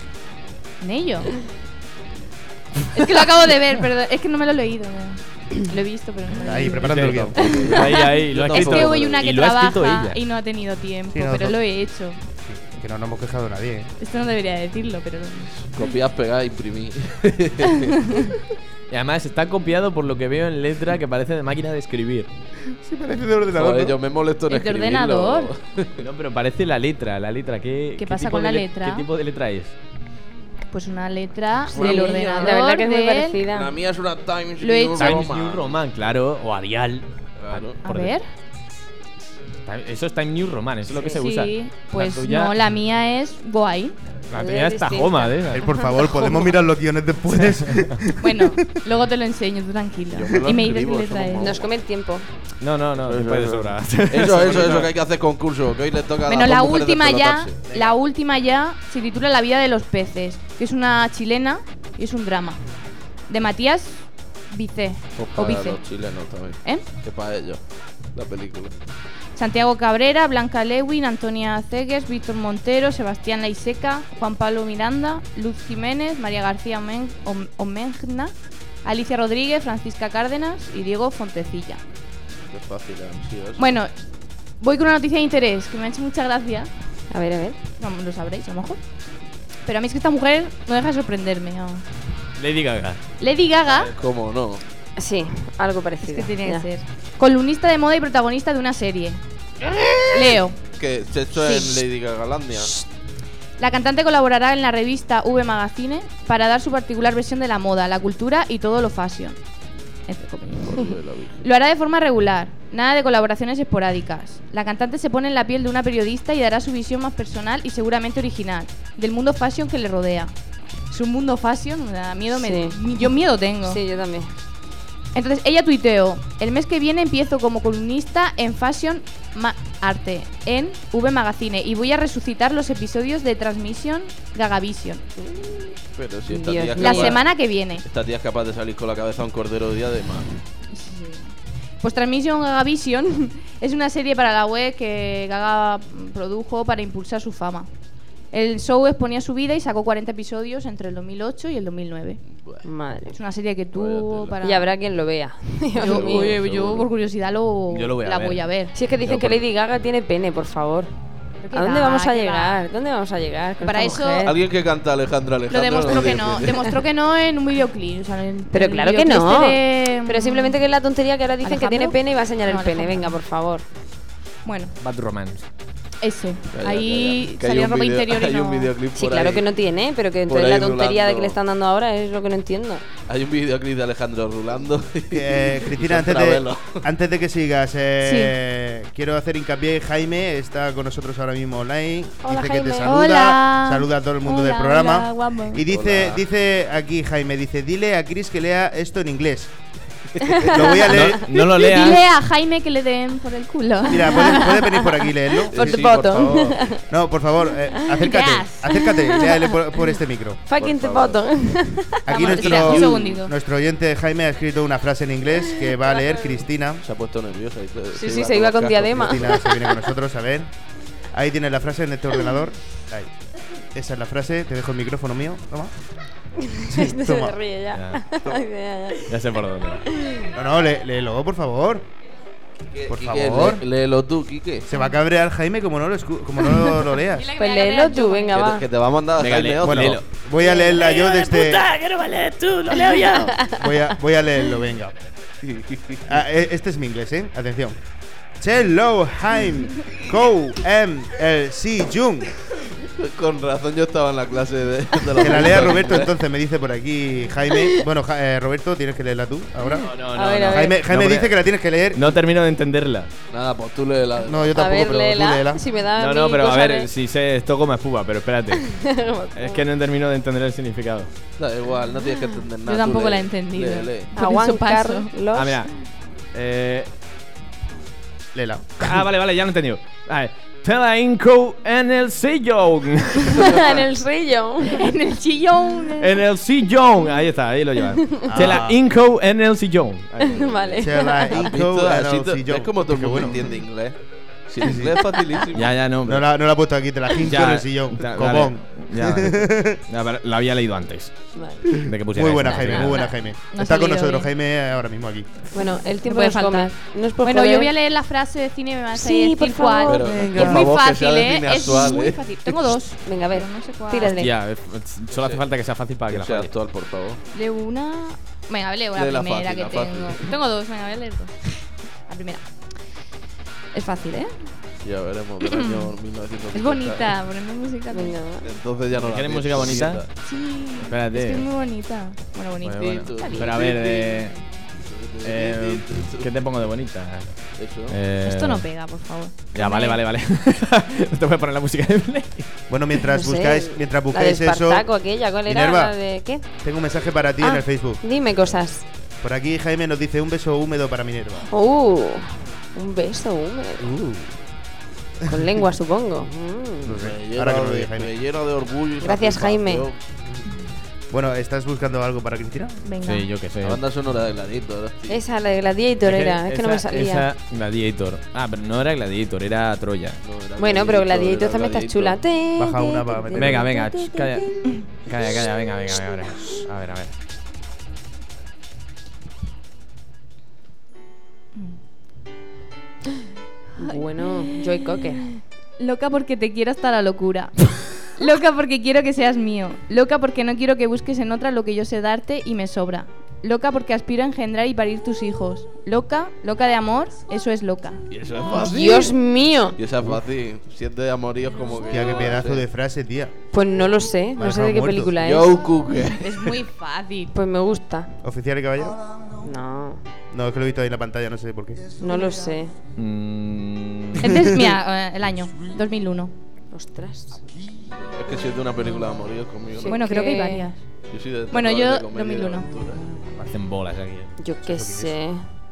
Es que lo acabo de ver, pero es que no me lo he leído. Lo he visto, pero no me lo he
Ahí,
leído.
preparando el guión.
Ahí, lo ha
Yo
Es
escrito.
que hoy una
y
que
lo ha escrito
trabaja
ella.
y no ha tenido tiempo,
Sí, no,
pero
no.
lo he hecho.
Que no nos hemos quejado nadie, ¿eh?
Esto no debería decirlo, pero
Copiar, pegar, imprimir.
Y además está copiado por lo que veo en letra que parece de máquina de escribir.
Sí, parece de ordenador.
Joder,
¿no?
yo me molesto en
Es de
escribirlo.
ordenador.
No, pero parece la letra. ¿Qué
pasa
tipo
con
de
la letra?
¿Qué tipo de letra es?
Pues una letra
Sí,
del
la
ordenador.
verdad que es muy
del-
parecida.
La mía es una Times
Lo he
New
hecho.
Times
Roman.
New Roman, claro. O Arial.
Claro.
A
Por
ver.
Eso es Time New Roman, eso es lo que se usa.
Sí, pues
La tuya-
no, la mía es Goai.
La
Es
tuya está
distinta.
Joma, ¿eh?
Por favor, ¿podemos mirar los guiones después?
Bueno, luego te lo enseño, tú tranquila.
Yo me lo
Y me dices
escribo,
qué letra
somos
es.
Nos come el tiempo.
No, después de sobra.
Eso, que hay que hacer concurso. Que hoy le toca a
Bueno,
las
la
dos mujeres
última ya se titula La vida de los peces, que es una chilena y es un drama. De Matías Vicé.
Pues
O
para
Vice.
los chilenos también.
¿Eh?
Que para ellos, la película.
Casantiago Cabrera, Blanca Lewin, Antonia Cegues, Víctor Montero, Sebastián Laiseca, Juan Pablo Miranda, Luz Jiménez, María García Omegna, Alicia Rodríguez, Francisca Cárdenas y Diego Fontecilla.
Qué fácil han sido eso.
Bueno, voy con una noticia de interés que me ha hecho mucha gracia.
A ver.
No, lo sabréis a lo mejor. Pero a mí es que esta mujer no deja de sorprenderme. ¿No?
Lady Gaga.
Lady Gaga,
¿Cómo no?
Sí, algo
es
parecido.
que tenía
Ya.
que ser, columnista de moda y protagonista de una serie. Leo.
Que esto
Sí.
es Lady Gagalandia.
La cantante colaborará en la revista V Magazine para dar su particular versión de la moda, la cultura y todo lo fashion. Entre comillas. Lo hará de forma regular, nada de colaboraciones esporádicas. La cantante se pone en la piel de una periodista y dará su visión más personal y seguramente original del mundo fashion que le rodea. Es un mundo fashion, me da miedo,
Sí.
yo miedo tengo.
Sí, yo también.
Entonces ella tuiteó: el mes que viene empiezo como columnista en Fashion Arte en V Magazine y voy a resucitar los episodios de Transmission Gagavision
Pero si esta
Dios
tía es
mío.
la
capaz-
semana que viene.
Esta tía es capaz de salir con la cabeza a un cordero día de más.
Pues Transmission Gagavision es una serie para la web que Gaga produjo para impulsar su fama. El show exponía su vida y sacó 40 episodios entre el 2008 y el 2009.
Madre.
Es una serie que tuvo para...
Y habrá quien lo vea. Dios
Yo,
mío.
oye, yo por curiosidad
Yo lo voy a
la
ver.
voy a ver.
Si es que dicen
Yo
que
por-
Lady Gaga tiene pene, por favor.
¿Qué
¿A dónde
va?
vamos a
¿Qué
llegar? ¿Dónde vamos a llegar? con
Para
esta
eso-
mujer?
Alguien que canta Alejandra.
Lo demostró que no. Demostró que no en un videoclip. O sea, en
Pero
el
claro que
videoclip
no.
de-
Pero simplemente que es la tontería que ahora dicen que tiene
¿Alejandro?
pene y va a enseñar
No,
el pene.
Alejandro.
Venga, por favor.
Bueno,
Bad Romance.
ese.
Calla,
Ahí
calla. Que hay
salía
un
ropa
video-
interior y
hay
no...
un videoclip
Sí,
por
claro
ahí.
que no tiene, pero que
por
entonces la
ahí
tontería de que
rulando.
le están dando ahora es lo que no entiendo.
Hay un videoclip de Alejandro rulando.
Cristina,
Son
antes de,
Travelo.
antes de que sigas, quiero hacer hincapié. Jaime está con nosotros ahora mismo online.
Hola,
dice que te
Jaime.
saluda.
Hola.
Saluda a todo el mundo
Hola,
del programa.
hola, guapo.
Y dice,
Hola.
dice aquí Jaime, dice, dile a Chris que lea esto en inglés. Lo voy a leer.
No lo leas.
Dile a Jaime que le den por el culo.
Mira, ¿puedes venir por aquí y leerlo?
Por
Sí,
tu
por
foto.
favor.
No, por favor, acércate.
Gas.
Acércate, léale por este micro.
Fucking te
favor.
foto.
Aquí
Vamos, tira, un segundito.
nuestro oyente Jaime ha escrito una frase en inglés que va a leer Cristina.
Se ha puesto nerviosa. Y
Sí, se iba con
los cascos.
diadema.
Cristina se viene con nosotros, a ver. Ahí tienes la frase en este ordenador. Ahí. Esa es la frase. Te dejo el micrófono mío. Toma.
Este se
Toma.
ríe ya. Ay, ya.
Ya sé por dónde.
No, léelo, por favor. Por
Quique,
favor.
léelo tú, Quique.
Se va a cabrear Jaime como no lo leas.
Pues léelo tú, venga, va.
Que te va a mandar
Venga,
Jaime
lee.
otro.
Bueno,
léelo.
voy a leerla yo desde.
¡Puta, que no me lees tú! ¡Lo leo yo!
Voy a leerlo, venga. Este es mi inglés, ¿eh? Atención. Hello, Jaime, Go, el Si Jung.
Con razón yo estaba en la clase de
Que la lea Roberto, entonces me dice por aquí Jaime. Bueno, Roberto, tienes que leerla tú ahora.
No,
A ver, a ver.
Jaime
No,
dice
porque-
que la tienes que leer.
No termino de entenderla.
Nada, pues tú léela.
No, yo
A
tampoco,
ver,
pero tú
léela.
léela.
Si me da
No,
mi
pero a
cosa
ver,
de-
si sé esto como espuma, pero espérate. Es que no termino de entender el significado.
Da igual, no tienes que entender nada.
Yo tampoco
tú
la he
lee,
entendido.
lee.
Por
A Juan
eso paso.
Carlos.
Ah, mira.
Léela.
Vale, ya lo he entendido. Vale. Te la inco en el sillón.
En el sello.
En el chillón.
En el sillón. Ahí está, ahí lo llevas. Te la
Ah.
inco en el sillón. Ahí.
Vale.
Se la
¿Has
inco
visto?
en
Así
el
tú-
sillón.
Es como todo el
Qué
mundo
bueno.
entiende inglés. Sí, en inglés es facilísimo.
Ya, no.
No la he puesto aquí, te la hinco en el sillón. Copón.
Ya, la había leído antes.
Vale.
De que pusiera
Muy buena,
esta.
Jaime, muy buena, Jaime.
No
Está
ha
con
salido
nosotros,
bien.
Jaime, ahora mismo aquí.
Bueno, el tiempo
puede
nos come.
faltar.
No es por
Bueno,
joder.
yo voy a leer la frase de cine y me vas a
Sí,
decir
por
cuál.
favor.
Pero,
Venga.
por
Es muy
favor, que sea
fácil,
de cine
Es
actual,
muy fácil. Tengo dos.
Venga, a ver.
pero no sé cuál.
Tírale.
Hostia, solo hace falta que sea fácil para que
Que
la
sea
falle.
actual, por favor.
Leo una. Venga, leo la
Lee la
primera
fácil,
que
la
tengo.
fácil.
Tengo dos, venga, voy a leer dos. La primera. Es fácil, ¿eh?
Ya veremos, del año 1950.
Es bonita, ponedme música.
Venga.
Entonces ya no la
¿Quieres
pienso,
música bonita?
siguiente.
Sí.
Espérate.
Es que es muy bonita. Bueno, bonita.
Bueno. Pero a ver, ¿qué te pongo de bonita?
Eso.
Esto no pega, por favor.
Ya, vale. No te voy a poner la música de Play.
Bueno, mientras
No sé,
buscáis
la de
eso,
Espartaco, aquella, ¿cuál era?
Minerva.
¿La de qué?
tengo un mensaje para ti en el Facebook.
Dime cosas.
Por aquí Jaime nos dice un beso húmedo para Minerva.
Un beso húmedo. Con lengua, supongo.
No sé,
Me
ahora que
lleno
lo
de-
diga Jaime.
me lleno de orgullo y
Gracias,
satisfacción.
Jaime.
Bueno, ¿estás buscando algo para Cristina?
Venga.
Sí, yo qué sé.
La banda sonora de Gladiator.
Esa, la de Gladiator era. Es que no me salía.
Esa Gladiator. Ah, pero no era Gladiator, era Troya.
No, era
Bueno, pero Gladiator
era
también está
Gladiator.
chula.
Baja una para meter.
Venga, calla. Calla, venga. A ver.
Bueno, Joy Cocker.
Loca porque te quiero hasta la locura. Loca porque quiero que seas mío. Loca porque no quiero que busques en otra lo que yo sé darte y me sobra. Loca porque aspiro a engendrar y parir tus hijos. Loca de amor, eso es loca.
Y eso es fácil.
Dios mío.
Y esa es fácil. Siete de amoríos como que.
Tía, qué
yo
pedazo
no sé.
de frase, tía.
Pues no lo sé.
Me ha
No sé de qué
dejado
película es.
Joe Cooker.
Es muy fácil.
Pues me gusta.
¿Oficial y caballero?
No,
No, es que lo he visto ahí en la pantalla, no sé por qué.
no lo sé.
Mira, el año, 2001.
Ostras.
Es que si es de una película de amoríos conmigo.
Sí.
no.
Bueno, creo que hay
que-
varias.
Yo soy de
Bueno,
terror,
yo,
de comedia,
2001.
de aventura.
Parecen bolas aquí.
Yo qué sé.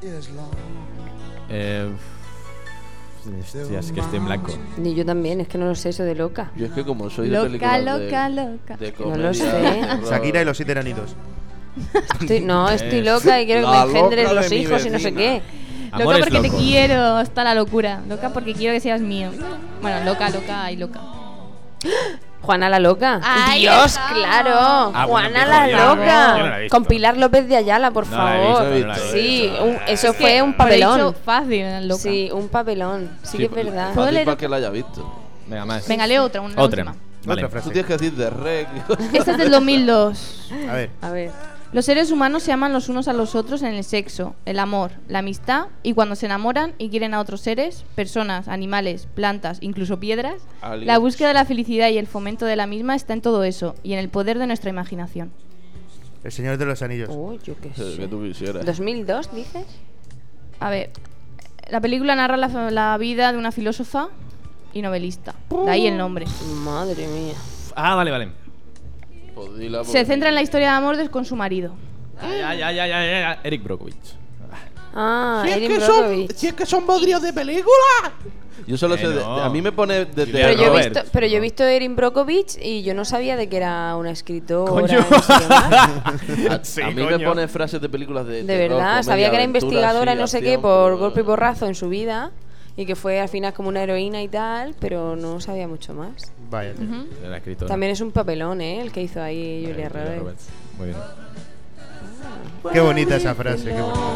Hostia, es que estoy en blanco.
Ni yo también, es que no lo sé eso de loca.
Yo es que como soy de
Loca,
películas
loca,
de,
loca.
de
No
comedia,
lo sé.
terror.
Shakira y los 7 enanitos.
Estoy loca y quiero que me
La
engendres
loca
los
de mi
hijos y no sé
vecina.
qué.
Amores
Loca porque te
locos.
quiero hasta la locura. Loca porque quiero que seas mío. Bueno, loca y loca.
Juana la loca.
Ahí
Dios,
está.
claro.
Ah, bueno,
Juana
mejor
la
ya. Yo no la he
loca.
visto.
Con Pilar López de Ayala, por
No la he
favor.
visto, no la he
Sí,
visto.
eso fue un
Por eso,
papelón.
fácil, loca.
Sí, un papelón. Sí que es verdad.
¿Puedo
Fácil
leer
para que la haya visto.
Venga, más.
Venga, leo otra, una
Otra.
última.
Vale.
Otra frase.
Tú tienes que decir de rec.
Esta es del 2002.
A ver.
A ver.
Los seres humanos se aman los unos a los otros en el sexo, el amor, la amistad y cuando se enamoran y quieren a otros seres, personas, animales, plantas, incluso piedras,
Aliens.
la búsqueda de la felicidad y el fomento de la misma está en todo eso y en el poder de nuestra imaginación.
El Señor de los Anillos.
Uy, yo qué
Que
sé.
tú quisieras.
2002, dices.
A ver, la película narra la vida de una filósofa y novelista. De ahí el nombre.
Madre mía.
Ah, vale.
Pues dila,
Se
porque-
centra en la historia de amor con su marido.
Ya. Eric Brockovich.
Ah, Erin Brockovich.
Si es que son bodrios de película.
Yo solo sé.
no.
A mí me pone desde.
Julia
Pero yo, he
Roberts.
visto, pero yo he visto a Erin Brockovich y yo no sabía de que era una escritora.
Coño.
no sé qué más.
A,
Sí,
a mí me
coño.
pone frases de películas de.
De
terror,
verdad,
comedia,
sabía que era
aventura,
investigadora y
sí,
no sé qué
acción,
por
pero-
golpe y porrazo en su vida y que fue al final como una heroína y tal, pero no sabía mucho más.
Vaya. tío.
De la escritora.
También es un papelón, ¿eh? El que hizo ahí Julia Roberts.
Muy bien.
Qué bonita esa frase, qué bonita.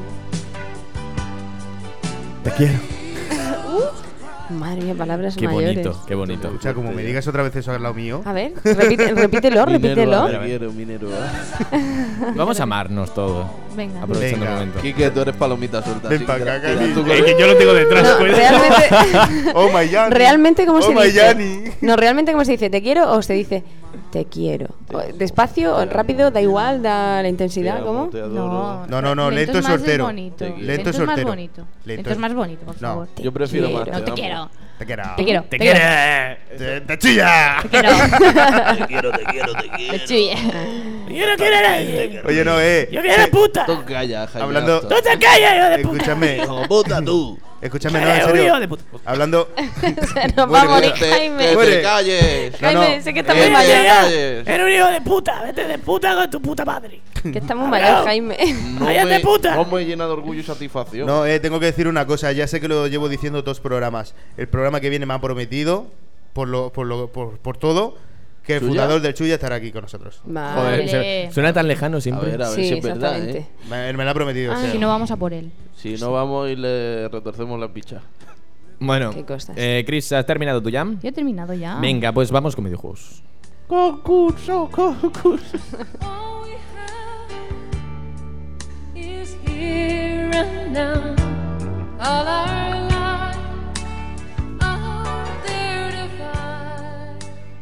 Te quiero.
Madre mía, palabras
Qué
mayores.
bonito, qué bonito.
O sea, como me digas otra vez eso al lado mío.
A ver, repítelo, repítelo.
Minerva, te quiero, Minerva.
Vamos a amarnos todos.
Venga.
Aprovechando
Venga.
el momento.
Quique, tú eres palomita suelta.
Ven
así
pa'
que
acá,
tira
Cali.
tú con-
Es que yo lo tengo detrás,
No,
cuidado.
realmente,
Oh my Yanni.
realmente ¿cómo
Oh
se
my
dice?
Yanni.
No, realmente ¿cómo se dice? ¿Te quiero o se dice te quiero? O despacio o rápido, da igual, da la intensidad,
Te amo,
¿cómo?
te adoro.
No, lento y
más
sortero.
bonito.
Te quiero.
Lento es más
sortero.
bonito. Lento es más bonito, por
No.
favor.
Yo prefiero más.
quiero.
No, te
amo.
quiero.
Te quiero.
Te quiero.
Te quiere.
Te chilla.
Te quiero.
Te quiero, te quiero, te quiero.
Te chille.
Yo no quiero a nadie.
Oye, no,
Yo quiero a puta.
Tú calla, Jaime.
Hablando-
Astor.
Tú te callas, hijo de puta.
Escúchame.
Hijo puta tú.
Escúchame, no, en
Eres un
serio.
hijo de puta.
Hablando.
Se nos va a morir Jaime.
Muere.
¡Que te calles!
No,
Jaime,
no.
sé que está
¡Que
muy
te
mayor.
calles!
Eres un hijo de puta. Vete de puta con tu puta madre.
Que está muy mayor Jaime.
¡Cállate, puta!
No me llena de orgullo y satisfacción.
No, tengo que decir una cosa. Ya sé que lo llevo diciendo todos programas. El programa que viene me ha prometido, por todo, que el
¿Chuya?
fundador del Chuya estará aquí con nosotros.
Vale.
Joder, suena tan lejano
A
siempre.
ver
Sí,
si es verdad,
exactamente.
¿eh?
Me lo ha prometido. o sea.
Si no, vamos a por él.
Si no vamos y le retorcemos las pichas.
Bueno,
Qué cosas.
Chris, ¿has terminado tu jam?
Yo he terminado ya.
Venga, pues vamos con videojuegos.
Concurso.
All we have is here and now. All our lives are there to find.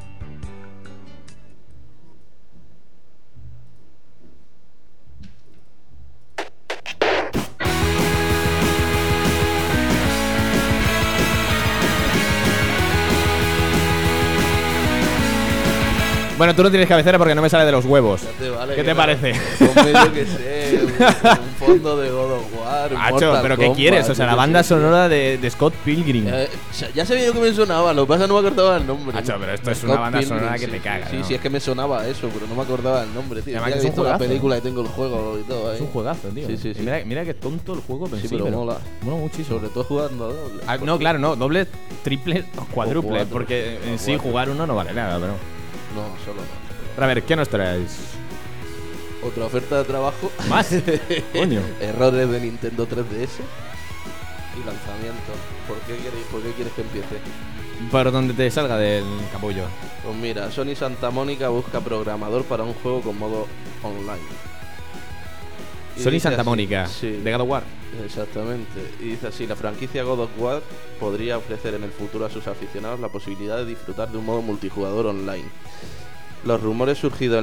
Bueno, tú no tienes cabecera porque no me sale de los huevos. ¿Qué te parece?
Ponme, yo que sé, un fondo de God of War. un
Macho,
Mortal
¿pero qué
Kombat,
quieres? O sea,
yo
la
qué
banda
sé.
sonora de Scott Pilgrim.
O sea, ya sabía yo que me sonaba, lo que pasa es que no me acordaba el nombre.
Macho, pero esto es
Scott
una banda
Pilgrim,
sonora que
sí,
te caga,
Sí,
¿no?
sí, es que me sonaba eso, pero no me acordaba el nombre, tío.
Además
Ya
que
he
es un
visto la
juegazo.
película y tengo el juego y todo ahí.
Es un juegazo, tío.
Sí, sí,
Y
sí.
mira que es tonto el juego, pero
Sí,
sí,
pero mola.
Mola muchísimo.
Sobre todo jugando a doble.
Ah, no, claro, no. Doble, triple o cuádruple.
cuatro.
Porque en
O
sí
cuatro.
jugar uno no vale nada, pero.
No, solo no.
Pero a ver, ¿qué nos traes?
Otra oferta de trabajo.
¿Más? Coño.
Errores de Nintendo 3DS y lanzamiento. ¿Por qué quieres que empiece?
Por donde te salga del capullo.
Pues mira, Sony Santa Mónica busca programador para un juego con modo online. Y
Sony
dice
Santa
así,
Mónica,
sí,
de God of War.
Exactamente. Y dice así, la franquicia God of War podría ofrecer en el futuro a sus aficionados la posibilidad de disfrutar de un modo multijugador online. Los rumores surgidos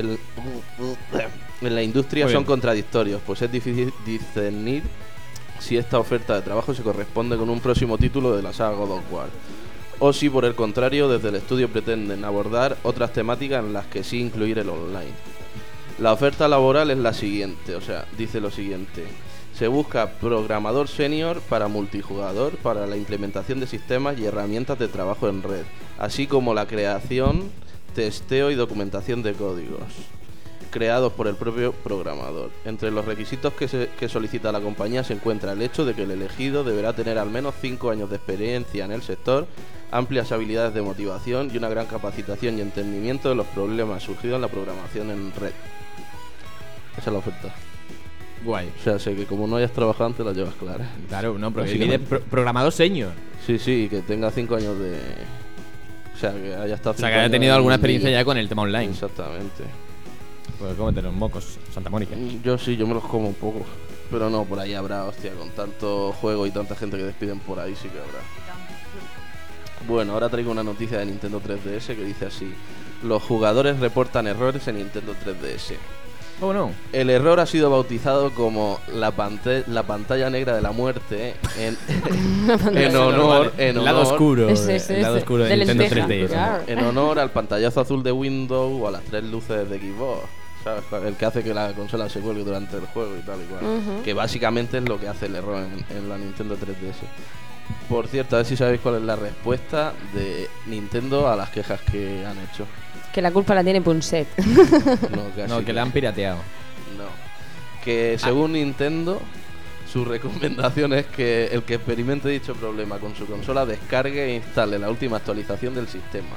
en la industria
Muy
son
bien.
contradictorios, pues es difícil discernir si esta oferta de trabajo se corresponde con un próximo título de la saga God of War, o si por el contrario desde el estudio pretenden abordar otras temáticas en las que sí incluir el online. La oferta laboral es la siguiente, o sea, dice lo siguiente. Se busca programador senior para multijugador para la implementación de sistemas y herramientas de trabajo en red, así como la creación, testeo y documentación de códigos creados por el propio programador. Entre los requisitos que solicita la compañía se encuentra el hecho de que el elegido deberá tener al menos 5 años de experiencia en el sector, amplias habilidades de motivación y una gran capacitación y entendimiento de los problemas surgidos en la programación en red. Esa es la oferta.
Guay.
O sea, sé que como no hayas trabajado antes la llevas clara.
Claro, no, pero
Básicamente.
pide programador senior.
Sí, sí, que tenga 5 años de... O sea, que haya estado
O sea,
5
que haya
años
tenido alguna
en-
experiencia ya con el tema online.
Exactamente.
Pues cómete los mocos, Santa Mónica.
Yo sí, yo me los como un poco. Pero no, por ahí habrá, hostia, con tanto juego y tanta gente que despiden por ahí, sí que habrá. Bueno, ahora traigo una noticia de Nintendo 3DS que dice así. Los jugadores reportan errores en Nintendo 3DS.
¿Cómo no?
El error ha sido bautizado como la pantalla negra de la muerte en honor
El lado oscuro.
Ese,
el lado
ese.
oscuro de
De
Nintendo
lenteja,
3DS.
claro.
en honor al pantallazo azul de Windows o a las 3 luces de Xbox. ¿Sabes? El que hace que la consola se cuelgue durante el juego y tal y cual.
Ujú.
Que básicamente es lo que hace el error en la Nintendo 3DS. Por cierto, a ver si sabéis cuál es la respuesta de Nintendo a las quejas que han hecho.
Que la culpa la tiene Punset.
No, casi
No, que la han pirateado.
No. Que según Nintendo, su recomendación es que el que experimente dicho problema con su consola descargue e instale la última actualización del sistema.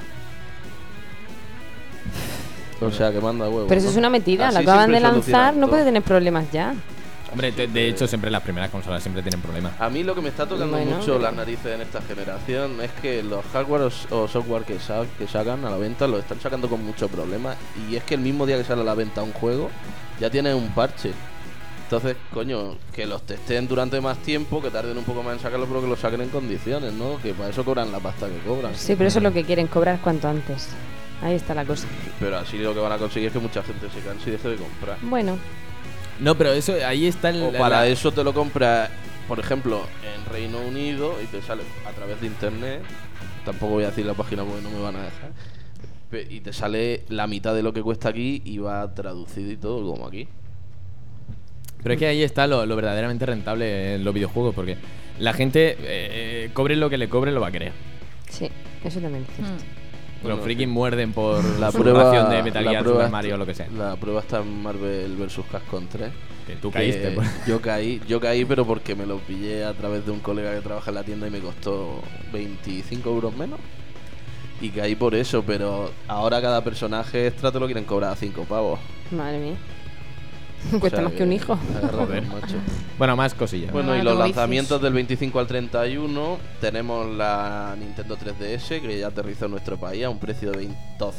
O sea, que manda huevos.
Pero eso
¿no?
es una mentira.
Así
Lo acaban de
siempre
lanzar,
solucionan
no
todo.
puede tener problemas ya.
Hombre, de hecho, siempre las primeras consolas siempre tienen problemas.
A mí lo que me está tocando
Bueno,
mucho las narices en esta generación es que los hardware o software que sacan a la venta lo están sacando con muchos problemas. Y es que el mismo día que sale a la venta un juego, ya tiene un parche. Entonces, coño, que los testeen durante más tiempo, que tarden un poco más en sacarlo, pero que lo saquen en condiciones, ¿no? Que para eso cobran la pasta que cobran.
Sí, pero eso es lo que quieren cobrar cuanto antes. Ahí está la cosa.
Pero así lo que van a conseguir es que mucha gente se canse y deje de comprar.
Bueno,
No, pero eso, ahí está el.
O para eso te lo compras, por ejemplo, en Reino Unido y te sale a través de internet. Tampoco voy a decir la página porque no me van a dejar. Y te sale la mitad de lo que cuesta aquí y va traducido y todo como aquí.
Pero es que ahí está lo verdaderamente rentable en los videojuegos, porque la gente, cobre lo que le cobre, lo va a querer.
Sí, eso también es cierto.
Los frikis muerden por
La
su
prueba
ración de Metal Gear,
prueba
Super Mario o lo que sea.
La prueba está en Marvel vs. Capcom 3.
Que tú caíste. Pues.
Yo caí, pero porque me lo pillé a través de un colega que trabaja en la tienda y me costó 25 euros menos. Y caí por eso, pero ahora cada personaje extra te lo quieren cobrar a 5 pavos.
Madre mía. Cuesta más que un hijo.
Joder, macho.
Bueno, más cosillas.
Bueno, y los lanzamientos del 25 al 31 tenemos la Nintendo 3DS, que ya aterrizó en nuestro país a un precio de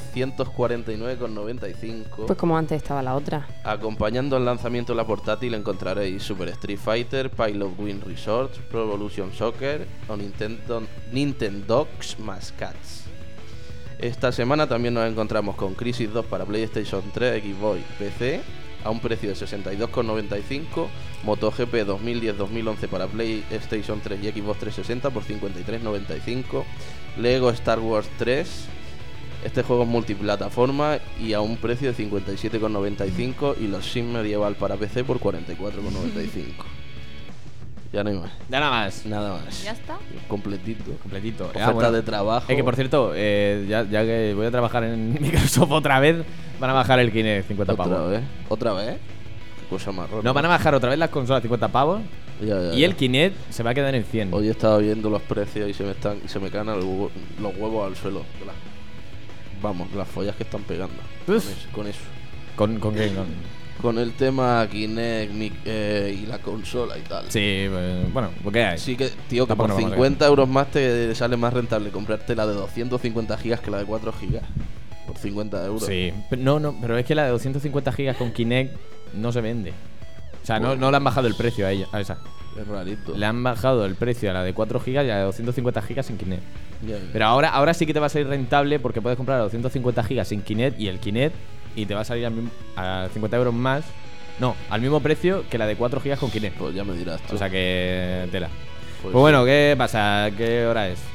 249,95.
Pues como antes estaba la otra.
Acompañando el lanzamiento de la portátil encontraréis Super Street Fighter, Pilot Wings Resort, Pro Evolution Soccer o Nintendogs más Cats. Esta semana también nos encontramos con Crisis 2 para PlayStation 3, Xbox y PC a un precio de 62,95, MotoGP 2010-2011 para PlayStation 3 y Xbox 360 por 53,95, Lego Star Wars 3, este juego es multiplataforma y a un precio de 57,95, y los Sim Medieval para PC por 44,95. Ya no hay más.
Ya nada más.
Nada más.
¿Ya está?
Completito.
Oferta
de trabajo.
Es que, por cierto, ya que voy a trabajar en Microsoft otra vez, van a bajar el Kinect 50 pavos.
¿Otra vez? Qué cosa más rara.
No, van a bajar otra vez las consolas 50 pavos. Y el Kinect se va a quedar en 100.
Hoy he estado viendo los precios y se me caen los huevos al suelo. Vamos, las follas que están pegando. Con eso.
¿Con qué?
Con el tema Kinect y la consola y tal.
Sí, bueno, ¿qué hay?
Sí que, tío, que
Tampoco
por
no
50 euros más te sale más rentable comprarte la de 250 gigas que la de 4 gigas. Por 50 euros.
Sí, pero es que la de 250 gigas con Kinect no se vende. O sea, no le han bajado el precio a ella, a esa.
Es rarito.
Le han bajado el precio a la de 4 gigas y a la de 250 gigas sin Kinect.
Ya.
Pero ahora sí que te va a salir rentable, porque puedes comprar a 250 gigas sin Kinect y el Kinect, y te va a salir a 50 euros más. No, al mismo precio que la de 4 gigas con Kinect.
Pues ya me dirás tú.
O sea que tela.
Pues
bueno, ¿qué pasa? ¿Qué hora es?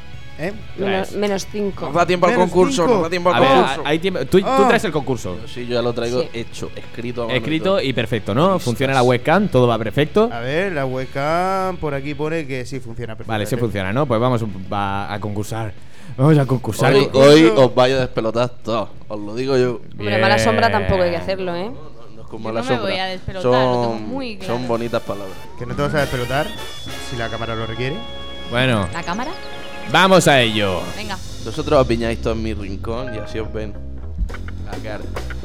Menos 5.
Nos da tiempo al concurso. Nos da tiempo al concurso.
Hay tiempo. Tú traes el concurso.
Sí, yo ya lo traigo hecho, escrito.
Escrito y perfecto, ¿no? Funciona la webcam, todo va perfecto.
A ver, la webcam por aquí pone que sí funciona perfecto.
Vale, sí funciona, ¿no? Pues vamos a concursar. Vamos a concursar.
Hoy os vais a despelotar todos, os lo digo yo.
Hombre, mala sombra tampoco hay que hacerlo, ¿eh?
No es como
Yo
mala
no me
sombra.
voy a despelotar, lo tengo muy claro.
Son bonitas palabras.
Que no te vas a despelotar si la cámara lo requiere.
Bueno,
¿La cámara?
vamos a ello.
Venga.
Vosotros os piñáis todos en mi rincón y así os ven la cara.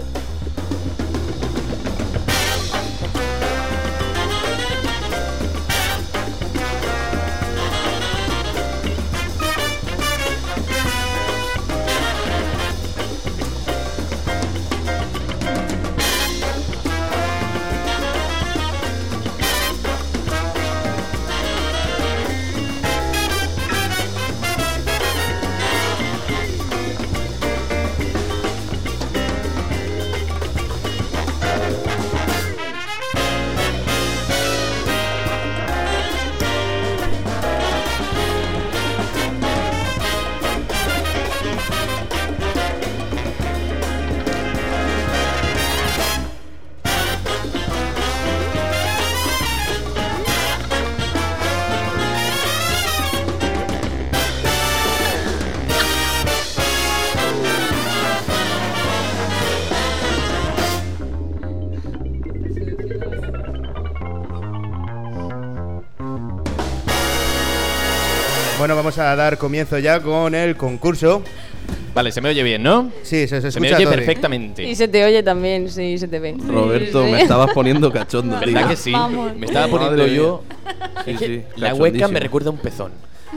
Bueno, vamos a dar comienzo ya con el concurso.
Vale, se me oye bien, ¿no?
Sí, se escucha
me oye
todo bien.
perfectamente.
Y se te oye también, sí, se te ve.
Roberto,
Sí.
me estabas poniendo cachondo.
¿Verdad
tío.
que sí?
Vamos.
Me estaba
Madre
poniendo
mía.
yo.
Sí,
Es que
sí,
la
cachondísimo.
webcam me recuerda a un pezón.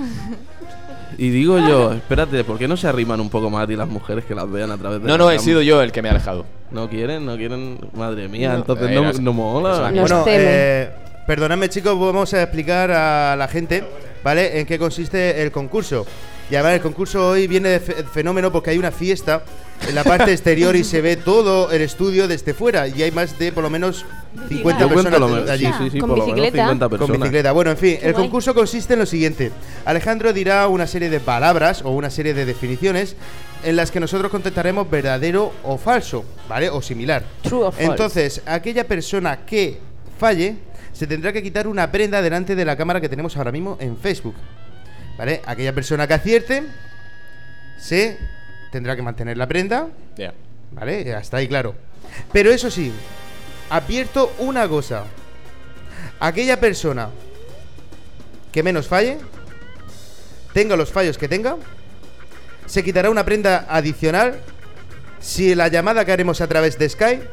Y digo yo, espérate, ¿por qué no se arriman un poco más a ti las mujeres que las vean a través de
No,
la
he
cam?
sido yo el que me ha alejado.
¿No quieren? Madre mía,
No.
entonces
No,
no mola.
Nos
Bueno,
temen.
perdonadme chicos, vamos a explicar a la gente, ¿vale? En qué consiste el concurso. Y además el concurso hoy viene de fenómeno porque hay una fiesta en la parte exterior y se ve todo el estudio desde fuera. Y hay más de por lo menos 50
Yo cuento
personas
lo menos.
allí.
Sí,
Con
por lo menos
bicicleta.
50
Con
personas.
bicicleta. Bueno, en fin,
Qué
el
guay.
concurso consiste en lo siguiente. Alejandro dirá una serie de palabras o una serie de definiciones en las que nosotros contestaremos verdadero o falso, ¿vale? O similar.
True or false.
Entonces, aquella persona que falle, se tendrá que quitar una prenda delante de la cámara que tenemos ahora mismo en Facebook. ¿Vale? Aquella persona que acierte se tendrá que mantener la prenda.
Ya.
¿Vale? Hasta ahí claro. Pero eso sí, advierto una cosa. Aquella persona que menos falle, tenga los fallos que tenga, se quitará una prenda adicional si la llamada que haremos a través de Skype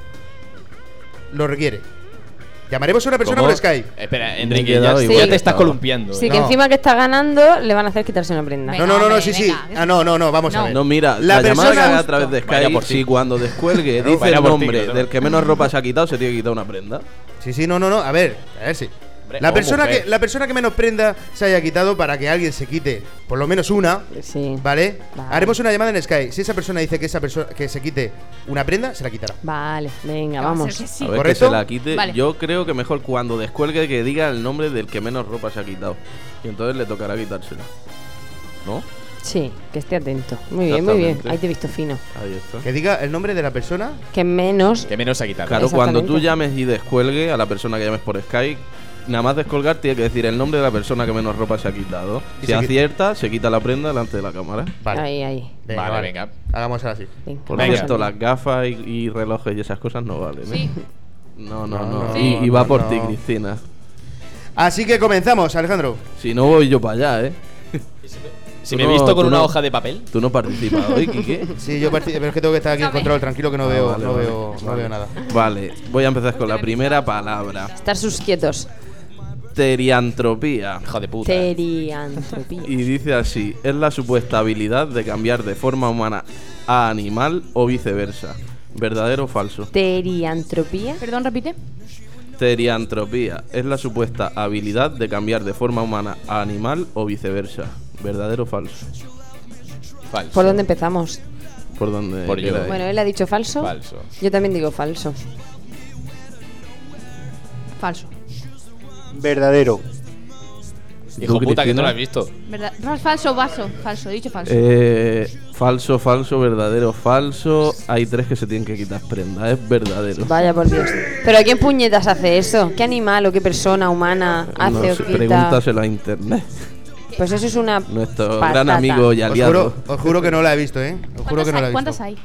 lo requiere. Llamaremos a una persona
¿Cómo?
por Skype.
Espera, Enrique,
quedado
ya,
igual.
ya te estás columpiando.
Sí,
¿eh?
que
No.
encima que está ganando le van a hacer quitarse una prenda.
Venga.
No,
hombre,
sí.
venga.
Ah, no, vamos a ver.
No, mira,
La
la, llamada que
persona-
haga a través de
Vaya
Skype,
por ti.
si cuando descuelgue dice
vaya
el
por ti,
nombre
¿no?
del que menos ropa se ha quitado, se tiene que quitar una prenda.
Sí, no. A ver sí.
Hombre,
La
o
persona
mujer.
que menos prenda se haya quitado, para que alguien se quite por lo menos una,
Sí.
¿vale?
Vale.
Haremos una llamada en Skype. Si esa persona dice que esa persona que se quite una prenda, se la quitará.
Vale, venga,
Va a
vamos.
ser que sí.
A ver,
¿Correcto?
que se la quite.
Vale.
Yo creo que mejor cuando descuelgue que diga el nombre del que menos ropa se ha quitado. Y entonces le tocará quitársela. ¿No?
Sí, que esté atento. Muy bien, muy bien.
Exactamente.
Ahí te he visto fino.
Ahí está.
Que diga el nombre de la persona.
Que menos.
Que menos se ha quitado.
Claro, cuando tú
Exactamente.
llames y descuelgue a la persona que llames por Skype, nada más descolgar tiene que decir el nombre de la persona que menos ropa se ha quitado.
Y
Si
se
acierta, se quita la prenda delante de la cámara.
Vale.
Ahí.
Venga.
Venga.
Hagamos así.
Venga,
Por
vamos
cierto,
al lío.
las gafas y relojes y esas cosas no valen, ¿eh?
Sí.
No.
No,
Y va
no,
por
no.
ti, Cristina.
Así que comenzamos, Alejandro.
Si no voy yo para allá, ¿eh?
Si
Tú
me he
no-
visto con
tú
una
no-
hoja de papel.
Tú no participas hoy, Quique.
Sí, yo pero es que tengo que estar aquí en
Sabe.
control, tranquilo, que no veo,
vale,
no
vale.
veo nada.
Vale, voy a empezar con la primera palabra.
Estar sus quietos.
Teriantropía.
Hijo de puta.
Teriantropía.
Y dice así: es la supuesta habilidad de cambiar de forma humana a animal o viceversa. ¿Verdadero o falso?
Teriantropía.
Perdón, repite.
Teriantropía es la supuesta habilidad de cambiar de forma humana a animal o viceversa. ¿Verdadero o falso?
Falso.
¿Por dónde empezamos?
Por donde
Por yo.
queráis.
Bueno, él ha dicho falso.
Falso.
Yo también digo falso.
Falso.
Verdadero.
Hijo
¿Tú,
puta, que
Cristina?
no lo has visto.
¿Verdad? No, falso, falso. He dicho falso.
Falso, verdadero, falso. Hay tres que se tienen que quitar prenda. Es verdadero.
Vaya por Dios. ¿Pero quién puñetas hace eso? ¿Qué animal o qué persona humana hace
No
o
sé,
quita?
pregúntaselo a internet.
Pues eso es una
Nuestro
patata.
gran amigo y aliado.
Os juro que no la he visto, ¿eh? Os juro que no la he visto.
¿Cuántas hay?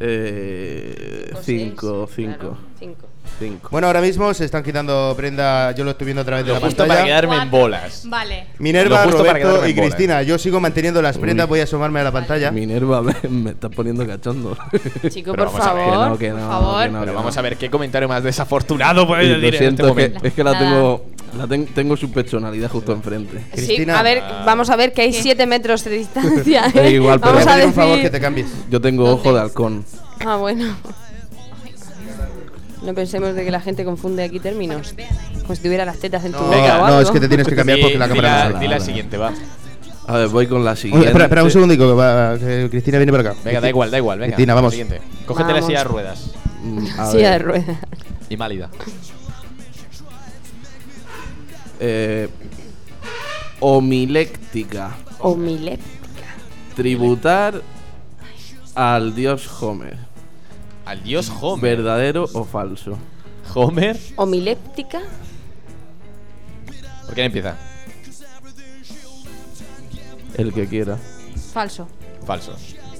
Cinco.
Cinco.
Bueno, ahora mismo se están quitando prenda, yo lo estoy viendo a través de
Lo
la
justo para
pantalla.
quedarme en bolas.
Vale.
Minerva,
Lo justo para
Roberto
quedarme
y
en bola.
Cristina. Yo sigo manteniendo las prendas, voy a asomarme a la pantalla.
Minerva, me estás poniendo cachondo.
Chico,
Pero
por
vamos a ver,
favor.
Que no,
Por favor.
que no,
Pero
que
vamos
no.
a ver qué comentario más desafortunado puedes
Y
decir
lo
en este
siento,
momento.
es que la
Nada.
tengo su personalidad justo enfrente.
Sí,
Cristina.
a ver, vamos a ver que hay 7 metros de distancia.
Da igual, pero
Voy
vamos
a
a
pedir un favor que
decir.
te cambies.
Yo tengo ojo de halcón.
Ah, bueno. No pensemos de que la gente confunde aquí términos. Como si tuviera las tetas en tu boca
Venga,
o algo.
No, es que te tienes que cambiar porque la cámara no
Di
sale.
la siguiente, va.
A ver, voy con la
Oye,
siguiente.
espera un segundico, que Cristina viene por acá.
Venga, da igual, venga.
Cristina, vamos.
Siguiente. Cógete la
Vamos.
silla de ruedas.
A
Silla de
ver,
ruedas.
Y málida.
homiléctica.
Homiléptica.
Tributar al dios Homer.
Al dios Homer.
¿Verdadero o falso?
Homer.
Homiléptica.
¿Por quién empieza?
El que quiera.
Falso.
Falso.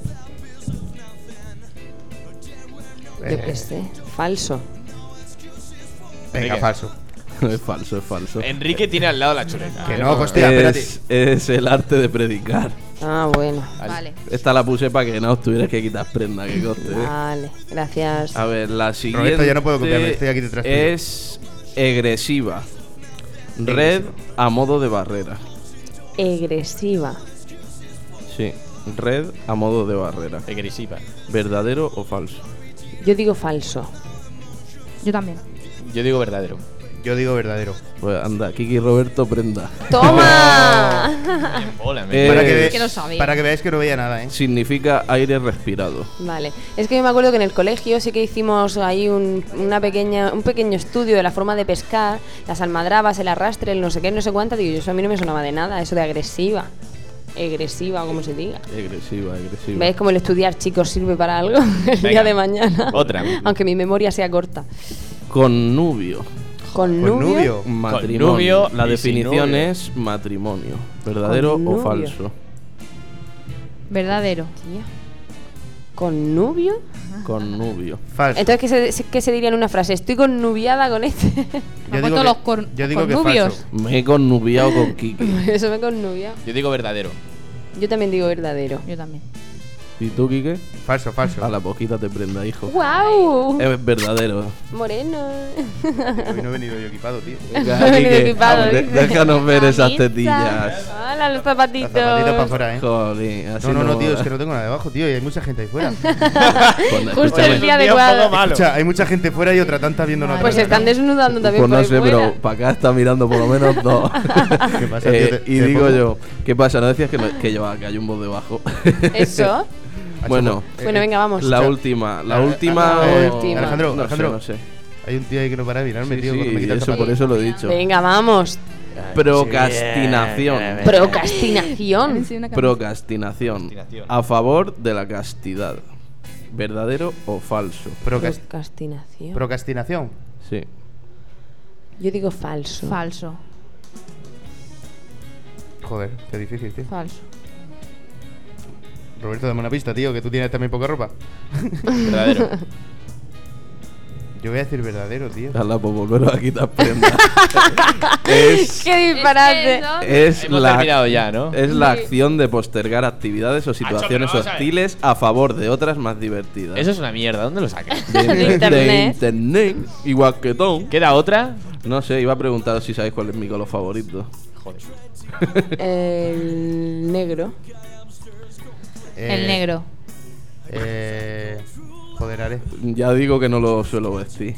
Yo qué sé. Falso.
Venga,
Enrique.
falso.
Es falso, es falso.
Enrique tiene al lado la chuleta.
Que no, hostia, espérate.
Es el arte de predicar.
Ah, bueno.
Vale.
Esta la puse para que no os tuvieras que quitar prenda, que coste.
Vale, gracias.
A ver, la siguiente.
Roberto, ya no puedo copiarme, estoy aquí detrás tuyo.
Es agresiva. Red a modo de barrera.
Agresiva.
Sí, red a modo de barrera.
Agresiva.
¿Verdadero o falso?
Yo digo falso.
Yo también.
Yo digo verdadero.
Yo digo verdadero.
Pues anda, Kiki Roberto, prenda.
¡Toma!
Hola,
Para que,
que lo sabía.
para que veáis que no veía nada, ¿eh?
Significa aire respirado.
Vale. Es que yo me acuerdo que en el colegio sí que hicimos ahí un pequeño estudio de la forma de pescar, las almadrabas, el arrastre, el no sé qué, no sé cuánta. Digo, yo eso a mí no me sonaba de nada, eso de agresiva. Agresiva, o como se diga.
Agresiva.
¿Veis cómo el estudiar, chicos, sirve para algo el día
Venga.
de mañana?
Otra.
Aunque mi memoria sea corta.
Connubio.
Con nubio.
Matrimonio.
nubio
La
y
definición
sin nubio.
es matrimonio. ¿Verdadero
Con
o
nubio.
falso?
Verdadero.
Tía. ¿Con nubio?
Con nubio.
Falso.
Entonces, ¿qué se diría en una frase? Estoy connubiada con este.
Me ha puesto los
yo digo que es
cornubios.
falso.
Me he connubiado con Kike.
Eso me connubia.
Yo digo verdadero.
Yo también digo verdadero.
Yo también.
¿Y tú, Kike?
Falso, falso.
A la poquita te prenda, hijo.
¡Guau!
Es verdadero.
Moreno.
Hoy no he venido yo equipado, tío.
Venga,
No he venido
Kike,
equipado, dice.
déjanos ver esas
Mamita.
tetillas.
¡Hala, los zapatitos!
Las zapatitas para afuera, ¿eh?
Joder, así
No, tío, es que no tengo nada debajo, tío, y hay mucha gente ahí fuera.
Justo el día
un día un
adecuado.
poco malo.
Escucha, hay mucha gente fuera y otra tanta viendo una
Pues se están desnudando también
Pues
por
no
ahí
sé,
fuera.
pero para acá está mirando por lo menos dos.
¿Qué pasa, tío?
Y
¿Te
digo
pongo?
yo, ¿qué pasa? ¿No decías que llevaba que hay un voz debajo?
Eso.
Bueno,
Bueno, venga, vamos.
la
Escucha.
última. La
Ah,
última.
última.
Alejandro,
no
Alejandro.
Sé, no sé.
Hay un tío ahí que no para de mirarme,
Sí,
tío,
sí,
cuando me quita el
eso
zapato.
por eso lo he dicho.
Venga, vamos.
Procrastinación.
Procrastinación.
Sí, una camisa.
Procrastinación. A favor de la castidad. ¿Verdadero o falso?
Procrastinación.
Procrastinación.
Sí.
Yo digo falso.
Falso.
Joder, qué difícil, tío.
Falso.
Roberto, dame una pista, tío, que tú tienes también poca ropa.
Verdadero.
Yo voy a decir verdadero, tío.
Hazla, pues volverlo a quitar prenda. es
¡Qué disparate!
es
Hemos
la,
terminado ya, ¿no?
es la acción de postergar actividades o situaciones
vamos a ver.
hostiles a favor de otras más divertidas.
Eso es una mierda. ¿Dónde lo sacas?
de
Internet.
internet, igual que Tom.
¿Queda otra?
No sé, iba a preguntar si sabéis cuál es mi color favorito.
Joder.
El negro.
El negro.
Joder, Ale.
Ya digo que no lo suelo vestir.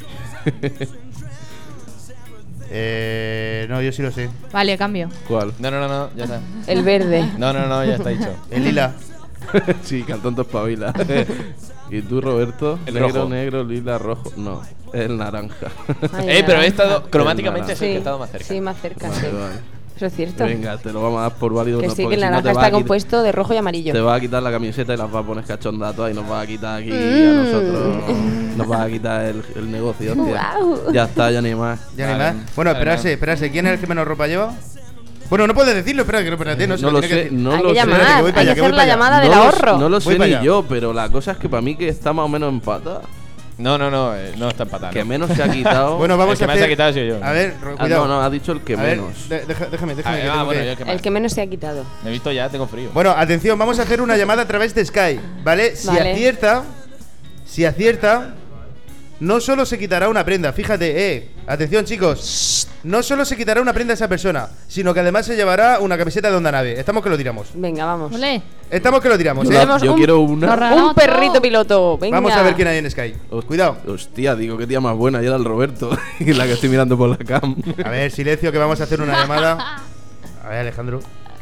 No, yo sí lo sé.
Vale, cambio.
¿Cuál?
No, ya está.
El verde.
No, ya está dicho.
El lila.
Sí, que al tonto espabila. ¿Y tú, Roberto?
El
negro,
rojo.
negro, lila, rojo. No, el naranja.
Ay,
Pero he
naranja.
estado cromáticamente es el
Sí,
que he estado más cerca.
sí, más cerca,
Vale,
sí.
vale.
Eso es cierto.
Venga, te lo vamos a dar por válido.
Que
no,
sí,
porque
que el
si no
naranja
te va a
está
quitar-
compuesto de rojo y amarillo.
Te va a quitar la camiseta y las va a poner cachonda todas y nos va a quitar aquí a nosotros. Nos va a quitar el negocio, hostia.
Guau.
Ya está, ya ni más.
Ya ni
Vale.
más. Bueno,
Vale,
esperarse. ¿Quién es el que menos ropa lleva? Bueno, no puedes decirlo, espérate, no sé
No lo
tiene que
sé,
decir.
no
Hay
lo
que
sé.
llamar,
que voy para
hay
allá,
que
que voy
hacer la
para allá.
llamada del
No lo-
ahorro.
No lo
Voy
sé
para
ni
allá.
yo, pero la cosa es que para mí que está más o menos empata.
No está empatado.
Que menos se ha quitado.
Bueno, vamos
El que
a
más se
hacer.
ha quitado ha sido yo.
A ver,
Ah,
cuidado.
no, ha dicho el que
A ver,
menos.
déjame. que
Ah,
tengo
bueno,
que-
yo el que más.
El que menos se ha quitado.
Me he visto ya, tengo frío.
Bueno, atención, vamos a hacer una llamada a través de Skype, ¿vale? Si
Vale.
acierta, no solo se quitará una prenda, fíjate, atención chicos, no solo se quitará una prenda a esa persona, sino que además se llevará una camiseta de Onda Nave. Estamos que lo tiramos.
Venga, vamos.
Ole.
Estamos que lo tiramos,
Tenemos
Yo
un-
quiero una.
Nos regalamos
Un perrito
todo.
piloto. Venga.
Vamos a ver quién hay en Skype. Cuidado.
Hostia, digo que tía más buena. Y era el Roberto. Y la que estoy mirando por la cam.
A ver, silencio, que vamos a hacer una llamada. A ver, Alejandro.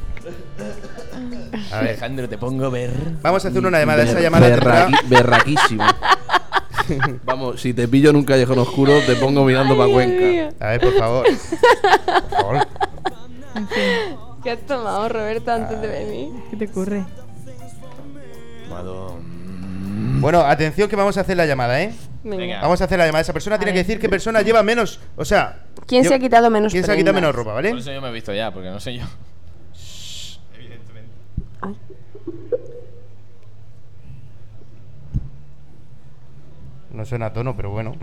A ver,
Alejandro, te pongo ver.
vamos a hacer una llamada. Esa llamada tendrá...
Berraquísimo. Vamos, si te pillo en un callejón oscuro, te pongo mirando para Cuenca.
A ver, por favor. Por favor.
¿Qué has tomado, Roberto, antes de venir?
¿Qué te ocurre?
Bueno, atención que vamos a hacer la llamada, ¿eh?
Venga.
Vamos a hacer la llamada. Esa persona tiene que decir qué persona lleva menos. O sea,
¿Quién se ha quitado menos
¿quién se ha quitado
prendas?
menos ropa,
Por
¿vale?
eso yo me he visto ya, porque no sé yo.
No suena a tono, pero bueno.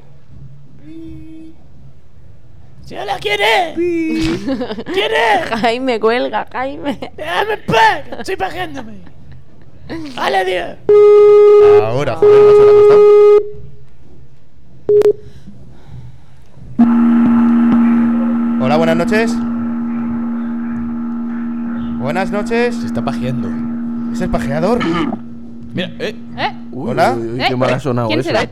¡Sí, hola, ¿quién es? ¿Quién es?
Jaime, cuelga, Jaime.
¡Déjame en paz! que ¡Estoy pagándome! ¡Hala, adiós!
Ahora, joder, macho, le ha costado. Hola, buenas noches. Buenas noches.
Se está pajeando.
¿Es el pajeador?
Mira,
Uy,
Hola.
uy, uy, qué mal ha sonado
¿Quién
eso.
será?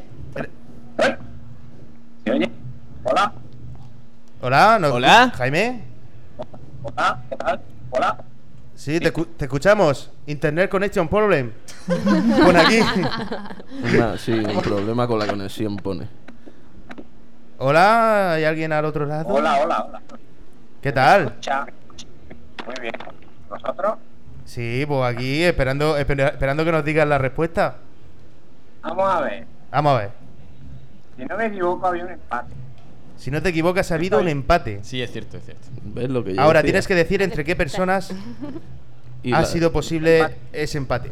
¿Se oye? Hola,
Hola, ¿no-
Hola.
Jaime.
hola, ¿qué tal? Hola.
Sí, te escuchamos. Internet Connection Problem. Pon aquí.
Sí, un problema con la conexión pone.
Hola, ¿hay alguien al otro lado?
Hola.
¿Qué tal?
Escucha. Muy bien. ¿Vosotros?
Sí, pues aquí esperando que nos digan la respuesta.
Vamos a ver.
Vamos a ver.
Si no me equivoco, había un empate.
Si no te equivocas, ha habido un empate.
Sí, es cierto, es cierto.
¿Ves lo que yo
Ahora
decía?
tienes que decir entre qué personas
Y
ha
la-
sido posible ese empate.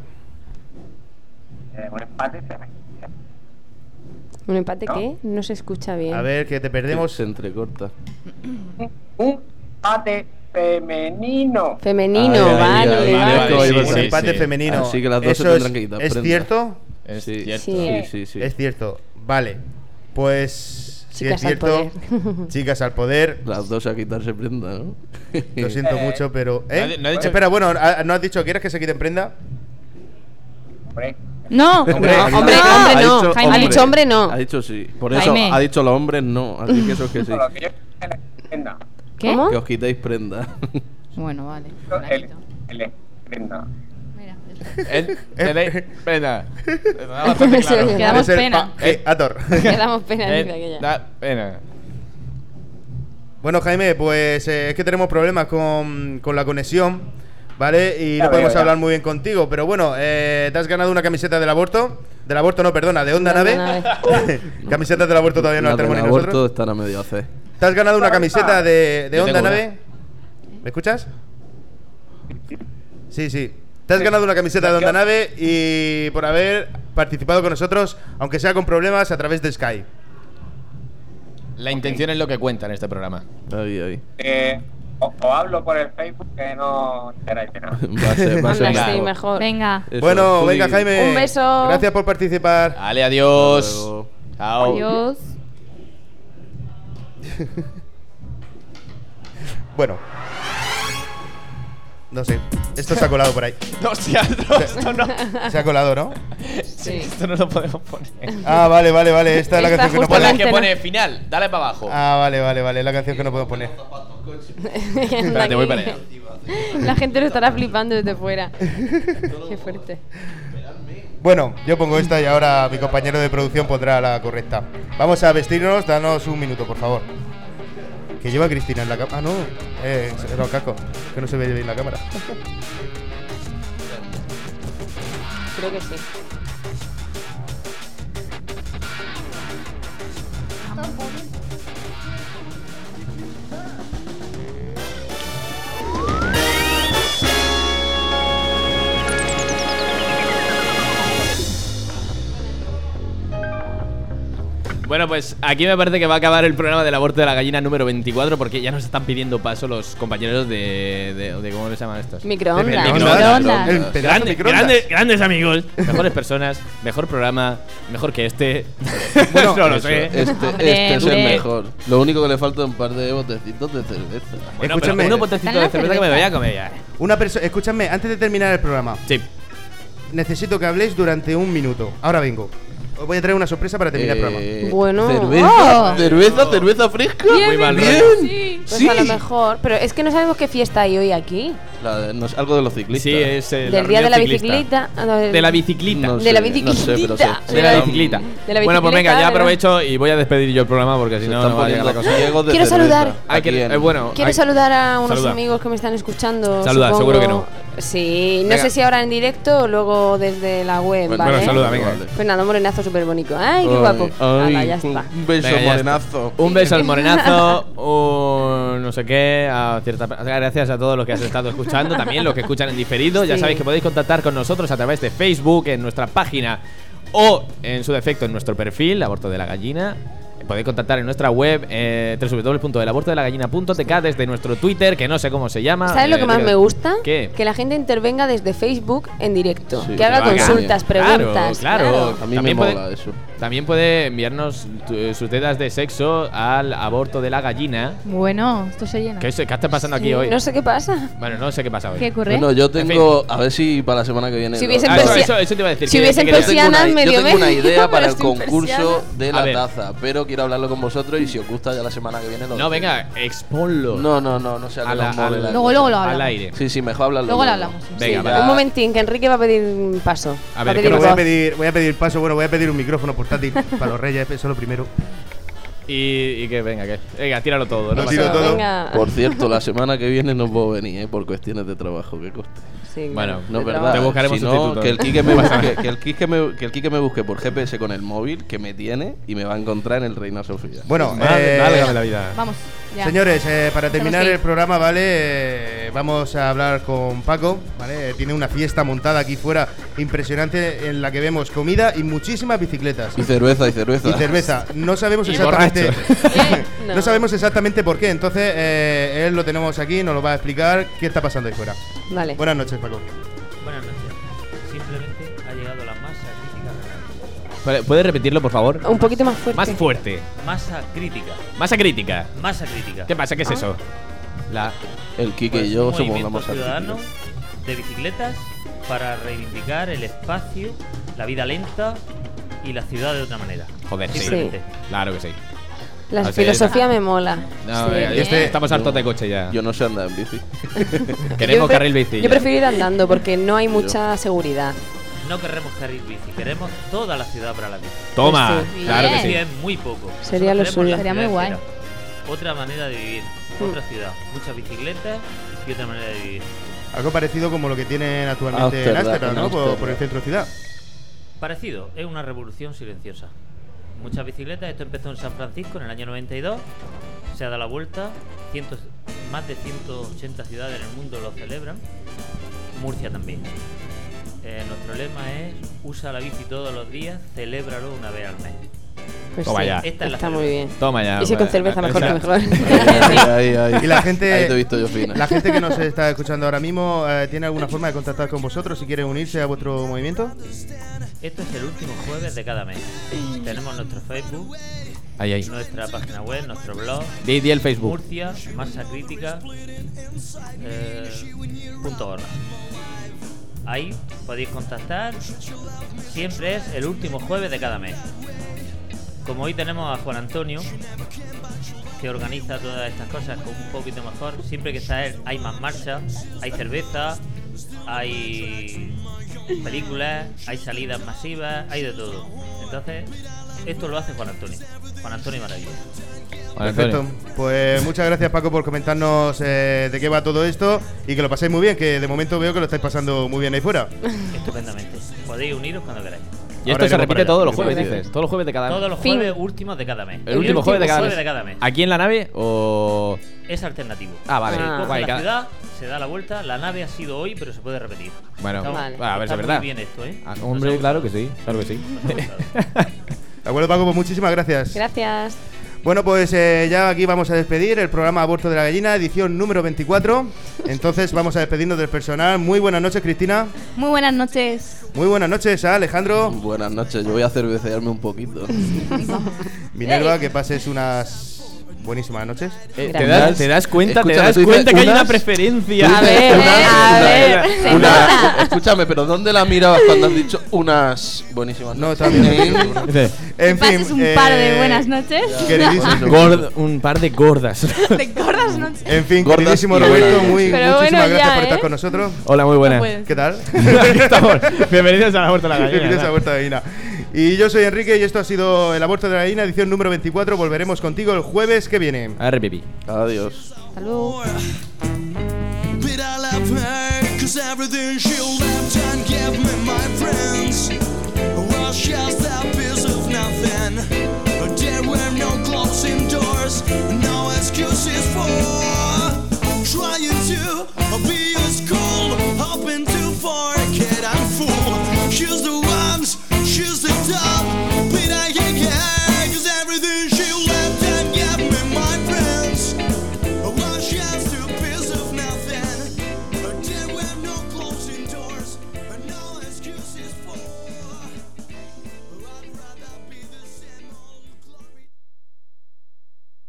Un empate.
¿Un empate qué? No se escucha bien.
A ver, que te perdemos.
Se entrecorta.
Un empate femenino.
Femenino, vale.
Un empate femenino.
Así que las dos se
¿Eso
tendrán que quitar
¿Es
prenda.
cierto?
Es
Sí,
cierto.
sí.
Es cierto. Vale. Pues si
Chicas
es
al
cierto,
poder.
chicas al poder.
Las dos a quitarse prenda, ¿no?
Lo siento mucho, pero
No ha dicho-
Espera, bueno, ¿no has dicho quieres que se quiten prenda?
Hombre.
No,
Hombre,
No,
no.
hombre,
Ha
hombre, no.
dicho
Ha dicho hombre, no.
Ha dicho sí. Por eso
Jaime.
ha dicho los hombres no. Así que eso es que sí.
Solo que yo prenda.
¿Qué?
¿Cómo?
Que os quitéis prenda.
Bueno, vale.
El prenda.
Mira.
Pena. Está bastante claro.
Quedamos
Debe ser
pena.
Ator.
Quedamos pena dice aquella.
Da pena.
Bueno, Jaime, pues es que tenemos problemas con la conexión, ¿vale? Y
Ya
no
veo,
podemos
ya.
hablar muy bien contigo, pero bueno, te has ganado una camiseta del aborto. Del aborto no, perdona, de Onda
De Onda
Nave. Camisetas del aborto todavía no las
Las
tenemos
del
ni
aborto
nosotros.
están a medio hacer.
Te has ganado una camiseta de
Yo
Onda
tengo
Nave. ¿Me escuchas? Sí, sí. Te has ganado una camiseta de Onda Nave y por haber participado con nosotros, aunque sea con problemas, a través de Skype.
La intención es lo que cuenta en este programa.
Ahí.
Os hablo por el Facebook que no tenéis pena.
Va a ser
Anda, sí,
mejor.
mejor.
Venga.
Eso,
Bueno,
tú
venga,
di-
Jaime.
Un beso.
Gracias por participar.
Vale, adiós.
Hasta luego.
Chao.
Adiós.
Bueno. No sé. Esto se ha colado por ahí.
Hostia, no, esto no.
Se ha colado, ¿no?
Sí, esto no lo podemos poner.
Ah, vale. Esta es la
Está
canción que no
justo
Pon la
podemos.
que pone final, dale para abajo.
Ah, vale. Es la canción que no puedo poner.
Espérate, voy para allá.
La gente lo estará flipando desde fuera. Qué fuerte.
Bueno, yo pongo esta y ahora mi compañero de producción pondrá la correcta. Vamos a vestirnos, danos un minuto, por favor. Que lleva Cristina en la cámara. Ah, no. Los cascos. Que no se ve bien la cámara.
Creo que sí.
Bueno, pues aquí me parece que va a acabar el programa del aborto de la gallina número 24 porque ya nos están pidiendo paso los compañeros de ¿cómo les llaman estos?
Microondas.
De
Microondas.
El pedazo de microondas.
Grandes amigos, mejores personas, mejor programa, mejor que este.
Bueno,
no lo
Eso,
sé.
Este es el
hombre.
mejor. Lo único que le falta es un par de botecitos de cerveza.
Bueno, pero
Escúchame.
uno potecito
Está en
de
la
cerveza que me
cerveza.
voy a comer ya.
Una persona. Escúchame, antes de terminar el programa,
Sí.
necesito que habléis durante un minuto. Ahora vengo. Os voy a traer una sorpresa para terminar el programa.
Bueno.
Oh.
Cerveza fresca.
Muy mal
Bien.
rollo.
Pues a lo mejor. Pero es que no sabemos qué fiesta hay hoy aquí.
Algo de los ciclistas.
Sí, es
Del día de la bicicleta.
De la bicicleta.
No
De la
sé,
bicicleta.
no sé, pero
De la bicicleta.
De la
Bueno, pues venga,
bicicleta,
ya
¿verdad?
aprovecho y voy a despedir yo el programa porque si
Se
no,
están
no va a llegar la
poniendo
cosa.
ciegos de
Quiero
cerveza.
saludar.
Hay que,
Aquí en-
bueno,
Quiero
hay-
saludar a unos
Saluda.
amigos que me están escuchando.
Saluda,
supongo.
seguro que no.
Sí, no
Venga.
sé si ahora en directo o luego desde la web,
Bueno,
¿vale?
saluda, venga.
Fernando Morenazo súper bonito. Ay, qué
Ay,
guapo.
ay,
Hala, ya está.
Un beso
Venga, ya
morenazo.
Un beso al morenazo, un no sé qué, gracias a todos los que has estado escuchando, también los que escuchan en diferido. Ya
Sí.
sabéis que podéis contactar con nosotros a través de Facebook, en nuestra página o en su defecto en nuestro perfil, Aborto de la Gallina. Podéis contactar en nuestra web www.elabortodelagallina.tk, desde nuestro Twitter, que no sé cómo se llama.
¿Sabes lo que más me gusta?
¿Qué?
Que la gente intervenga desde Facebook en directo.
Sí,
que haga
que lo haga.
consultas, preguntas.
Claro.
A mí me
También
mola
puede-
eso.
También puede enviarnos sus tetas de sexo al Aborto de la Gallina.
Bueno, esto se llena.
¿Qué está pasando aquí
Sí,
hoy?
No sé qué pasa.
Bueno, no sé qué pasa hoy.
¿Qué ocurre?
Bueno, yo tengo. A ver si para la semana que viene.
Si hubiesen
Ah,
persia-
eso te iba a decir.
si
que-
hubiesen
que-
Yo tengo
persianas,
una-
medio
yo tengo una
medio,
idea para
pero
el
sin
concurso de
A
la
ver.
taza, pero quiero hablarlo con vosotros y si os gusta ya la semana que viene lo
No, venga, exponlo.
No sea
A
que
la-
nos mole
al-
la
Luego
cosa.
lo
al
hablamos.
aire.
Sí, mejor hablarlo.
Luego lo hablamos.
Venga,
Sí,
vale.
ya.
Un momentín, que Enrique va a pedir un paso.
A
Va
ver,
pedir
Bueno,
voz.
voy a pedir paso. Bueno, voy a pedir un micrófono portátil para los reyes. Eso lo primero.
Y que venga, tíralo todo.
Lo
No
tiro
pasa
todo.
nada.
Venga.
Por cierto, la semana que viene no puedo venir, por cuestiones de trabajo, que coste.
Sí,
Bueno,
No es
de
verdad.
Te buscaremos
Si no,
sustituto.
que el Quique me busque, que el Quique me busque por GPS con el móvil, que me tiene y me va a encontrar en el Reina Sofía.
Bueno,
Válgame la vida.
Vamos, ya.
señores, para
Tenemos
terminar
que ir.
el programa, ¿vale? Vamos a hablar con Paco, ¿vale? Tiene una fiesta montada aquí fuera impresionante en la que vemos comida y muchísimas bicicletas.
Y cerveza.
Y cerveza. No sabemos
Y
exactamente.
No.
No sabemos exactamente por qué. Entonces, él lo tenemos aquí, nos lo va a explicar qué está pasando ahí fuera.
Vale.
Buenas noches, Paco.
Buenas noches. Simplemente ha llegado la masa crítica real.
¿Puedes repetirlo, por favor?
Un poquito más fuerte.
Más fuerte.
Masa crítica.
Masa crítica.
Masa crítica.
¿Qué pasa? ¿Qué es eso?
El Quique
Pues
y yo
un
somos la
movimiento
masa
ciudadano
crítica.
de bicicletas para reivindicar el espacio, la vida lenta y la ciudad de otra manera.
Joder, sí.
Simplemente.
Claro que sí.
La
O sea,
filosofía me mola.
No,
Sí.
estamos hartos de coche ya.
Yo no sé andar en bici.
Queremos
Yo
carril bici.
Yo
ya.
prefiero ir andando porque no hay mucha seguridad.
No queremos carril bici, queremos toda la ciudad para la bici.
Toma,
Pues sí.
claro que
Bien.
sí.
Bici es muy poco.
Sería lo
Nosotros
suyo.
queremos la
Sería muy
ciudad
guay.
entera. Otra manera de vivir, otra ciudad, muchas bicicletas y otra manera de vivir.
Algo parecido como lo que tienen actualmente en
Ámsterdam,
Ámsterdam, ¿no?
Ámsterdam.
Por el centro ciudad.
Parecido, es una revolución silenciosa. Muchas bicicletas, esto empezó en San Francisco en el año 92, se ha dado la vuelta, más de 180 ciudades en el mundo lo celebran, Murcia también. Nuestro lema es, usa la bici todos los días, celébralo una vez al mes.
Pues
Toma
sí,
ya.
Esta es la
está muy bien.
Toma ya.
Y si con cerveza mejor que mejor.
Ahí.
Y la gente,
Ahí te he visto yo fina.
la gente que nos está escuchando ahora mismo, ¿tiene alguna forma de contactar con vosotros si quieren unirse a vuestro movimiento?
Esto es el último jueves de cada mes. Tenemos nuestro Facebook,
Ahí.
nuestra página web, nuestro blog,
Di el Facebook.
Murcia, Masa Crítica, .org. Ahí podéis contactar. Siempre es el último jueves de cada mes. Como hoy tenemos a Juan Antonio, que organiza todas estas cosas con un poquito mejor, siempre que está él hay más marcha, hay cerveza, hay películas, hay salidas masivas, hay de todo. Entonces, esto lo hace Juan Antonio. Juan Antonio Maravilla.
Perfecto. Pues muchas gracias, Paco, por comentarnos de qué va todo esto y que lo paséis muy bien, que de momento veo que lo estáis pasando muy bien ahí fuera.
Estupendamente. Podéis uniros cuando queráis.
Y
Ahora
esto se
iremos
repite
para
todos
allá.
los jueves,
Sí.
dices. Todos los jueves de cada mes.
Todos los jueves últimos de cada mes.
El último jueves de cada mes.
de cada mes.
¿Aquí en la nave o...?
Es alternativo.
Ah, vale.
Se coge
Guay,
la
cada-
ciudad, se da la vuelta. La nave ha sido hoy, pero se puede repetir.
Bueno,
Vale.
a ver si
Está
es verdad.
muy bien esto, ¿eh?
Ah,
Nos
hombre,
ha
claro que
gustado.
sí. Claro que sí.
Nos ha gustado.
De acuerdo, Paco, pues muchísimas gracias.
Gracias.
Bueno, pues ya aquí vamos a despedir el programa Aborto de la Gallina, edición número 24. Entonces vamos a despedirnos del personal. Muy buenas noches, Cristina.
Muy buenas noches.
Muy buenas noches a Alejandro.
Buenas noches, yo voy a cervecearme un poquito.
Minerva, que pases unas buenísimas noches.
¿Te das cuenta?
Escúchame,
¿Te das
tú dices
cuenta que hay una
unas-
preferencia?
A ver, a ver. Se nota.
Escúchame, pero ¿dónde la mirabas cuando has dicho unas buenísimas
No,
noches?
también.
Dice,
En fin,
Pases un par de buenas noches.
Queridísimo.
un par de gordas.
De gordas noches.
En fin,
Gordas
queridísimo
y
Roberto,
buenas.
Pero
muchísimas
bueno,
gracias
ya,
por estar
¿eh?
con nosotros.
Hola, muy buenas.
No puedes.
¿Qué tal?
Aquí estamos. Bienvenidos a la Huerta de la Gallina.
Bienvenidos a Huerta de Gallina. Y yo soy Enrique y esto ha sido el Aborto de la Gallina, edición número 24. Volveremos contigo el jueves que viene.
RPP.
Adiós.
Hasta luego.
But I love her, cause everything she left and gave me, my friends, was just a piece of nothing. There were no closing doors, no excuses for trying to be